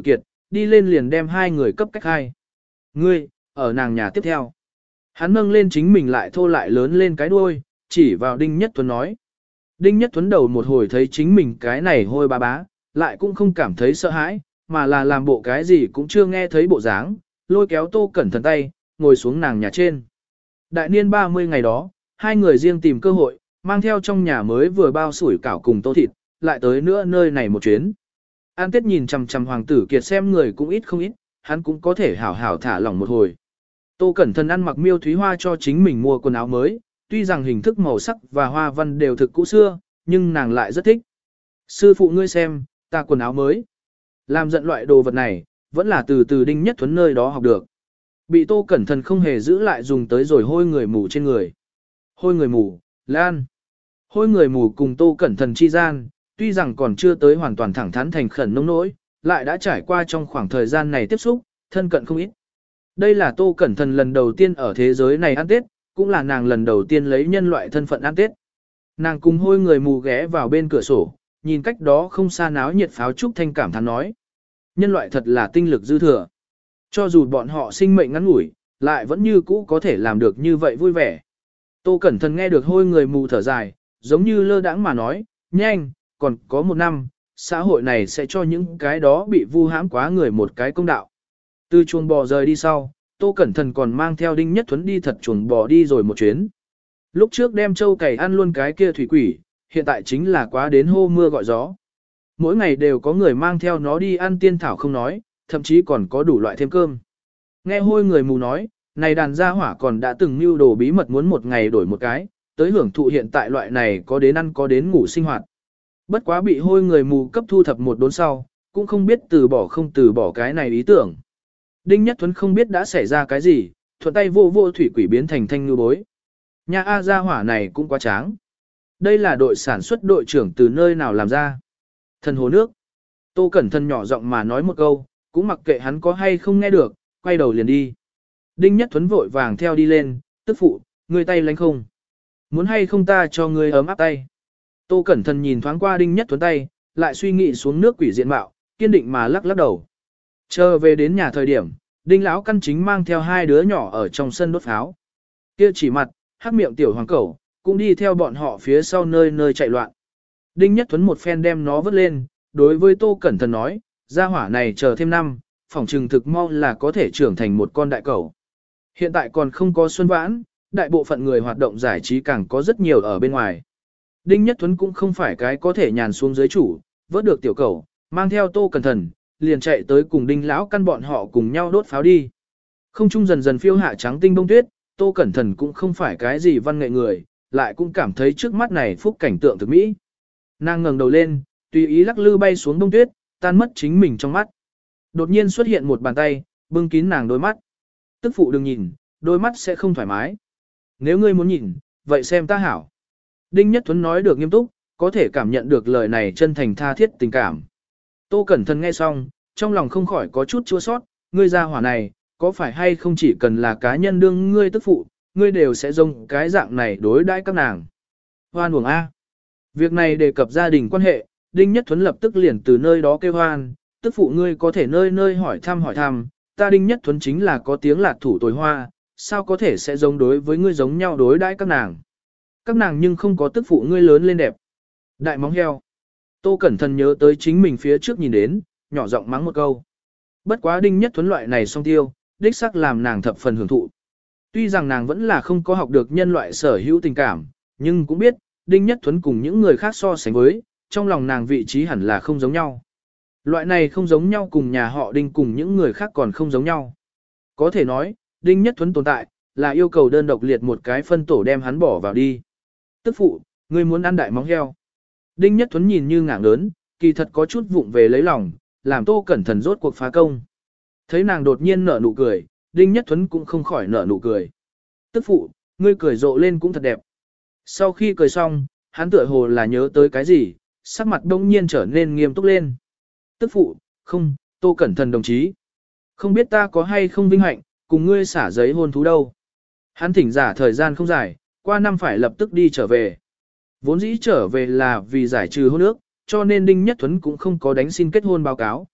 Speaker 1: đi lên liền đem hai người cấp cách hai. Ngươi, ở nàng nhà tiếp theo. Hắn nâng lên chính mình lại thô lại lớn lên cái đuôi, chỉ vào Đinh Nhất Tuấn nói. Đinh Nhất Tuấn đầu một hồi thấy chính mình cái này hôi ba bá, lại cũng không cảm thấy sợ hãi, mà là làm bộ cái gì cũng chưa nghe thấy bộ dáng, lôi kéo Tô Cẩn Thận tay, ngồi xuống nàng nhà trên. Đại niên ba mươi ngày đó, hai người riêng tìm cơ hội, mang theo trong nhà mới vừa bao sủi cảo cùng tô thịt, lại tới nữa nơi này một chuyến. An Tết nhìn chằm chằm Hoàng tử Kiệt xem người cũng ít không ít, hắn cũng có thể hảo hảo thả lỏng một hồi. Tô Cẩn Thận ăn mặc miêu thúy hoa cho chính mình mua quần áo mới, tuy rằng hình thức màu sắc và hoa văn đều thực cũ xưa, nhưng nàng lại rất thích. Sư phụ ngươi xem, ta quần áo mới. Làm giận loại đồ vật này, vẫn là từ từ Đinh Nhất Thuấn nơi đó học được. Bị Tô Cẩn Thận không hề giữ lại dùng tới rồi hôi người mù trên người. Hôi người mù, Lan. Hôi người mù cùng Tô Cẩn Thận chi gian, tuy rằng còn chưa tới hoàn toàn thẳng thắn thành khẩn nông nỗi, lại đã trải qua trong khoảng thời gian này tiếp xúc, thân cận không ít. Đây là Tô Cẩn Thận lần đầu tiên ở thế giới này ăn Tết, cũng là nàng lần đầu tiên lấy nhân loại thân phận ăn Tết. Nàng cùng hôi người mù ghé vào bên cửa sổ, nhìn cách đó không xa náo nhiệt pháo trúc thanh cảm thán nói. Nhân loại thật là tinh lực dư thừa. Cho dù bọn họ sinh mệnh ngắn ngủi, lại vẫn như cũ có thể làm được như vậy vui vẻ. Tô Cẩn Thận nghe được hôi người mù thở dài, giống như lơ đãng mà nói, nhanh, còn có một năm, xã hội này sẽ cho những cái đó bị vu hãm quá người một cái công đạo. Từ chuồng bò rời đi sau, Tô Cẩn Thận còn mang theo Đinh Nhất Thuấn đi thật chuồng bò đi rồi một chuyến. Lúc trước đem trâu cày ăn luôn cái kia thủy quỷ, hiện tại chính là quá đến hô mưa gọi gió. Mỗi ngày đều có người mang theo nó đi ăn tiên thảo không nói, thậm chí còn có đủ loại thêm cơm. Nghe hôi người mù nói, này đàn gia hỏa còn đã từng mưu đồ bí mật muốn một ngày đổi một cái, tới hưởng thụ hiện tại loại này có đến ăn có đến ngủ sinh hoạt. Bất quá bị hôi người mù cấp thu thập một đốn sau, cũng không biết từ bỏ không từ bỏ cái này ý tưởng. Đinh Nhất Thuấn không biết đã xảy ra cái gì, thuận tay vô vô thủy quỷ biến thành thanh ngư bối. Nhà A gia hỏa này cũng quá tráng. Đây là đội sản xuất đội trưởng từ nơi nào làm ra. Thần hồ nước. Tô Cẩn Thận nhỏ giọng mà nói một câu, cũng mặc kệ hắn có hay không nghe được, quay đầu liền đi. Đinh Nhất Thuấn vội vàng theo đi lên, tức phụ, ngươi tay lánh không? Muốn hay không ta cho ngươi ấm áp tay? Tô Cẩn Thận nhìn thoáng qua Đinh Nhất Thuấn tay, lại suy nghĩ xuống nước quỷ diện mạo, kiên định mà lắc lắc đầu. Chờ về đến nhà thời điểm, Đinh lão căn chính mang theo hai đứa nhỏ ở trong sân đốt pháo. Kia chỉ mặt, hắc miệng tiểu hoàng cẩu, cũng đi theo bọn họ phía sau nơi nơi chạy loạn. Đinh Nhất Thuấn một phen đem nó vứt lên, đối với Tô Cẩn Thận nói, gia hỏa này chờ thêm năm, phòng trừng thực mau là có thể trưởng thành một con đại cẩu. Hiện tại còn không có xuân vãn, đại bộ phận người hoạt động giải trí càng có rất nhiều ở bên ngoài. Đinh Nhất Thuấn cũng không phải cái có thể nhàn xuống dưới chủ, vớt được tiểu cẩu, mang theo Tô Cẩn Thận, liền chạy tới cùng Đinh lão căn bọn họ cùng nhau đốt pháo đi. Không trung dần dần phiêu hạ trắng tinh bông tuyết, Tô Cẩn Thận cũng không phải cái gì văn nghệ người, lại cũng cảm thấy trước mắt này phúc cảnh tượng thực mỹ. Nàng ngẩng đầu lên, tùy ý lắc lư bay xuống bông tuyết, tan mất chính mình trong mắt. Đột nhiên xuất hiện một bàn tay, bưng kín nàng đôi mắt. Tức phụ đừng nhìn, đôi mắt sẽ không thoải mái. Nếu ngươi muốn nhìn, vậy xem ta hảo. Đinh Nhất Thuấn nói được nghiêm túc, có thể cảm nhận được lời này chân thành tha thiết tình cảm. Tô Cẩn Thận nghe xong, trong lòng không khỏi có chút chua sót, ngươi ra hỏa này, có phải hay không chỉ cần là cá nhân đương ngươi tức phụ, ngươi đều sẽ dùng cái dạng này đối đãi các nàng. Hoan uổng A. Việc này đề cập gia đình quan hệ, Đinh Nhất Thuấn lập tức liền từ nơi đó kêu hoan, tức phụ ngươi có thể nơi nơi hỏi thăm hỏi thăm, ta Đinh Nhất Thuấn chính là có tiếng lạc thủ tối hoa, sao có thể sẽ giống đối với ngươi giống nhau đối đãi các nàng. Các nàng nhưng không có tức phụ ngươi lớn lên đẹp. Đại móng heo. Tô Cẩn Thận nhớ tới chính mình phía trước nhìn đến, nhỏ giọng mắng một câu. Bất quá Đinh Nhất Thuấn loại này song tiêu, đích xác làm nàng thập phần hưởng thụ. Tuy rằng nàng vẫn là không có học được nhân loại sở hữu tình cảm, nhưng cũng biết, Đinh Nhất Thuấn cùng những người khác so sánh với, trong lòng nàng vị trí hẳn là không giống nhau. Loại này không giống nhau cùng nhà họ Đinh cùng những người khác còn không giống nhau. Có thể nói, Đinh Nhất Thuấn tồn tại, là yêu cầu đơn độc liệt một cái phân tổ đem hắn bỏ vào đi. Tức phụ, ngươi muốn ăn đại móng heo. Đinh Nhất Thuấn nhìn như ngạng lớn, kỳ thật có chút vụng về lấy lòng, làm Tô Cẩn Thận rốt cuộc phá công. Thấy nàng đột nhiên nở nụ cười, Đinh Nhất Thuấn cũng không khỏi nở nụ cười. Tức phụ, ngươi cười rộ lên cũng thật đẹp. Sau khi cười xong, hắn tựa hồ là nhớ tới cái gì, sắc mặt đông nhiên trở nên nghiêm túc lên. Tức phụ, không, Tô Cẩn Thận đồng chí. Không biết ta có hay không vinh hạnh, cùng ngươi xả giấy hôn thú đâu. Hắn thỉnh giả thời gian không dài, qua năm phải lập tức đi trở về. Vốn dĩ trở về là vì giải trừ hôn ước, cho nên Đinh Nhất Thuấn cũng không có đánh xin kết hôn báo cáo.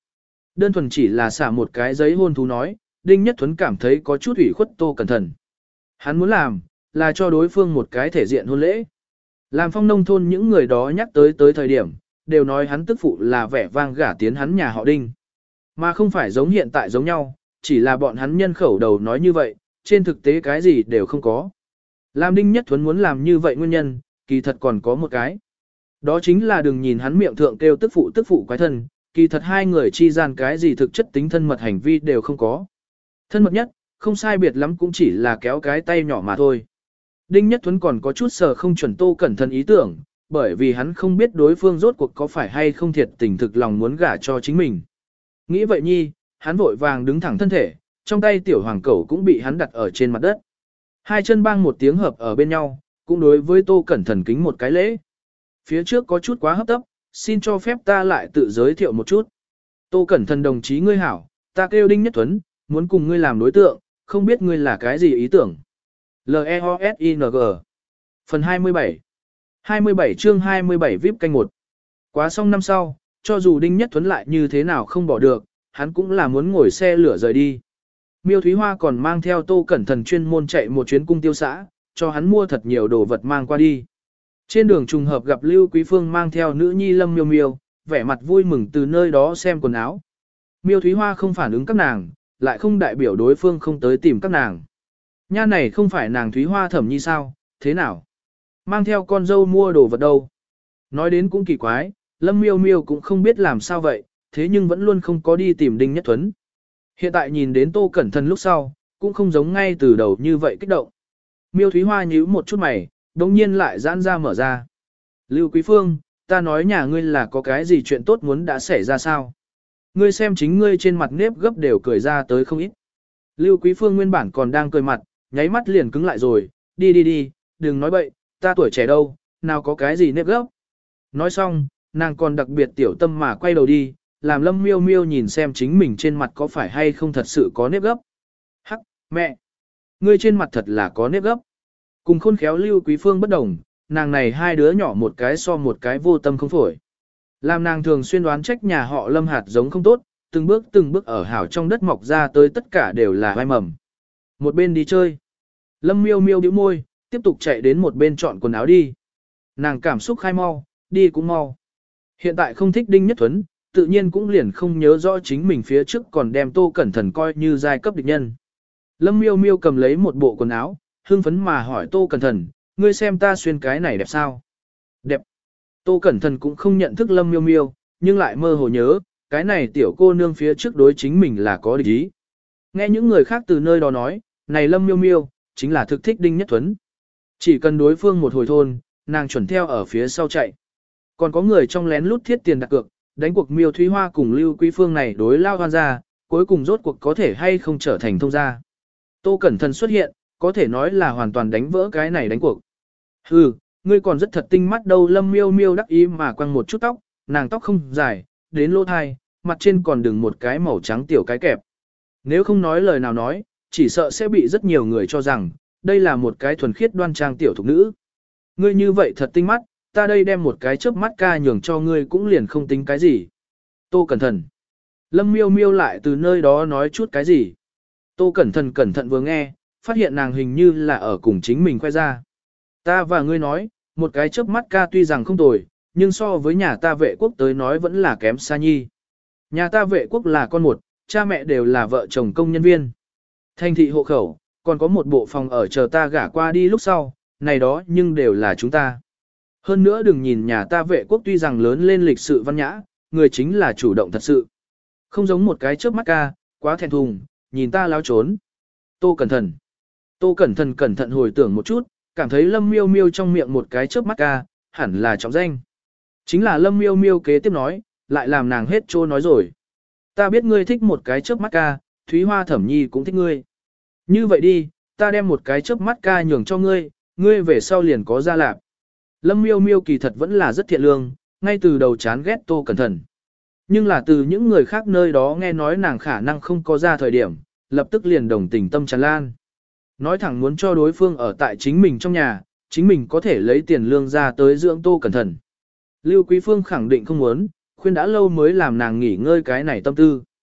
Speaker 1: Đơn thuần chỉ là xả một cái giấy hôn thú nói, Đinh Nhất Thuấn cảm thấy có chút ủy khuất Tô Cẩn Thận. Hắn muốn làm, là cho đối phương một cái thể diện hôn lễ. Làm Phong nông thôn những người đó nhắc tới tới thời điểm, đều nói hắn tức phụ là vẻ vang gả tiến hắn nhà họ Đinh. Mà không phải giống hiện tại giống nhau, chỉ là bọn hắn nhân khẩu đầu nói như vậy, trên thực tế cái gì đều không có. Làm Đinh Nhất Thuấn muốn làm như vậy nguyên nhân, kỳ thật còn có một cái. Đó chính là đừng nhìn hắn miệng thượng kêu tức phụ tức phụ quái thân, kỳ thật hai người chi gian cái gì thực chất tính thân mật hành vi đều không có. Thân mật nhất, không sai biệt lắm cũng chỉ là kéo cái tay nhỏ mà thôi. Đinh Nhất Thuấn còn có chút sờ không chuẩn Tô Cẩn Thận ý tưởng, bởi vì hắn không biết đối phương rốt cuộc có phải hay không thiệt tình thực lòng muốn gả cho chính mình. Nghĩ vậy nhi, hắn vội vàng đứng thẳng thân thể, trong tay tiểu hoàng cẩu cũng bị hắn đặt ở trên mặt đất. Hai chân bang một tiếng hợp ở bên nhau, cũng đối với Tô Cẩn Thận kính một cái lễ. Phía trước có chút quá hấp tấp, xin cho phép ta lại tự giới thiệu một chút. Tô Cẩn Thận đồng chí ngươi hảo, ta kêu Đinh Nhất Thuấn, muốn cùng ngươi làm đối tượng, không biết ngươi là cái gì ý tưởng. L E O S I N G Phần hai mươi bảy hai mươi bảy chương hai mươi bảy vê i pê canh một. Quá xong năm sau, cho dù Đinh Nhất Thuấn lại như thế nào không bỏ được, hắn cũng là muốn ngồi xe lửa rời đi. Miêu Thúy Hoa còn mang theo Tô Cẩn Thận chuyên môn chạy một chuyến cung tiêu xã, cho hắn mua thật nhiều đồ vật mang qua đi. Trên đường trùng hợp gặp Lưu Quý Phương mang theo nữ nhi Lâm Miêu Miêu, vẻ mặt vui mừng từ nơi đó xem quần áo. Miêu Thúy Hoa không phản ứng các nàng, lại không đại biểu đối phương không tới tìm các nàng. Nha này không phải nàng Thúy Hoa Thẩm Nhi sao, thế nào? Mang theo con dâu mua đồ vật đâu? Nói đến cũng kỳ quái, Lâm Miêu Miêu cũng không biết làm sao vậy, thế nhưng vẫn luôn không có đi tìm Đinh Nhất Thuấn. Hiện tại nhìn đến Tô Cẩn Thận lúc sau, cũng không giống ngay từ đầu như vậy kích động. Miêu Thúy Hoa nhíu một chút mày, đồng nhiên lại giãn ra mở ra. Lưu Quý Phương, ta nói nhà ngươi là có cái gì chuyện tốt muốn đã xảy ra sao? Ngươi xem chính ngươi trên mặt nếp gấp đều cười ra tới không ít. Lưu Quý Phương nguyên bản còn đang cười mặt, nháy mắt liền cứng lại rồi, đi đi đi, đừng nói bậy, ta tuổi trẻ đâu, nào có cái gì nếp gấp. Nói xong, nàng còn đặc biệt tiểu tâm mà quay đầu đi, làm Lâm Miêu Miêu nhìn xem chính mình trên mặt có phải hay không thật sự có nếp gấp. Hắc, mẹ, ngươi trên mặt thật là có nếp gấp. Cùng khôn khéo Lưu Quý Phương bất đồng, nàng này hai đứa nhỏ một cái so một cái vô tâm không phổi. Làm nàng thường xuyên đoán trách nhà họ Lâm hạt giống không tốt, từng bước từng bước ở hảo trong đất mọc ra tới tất cả đều là vai mầm. Một bên đi chơi. Lâm Miêu Miêu bĩu môi, tiếp tục chạy đến một bên chọn quần áo đi. Nàng cảm xúc khai mau, đi cũng mau. Hiện tại không thích Đinh Nhất Thuấn, tự nhiên cũng liền không nhớ rõ chính mình phía trước còn đem Tô Cẩn Thận coi như giai cấp địch nhân. Lâm Miêu Miêu cầm lấy một bộ quần áo, hưng phấn mà hỏi Tô Cẩn Thận, ngươi xem ta xuyên cái này đẹp sao? Đẹp. Tô Cẩn Thận cũng không nhận thức Lâm Miêu Miêu, nhưng lại mơ hồ nhớ, cái này tiểu cô nương phía trước đối chính mình là có địch ý. Nghe những người khác từ nơi đó nói, này Lâm Miêu Miêu, chính là thực thích Đinh Nhất Thuấn. Chỉ cần đối phương một hồi thôn, nàng chuẩn theo ở phía sau chạy. Còn có người trong lén lút thiết tiền đặt cược, đánh cuộc Miêu Thúy Hoa cùng Lưu Quý Phương này đối lao hoan ra, cuối cùng rốt cuộc có thể hay không trở thành thông gia. Tô Cẩn Thận xuất hiện, có thể nói là hoàn toàn đánh vỡ cái này đánh cuộc. Hừ, ngươi còn rất thật tinh mắt đâu. Lâm Miêu Miêu đắc ý mà quăng một chút tóc, nàng tóc không dài, đến lỗ thai, mặt trên còn đừng một cái màu trắng tiểu cái kẹp. Nếu không nói lời nào nói, chỉ sợ sẽ bị rất nhiều người cho rằng, đây là một cái thuần khiết đoan trang tiểu thục nữ. Ngươi như vậy thật tinh mắt, ta đây đem một cái chớp mắt ca nhường cho ngươi cũng liền không tính cái gì. Tô Cẩn Thận. Lâm Miêu Miêu lại từ nơi đó nói chút cái gì. Tô Cẩn Thận cẩn thận vừa nghe, phát hiện nàng hình như là ở cùng chính mình khoe ra. Ta và ngươi nói, một cái chớp mắt ca tuy rằng không tồi, nhưng so với nhà ta vệ quốc tới nói vẫn là kém xa nhi. Nhà ta vệ quốc là con một, cha mẹ đều là vợ chồng công nhân viên. Thành thị hộ khẩu, còn có một bộ phòng ở chờ ta gả qua đi lúc sau, này đó nhưng đều là chúng ta. Hơn nữa đừng nhìn nhà ta vệ quốc tuy rằng lớn lên lịch sự văn nhã, người chính là chủ động thật sự. Không giống một cái chớp mắt ca, quá thẹn thùng, nhìn ta láo trốn. Tô Cẩn Thận. Tô Cẩn Thận cẩn thận hồi tưởng một chút, cảm thấy Lâm Miêu Miêu trong miệng một cái chớp mắt ca, hẳn là trọng danh. Chính là Lâm Miêu Miêu kế tiếp nói, lại làm nàng hết trô nói rồi. Ta biết ngươi thích một cái chớp mắt ca, Thúy Hoa Thẩm Nhi cũng thích ngươi. Như vậy đi, ta đem một cái chớp mắt ca nhường cho ngươi, ngươi về sau liền có gia lạc. Lâm Miêu Miêu kỳ thật vẫn là rất thiện lương, ngay từ đầu chán ghét Tô Cẩn Thận. Nhưng là từ những người khác nơi đó nghe nói nàng khả năng không có ra thời điểm, lập tức liền đồng tình tâm tràn lan. Nói thẳng muốn cho đối phương ở tại chính mình trong nhà, chính mình có thể lấy tiền lương ra tới dưỡng Tô Cẩn Thận. Lưu Quý Phương khẳng định không muốn, khuyên đã lâu mới làm nàng nghỉ ngơi cái này tâm tư.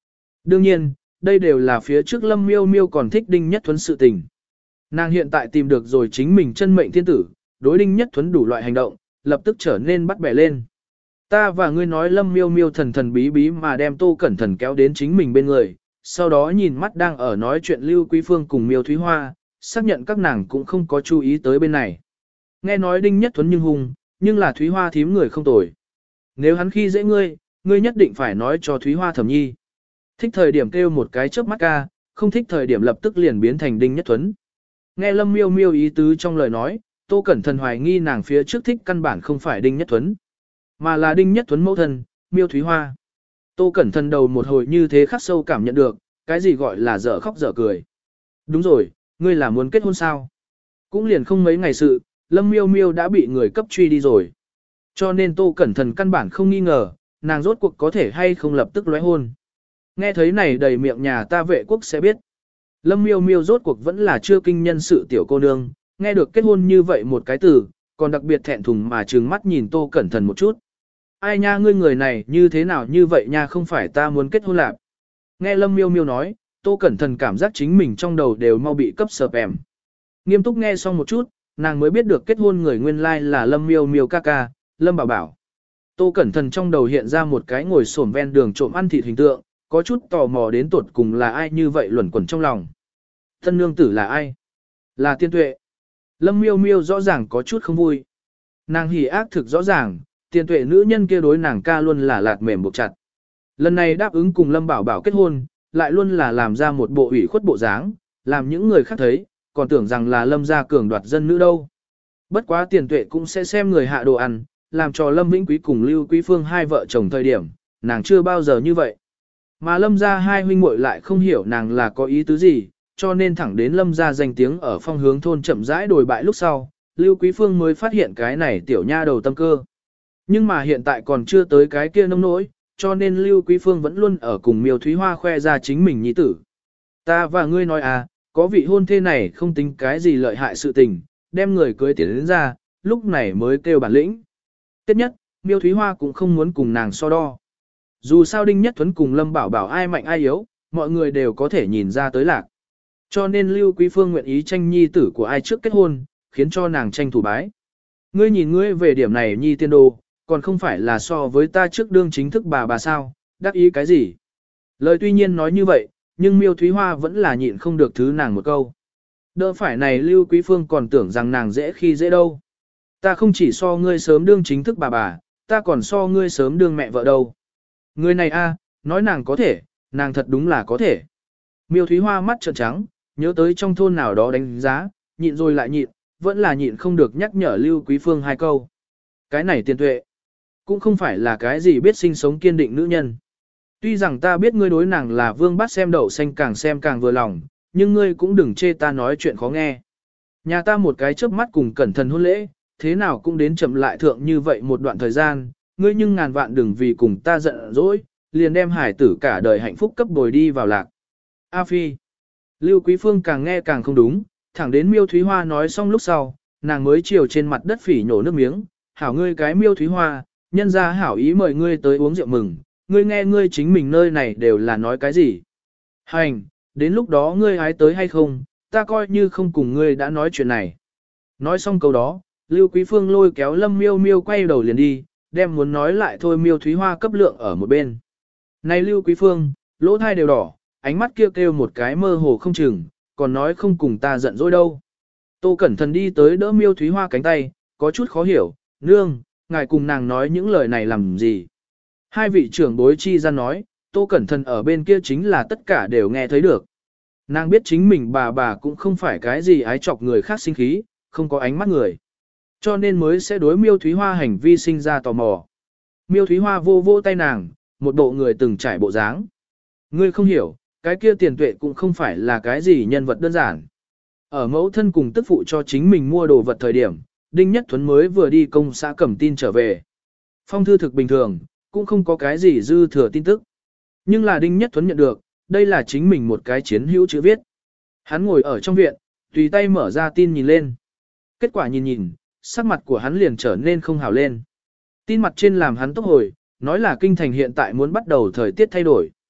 Speaker 1: Đương nhiên, đây đều là phía trước Lâm Miêu Miêu còn thích Đinh Nhất Thuấn sự tình. Nàng hiện tại tìm được rồi chính mình chân mệnh thiên tử, đối Đinh Nhất Thuấn đủ loại hành động, lập tức trở nên bắt bẻ lên. Ta và ngươi nói Lâm Miêu Miêu thần thần bí bí mà đem Tô Cẩn Thần kéo đến chính mình bên người, sau đó nhìn mắt đang ở nói chuyện Lưu Quý Phương cùng Miêu Thúy Hoa, xác nhận các nàng cũng không có chú ý tới bên này. Nghe nói Đinh Nhất Thuấn nhưng hung, nhưng là Thúy Hoa thím người không tồi. Nếu hắn khi dễ ngươi, ngươi nhất định phải nói cho Thúy Hoa Thẩm Nhi. Thích thời điểm kêu một cái chớp mắt ca, không thích thời điểm lập tức liền biến thành Đinh Nhất Thuấn. Nghe Lâm Miêu Miêu ý tứ trong lời nói, Tô Cẩn Thần hoài nghi nàng phía trước thích căn bản không phải Đinh Nhất Thuấn, mà là Đinh Nhất Thuấn mẫu thân, Miêu Thúy Hoa. Tô Cẩn Thần đầu một hồi như thế khắc sâu cảm nhận được, cái gì gọi là dở khóc dở cười. Đúng rồi, ngươi là muốn kết hôn sao? Cũng liền không mấy ngày sự, Lâm Miêu Miêu đã bị người cấp truy đi rồi. Cho nên Tô Cẩn Thần căn bản không nghi ngờ, nàng rốt cuộc có thể hay không lập tức lóe hôn. Nghe thấy này đầy miệng nhà ta vệ quốc sẽ biết. Lâm Miêu Miêu rốt cuộc vẫn là chưa kinh nhân sự tiểu cô nương, nghe được kết hôn như vậy một cái từ, còn đặc biệt thẹn thùng mà trừng mắt nhìn Tô Cẩn Thần một chút. Ai nha, ngươi người này như thế nào như vậy nha, không phải ta muốn kết hôn lạc. Nghe Lâm Miêu Miêu nói, Tô Cẩn Thần cảm giác chính mình trong đầu đều mau bị cấp sợp ẻm. Nghiêm túc nghe xong một chút, nàng mới biết được kết hôn người nguyên lai là Lâm Miêu Miêu ca ca, Lâm Bảo Bảo. Tô Cẩn Thần trong đầu hiện ra một cái ngồi xổm ven đường trộm ăn thịt hình tượng, có chút tò mò đến tuột cùng là ai như vậy luẩn quẩn trong lòng. Thân nương tử là ai? Là Tiên Tuệ. Lâm Miêu Miêu rõ ràng có chút không vui. Nàng hỉ ác thực rõ ràng, Tiên Tuệ nữ nhân kia đối nàng ca luôn là lạt mềm buộc chặt. Lần này đáp ứng cùng Lâm Bảo Bảo kết hôn, lại luôn là làm ra một bộ ủy khuất bộ dáng, làm những người khác thấy, còn tưởng rằng là Lâm gia cường đoạt dân nữ đâu. Bất quá Tiền Tuệ cũng sẽ xem người hạ đồ ăn, làm cho Lâm Vĩnh Quý cùng Lưu Quý Phương hai vợ chồng thời điểm, nàng chưa bao giờ như vậy. Mà Lâm gia hai huynh muội lại không hiểu nàng là có ý tứ gì, cho nên thẳng đến Lâm gia danh tiếng ở phong hướng thôn chậm rãi đồi bại lúc sau, Lưu Quý Phương mới phát hiện cái này tiểu nha đầu tâm cơ. Nhưng mà hiện tại còn chưa tới cái kia nông nỗi, cho nên Lưu Quý Phương vẫn luôn ở cùng Miêu Thúy Hoa khoe ra chính mình nhi tử. Ta và ngươi nói à, có vị hôn thê này không tính cái gì lợi hại sự tình, đem người cưới tiến đến ra, lúc này mới kêu bản lĩnh. Tiếp nhất, Miêu Thúy Hoa cũng không muốn cùng nàng so đo. Dù sao Đinh Nhất Thuấn cùng Lâm Bảo Bảo ai mạnh ai yếu, mọi người đều có thể nhìn ra tới lạc. Cho nên Lưu Quý Phương nguyện ý tranh nhi tử của ai trước kết hôn, khiến cho nàng tranh thủ bái. Ngươi nhìn ngươi về điểm này nhi tiên đồ, còn không phải là so với ta trước đương chính thức bà bà sao, đắc ý cái gì. Lời tuy nhiên nói như vậy, nhưng Miêu Thúy Hoa vẫn là nhịn không được thứ nàng một câu. Đỡ phải này Lưu Quý Phương còn tưởng rằng nàng dễ khi dễ đâu. Ta không chỉ so ngươi sớm đương chính thức bà bà, ta còn so ngươi sớm đương mẹ vợ đâu. Người này a, nói nàng có thể, nàng thật đúng là có thể. Miêu Thúy Hoa mắt trợn trắng, nhớ tới trong thôn nào đó đánh giá, nhịn rồi lại nhịn, vẫn là nhịn không được nhắc nhở Lưu Quý Phương hai câu. Cái này Tiền Tuệ, cũng không phải là cái gì biết sinh sống kiên định nữ nhân. Tuy rằng ta biết ngươi đối nàng là vương bát xem đậu xanh càng xem càng vừa lòng, nhưng ngươi cũng đừng chê ta nói chuyện khó nghe. Nhà ta một cái chớp mắt cùng cẩn thận hôn lễ, thế nào cũng đến chậm lại thượng như vậy một đoạn thời gian, ngươi nhưng ngàn vạn đừng vì cùng ta giận dỗi, liền đem hải tử cả đời hạnh phúc cấp bồi đi vào lạc. A Phi. Lưu Quý Phương càng nghe càng không đúng, thẳng đến Miêu Thúy Hoa nói xong lúc sau, nàng mới chiều trên mặt đất phỉ nhổ nước miếng, hảo ngươi cái Miêu Thúy Hoa, nhân ra hảo ý mời ngươi tới uống rượu mừng, ngươi nghe ngươi chính mình nơi này đều là nói cái gì. Hành, đến lúc đó ngươi hái tới hay không, ta coi như không cùng ngươi đã nói chuyện này. Nói xong câu đó, Lưu Quý Phương lôi kéo Lâm Miêu Miêu quay đầu liền đi, đem muốn nói lại thôi Miêu Thúy Hoa cấp lượng ở một bên. Này Lưu Quý Phương, lỗ thai đều đỏ, ánh mắt kia kêu, kêu một cái mơ hồ không chừng, còn nói không cùng ta giận dỗi đâu. Tô Cẩn Thần đi tới đỡ Miêu Thúy Hoa cánh tay, có chút khó hiểu, nương, ngài cùng nàng nói những lời này làm gì. Hai vị trưởng bối chi ra nói, Tô Cẩn Thần ở bên kia chính là tất cả đều nghe thấy được. Nàng biết chính mình bà bà cũng không phải cái gì ái chọc người khác sinh khí, không có ánh mắt người. Cho nên mới sẽ đối Miêu Thúy Hoa hành vi sinh ra tò mò. Miêu Thúy Hoa vô vô tay nàng, một bộ người từng trải bộ dáng. Ngươi không hiểu, cái kia Tiền Tuệ cũng không phải là cái gì nhân vật đơn giản. Ở mẫu thân cùng tức phụ cho chính mình mua đồ vật thời điểm, Đinh Nhất Thuấn mới vừa đi công xã cầm tin trở về. Phong thư thực bình thường, cũng không có cái gì dư thừa tin tức. Nhưng là Đinh Nhất Thuấn nhận được, đây là chính mình một cái chiến hữu chữ viết. Hắn ngồi ở trong viện, tùy tay mở ra tin nhìn lên. Kết quả nhìn nhìn, sắc mặt của hắn liền trở nên không hào lên. Tin mặt trên làm hắn tốc hồi, nói là kinh thành hiện tại muốn bắt đầu thời tiết thay đổi.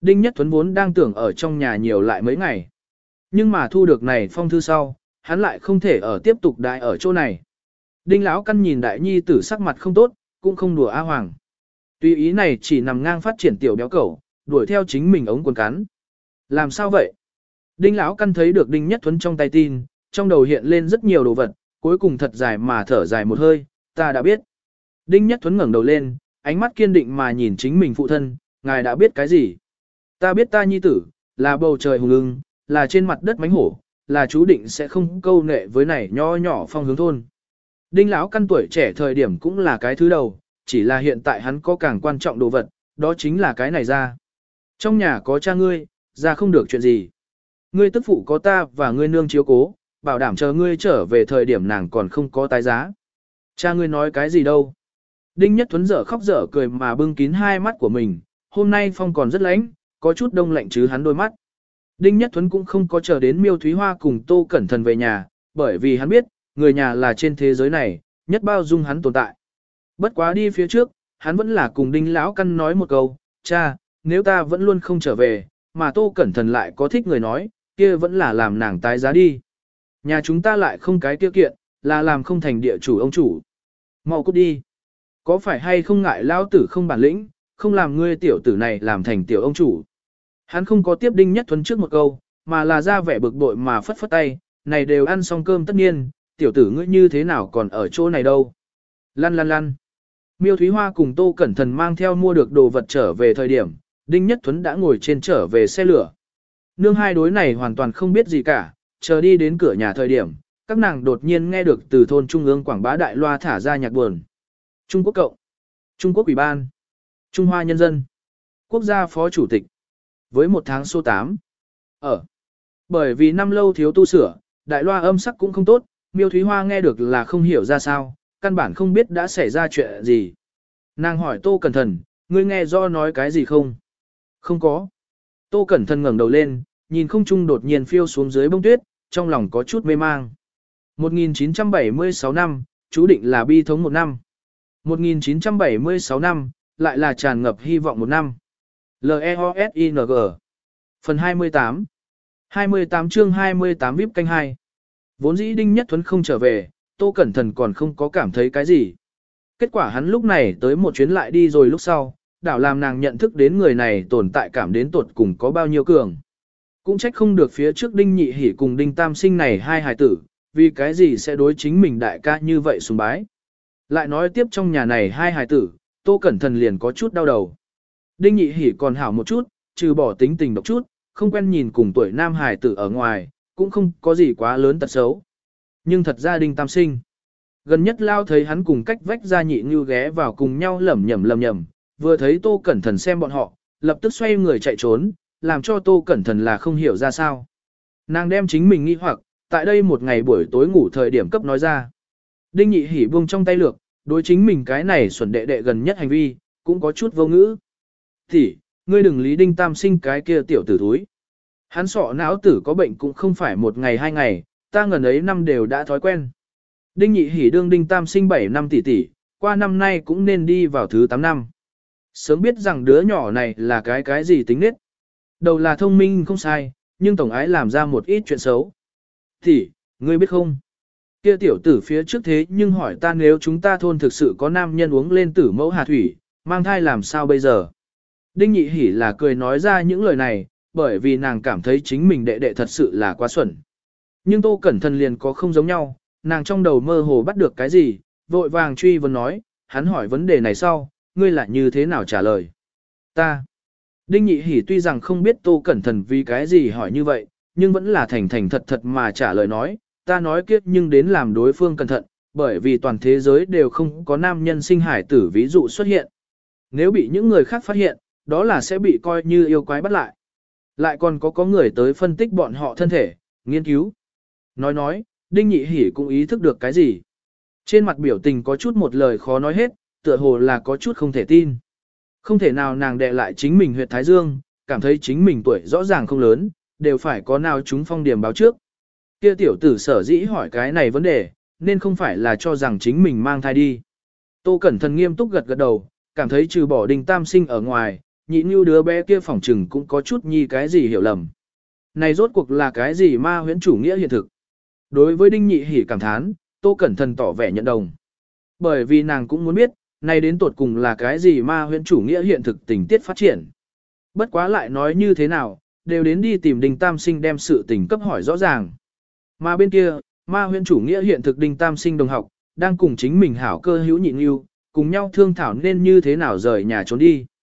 Speaker 1: Đinh Nhất Thuấn vốn đang tưởng ở trong nhà nhiều lại mấy ngày. Nhưng mà thu được này phong thư sau, hắn lại không thể ở tiếp tục đại ở chỗ này. Đinh Lão Căn nhìn đại nhi tử sắc mặt không tốt, cũng không đùa A Hoàng. Tuy ý này chỉ nằm ngang phát triển tiểu béo cẩu, đuổi theo chính mình ống quần cắn. Làm sao vậy? Đinh Lão Căn thấy được Đinh Nhất Thuấn trong tay tin, trong đầu hiện lên rất nhiều đồ vật, cuối cùng thật dài mà thở dài một hơi, ta đã biết. Đinh Nhất Thuấn ngẩng đầu lên, ánh mắt kiên định mà nhìn chính mình phụ thân, ngài đã biết cái gì? Ta biết ta nhi tử, là bầu trời hùng ưng, là trên mặt đất mánh hổ, là chú định sẽ không câu nệ với này nho nhỏ phong hướng thôn. Đinh Lão Căn tuổi trẻ thời điểm cũng là cái thứ đầu, chỉ là hiện tại hắn có càng quan trọng đồ vật, đó chính là cái này ra. Trong nhà có cha ngươi, ra không được chuyện gì. Ngươi tức phụ có ta và ngươi nương chiếu cố, bảo đảm chờ ngươi trở về thời điểm nàng còn không có tái giá. Cha ngươi nói cái gì đâu. Đinh Nhất Thuấn dở khóc dở cười mà bưng kín hai mắt của mình, hôm nay phong còn rất lạnh, có chút đông lạnh chứ hắn đôi mắt. Đinh Nhất Thuấn cũng không có chờ đến Miêu Thúy Hoa cùng Tô Cẩn Thận về nhà, bởi vì hắn biết, người nhà là trên thế giới này, nhất bao dung hắn tồn tại. Bất quá đi phía trước, hắn vẫn là cùng Đinh Lão Căn nói một câu, cha, nếu ta vẫn luôn không trở về, mà Tô Cẩn Thận lại có thích người nói, kia vẫn là làm nàng tái giá đi. Nhà chúng ta lại không cái tiêu kiện, là làm không thành địa chủ ông chủ. Mau cút đi. Có phải hay không ngại lão tử không bản lĩnh, không làm ngươi tiểu tử này làm thành tiểu ông chủ. Hắn không có tiếp Đinh Nhất Thuấn trước một câu, mà là ra vẻ bực bội mà phất phất tay, này đều ăn xong cơm tất nhiên, tiểu tử ngươi như thế nào còn ở chỗ này đâu. Lăn lăn lăn. Miêu Thúy Hoa cùng Tô Cẩn Thận mang theo mua được đồ vật trở về thời điểm, Đinh Nhất Thuấn đã ngồi trên trở về xe lửa. Nương hai đối này hoàn toàn không biết gì cả, chờ đi đến cửa nhà thời điểm, các nàng đột nhiên nghe được từ thôn Trung ương Quảng Bá Đại Loa thả ra nhạc buồn. Trung Quốc Cộng, Trung Quốc Ủy ban, Trung Hoa Nhân dân, Quốc gia Phó Chủ tịch. Với một tháng số tám. Ở. Bởi vì năm lâu thiếu tu sửa, đại loa âm sắc cũng không tốt, Miêu Thúy Hoa nghe được là không hiểu ra sao, căn bản không biết đã xảy ra chuyện gì. Nàng hỏi Tô Cẩn Thận, ngươi nghe do nói cái gì không? Không có. Tô Cẩn Thận ngẩng đầu lên, nhìn không trung đột nhiên phiêu xuống dưới bông tuyết, trong lòng có chút mê mang. một nghìn chín trăm bảy mươi sáu năm, chú định là bi thống một năm. một nghìn chín trăm bảy mươi sáu năm, lại là tràn ngập hy vọng một năm. L E O S I N G. Phần hai mươi tám. hai mươi tám chương hai mươi tám vê i pê canh hai. Vốn dĩ Đinh Nhất Thuấn không trở về, Tô Cẩn Thận còn không có cảm thấy cái gì. Kết quả hắn lúc này tới một chuyến lại đi rồi lúc sau, đảo làm nàng nhận thức đến người này tồn tại cảm đến tột cùng có bao nhiêu cường. Cũng trách không được phía trước Đinh Nhị Hỷ cùng Đinh Tam Sinh này hai hài tử, vì cái gì sẽ đối chính mình đại ca như vậy sùng bái. Lại nói tiếp trong nhà này hai hài tử, Tô Cẩn Thận liền có chút đau đầu. Đinh Nhị Hỷ còn hảo một chút, trừ bỏ tính tình độc chút, không quen nhìn cùng tuổi nam hài tử ở ngoài, cũng không có gì quá lớn tật xấu. Nhưng thật ra Đinh Tam Sinh, gần nhất lao thấy hắn cùng cách vách ra nhị như ghé vào cùng nhau lẩm nhẩm lẩm nhẩm, vừa thấy Tô Cẩn Thận xem bọn họ, lập tức xoay người chạy trốn, làm cho Tô Cẩn Thận là không hiểu ra sao. Nàng đem chính mình nghi hoặc, tại đây một ngày buổi tối ngủ thời điểm cấp nói ra. Đinh Nhị Hỷ buông trong tay lược, đối chính mình cái này xuẩn đệ đệ gần nhất hành vi, cũng có chút vô ngữ. Thì, ngươi đừng lý Đinh Tam Sinh cái kia tiểu tử thúi. Hắn sọ não tử có bệnh cũng không phải một ngày hai ngày, ta ngần ấy năm đều đã thói quen. Đinh Nhị Hỷ đương Đinh Tam Sinh bảy năm tỷ tỷ, qua năm nay cũng nên đi vào thứ tám năm. Sớm biết rằng đứa nhỏ này là cái cái gì tính nết. Đầu là thông minh không sai, nhưng tổng ái làm ra một ít chuyện xấu. Thì, ngươi biết không? Kia tiểu tử phía trước thế nhưng hỏi ta nếu chúng ta thôn thực sự có nam nhân uống lên tử mẫu hà thủy, mang thai làm sao bây giờ? Đinh Nhị Hỷ là cười nói ra những lời này, bởi vì nàng cảm thấy chính mình đệ đệ thật sự là quá xuẩn. Nhưng Tô Cẩn Thận liền có không giống nhau, nàng trong đầu mơ hồ bắt được cái gì, vội vàng truy vấn nói, hắn hỏi vấn đề này sau, ngươi lại như thế nào trả lời? Ta. Đinh Nhị Hỷ tuy rằng không biết Tô Cẩn Thận vì cái gì hỏi như vậy, nhưng vẫn là thành thành thật thật mà trả lời nói, ta nói kiếp nhưng đến làm đối phương cẩn thận, bởi vì toàn thế giới đều không có nam nhân sinh hải tử ví dụ xuất hiện. Nếu bị những người khác phát hiện, đó là sẽ bị coi như yêu quái bắt lại. Lại còn có có người tới phân tích bọn họ thân thể, nghiên cứu. Nói nói, Đinh Nhị Hỷ cũng ý thức được cái gì. Trên mặt biểu tình có chút một lời khó nói hết, tựa hồ là có chút không thể tin. Không thể nào nàng đè lại chính mình huyệt thái dương, cảm thấy chính mình tuổi rõ ràng không lớn, đều phải có nào chúng phong điểm báo trước. Kia tiểu tử sở dĩ hỏi cái này vấn đề, nên không phải là cho rằng chính mình mang thai đi. Tô Cẩn Thận nghiêm túc gật gật đầu, cảm thấy trừ bỏ Đinh Tam Sinh ở ngoài, nhị như đứa bé kia phỏng trừng cũng có chút nhi cái gì hiểu lầm. Này rốt cuộc là cái gì ma huyễn chủ nghĩa hiện thực? Đối với Đinh Nhị Hỉ cảm thán, Tô Cẩn Thần tỏ vẻ nhận đồng. Bởi vì nàng cũng muốn biết, này đến tột cùng là cái gì ma huyễn chủ nghĩa hiện thực tình tiết phát triển. Bất quá lại nói như thế nào, đều đến đi tìm Đinh Tam Sinh đem sự tình cấp hỏi rõ ràng. Mà bên kia, ma huyễn chủ nghĩa hiện thực Đinh Tam Sinh đồng học, đang cùng chính mình hảo cơ hữu nhịn yêu, cùng nhau thương thảo nên như thế nào rời nhà trốn đi.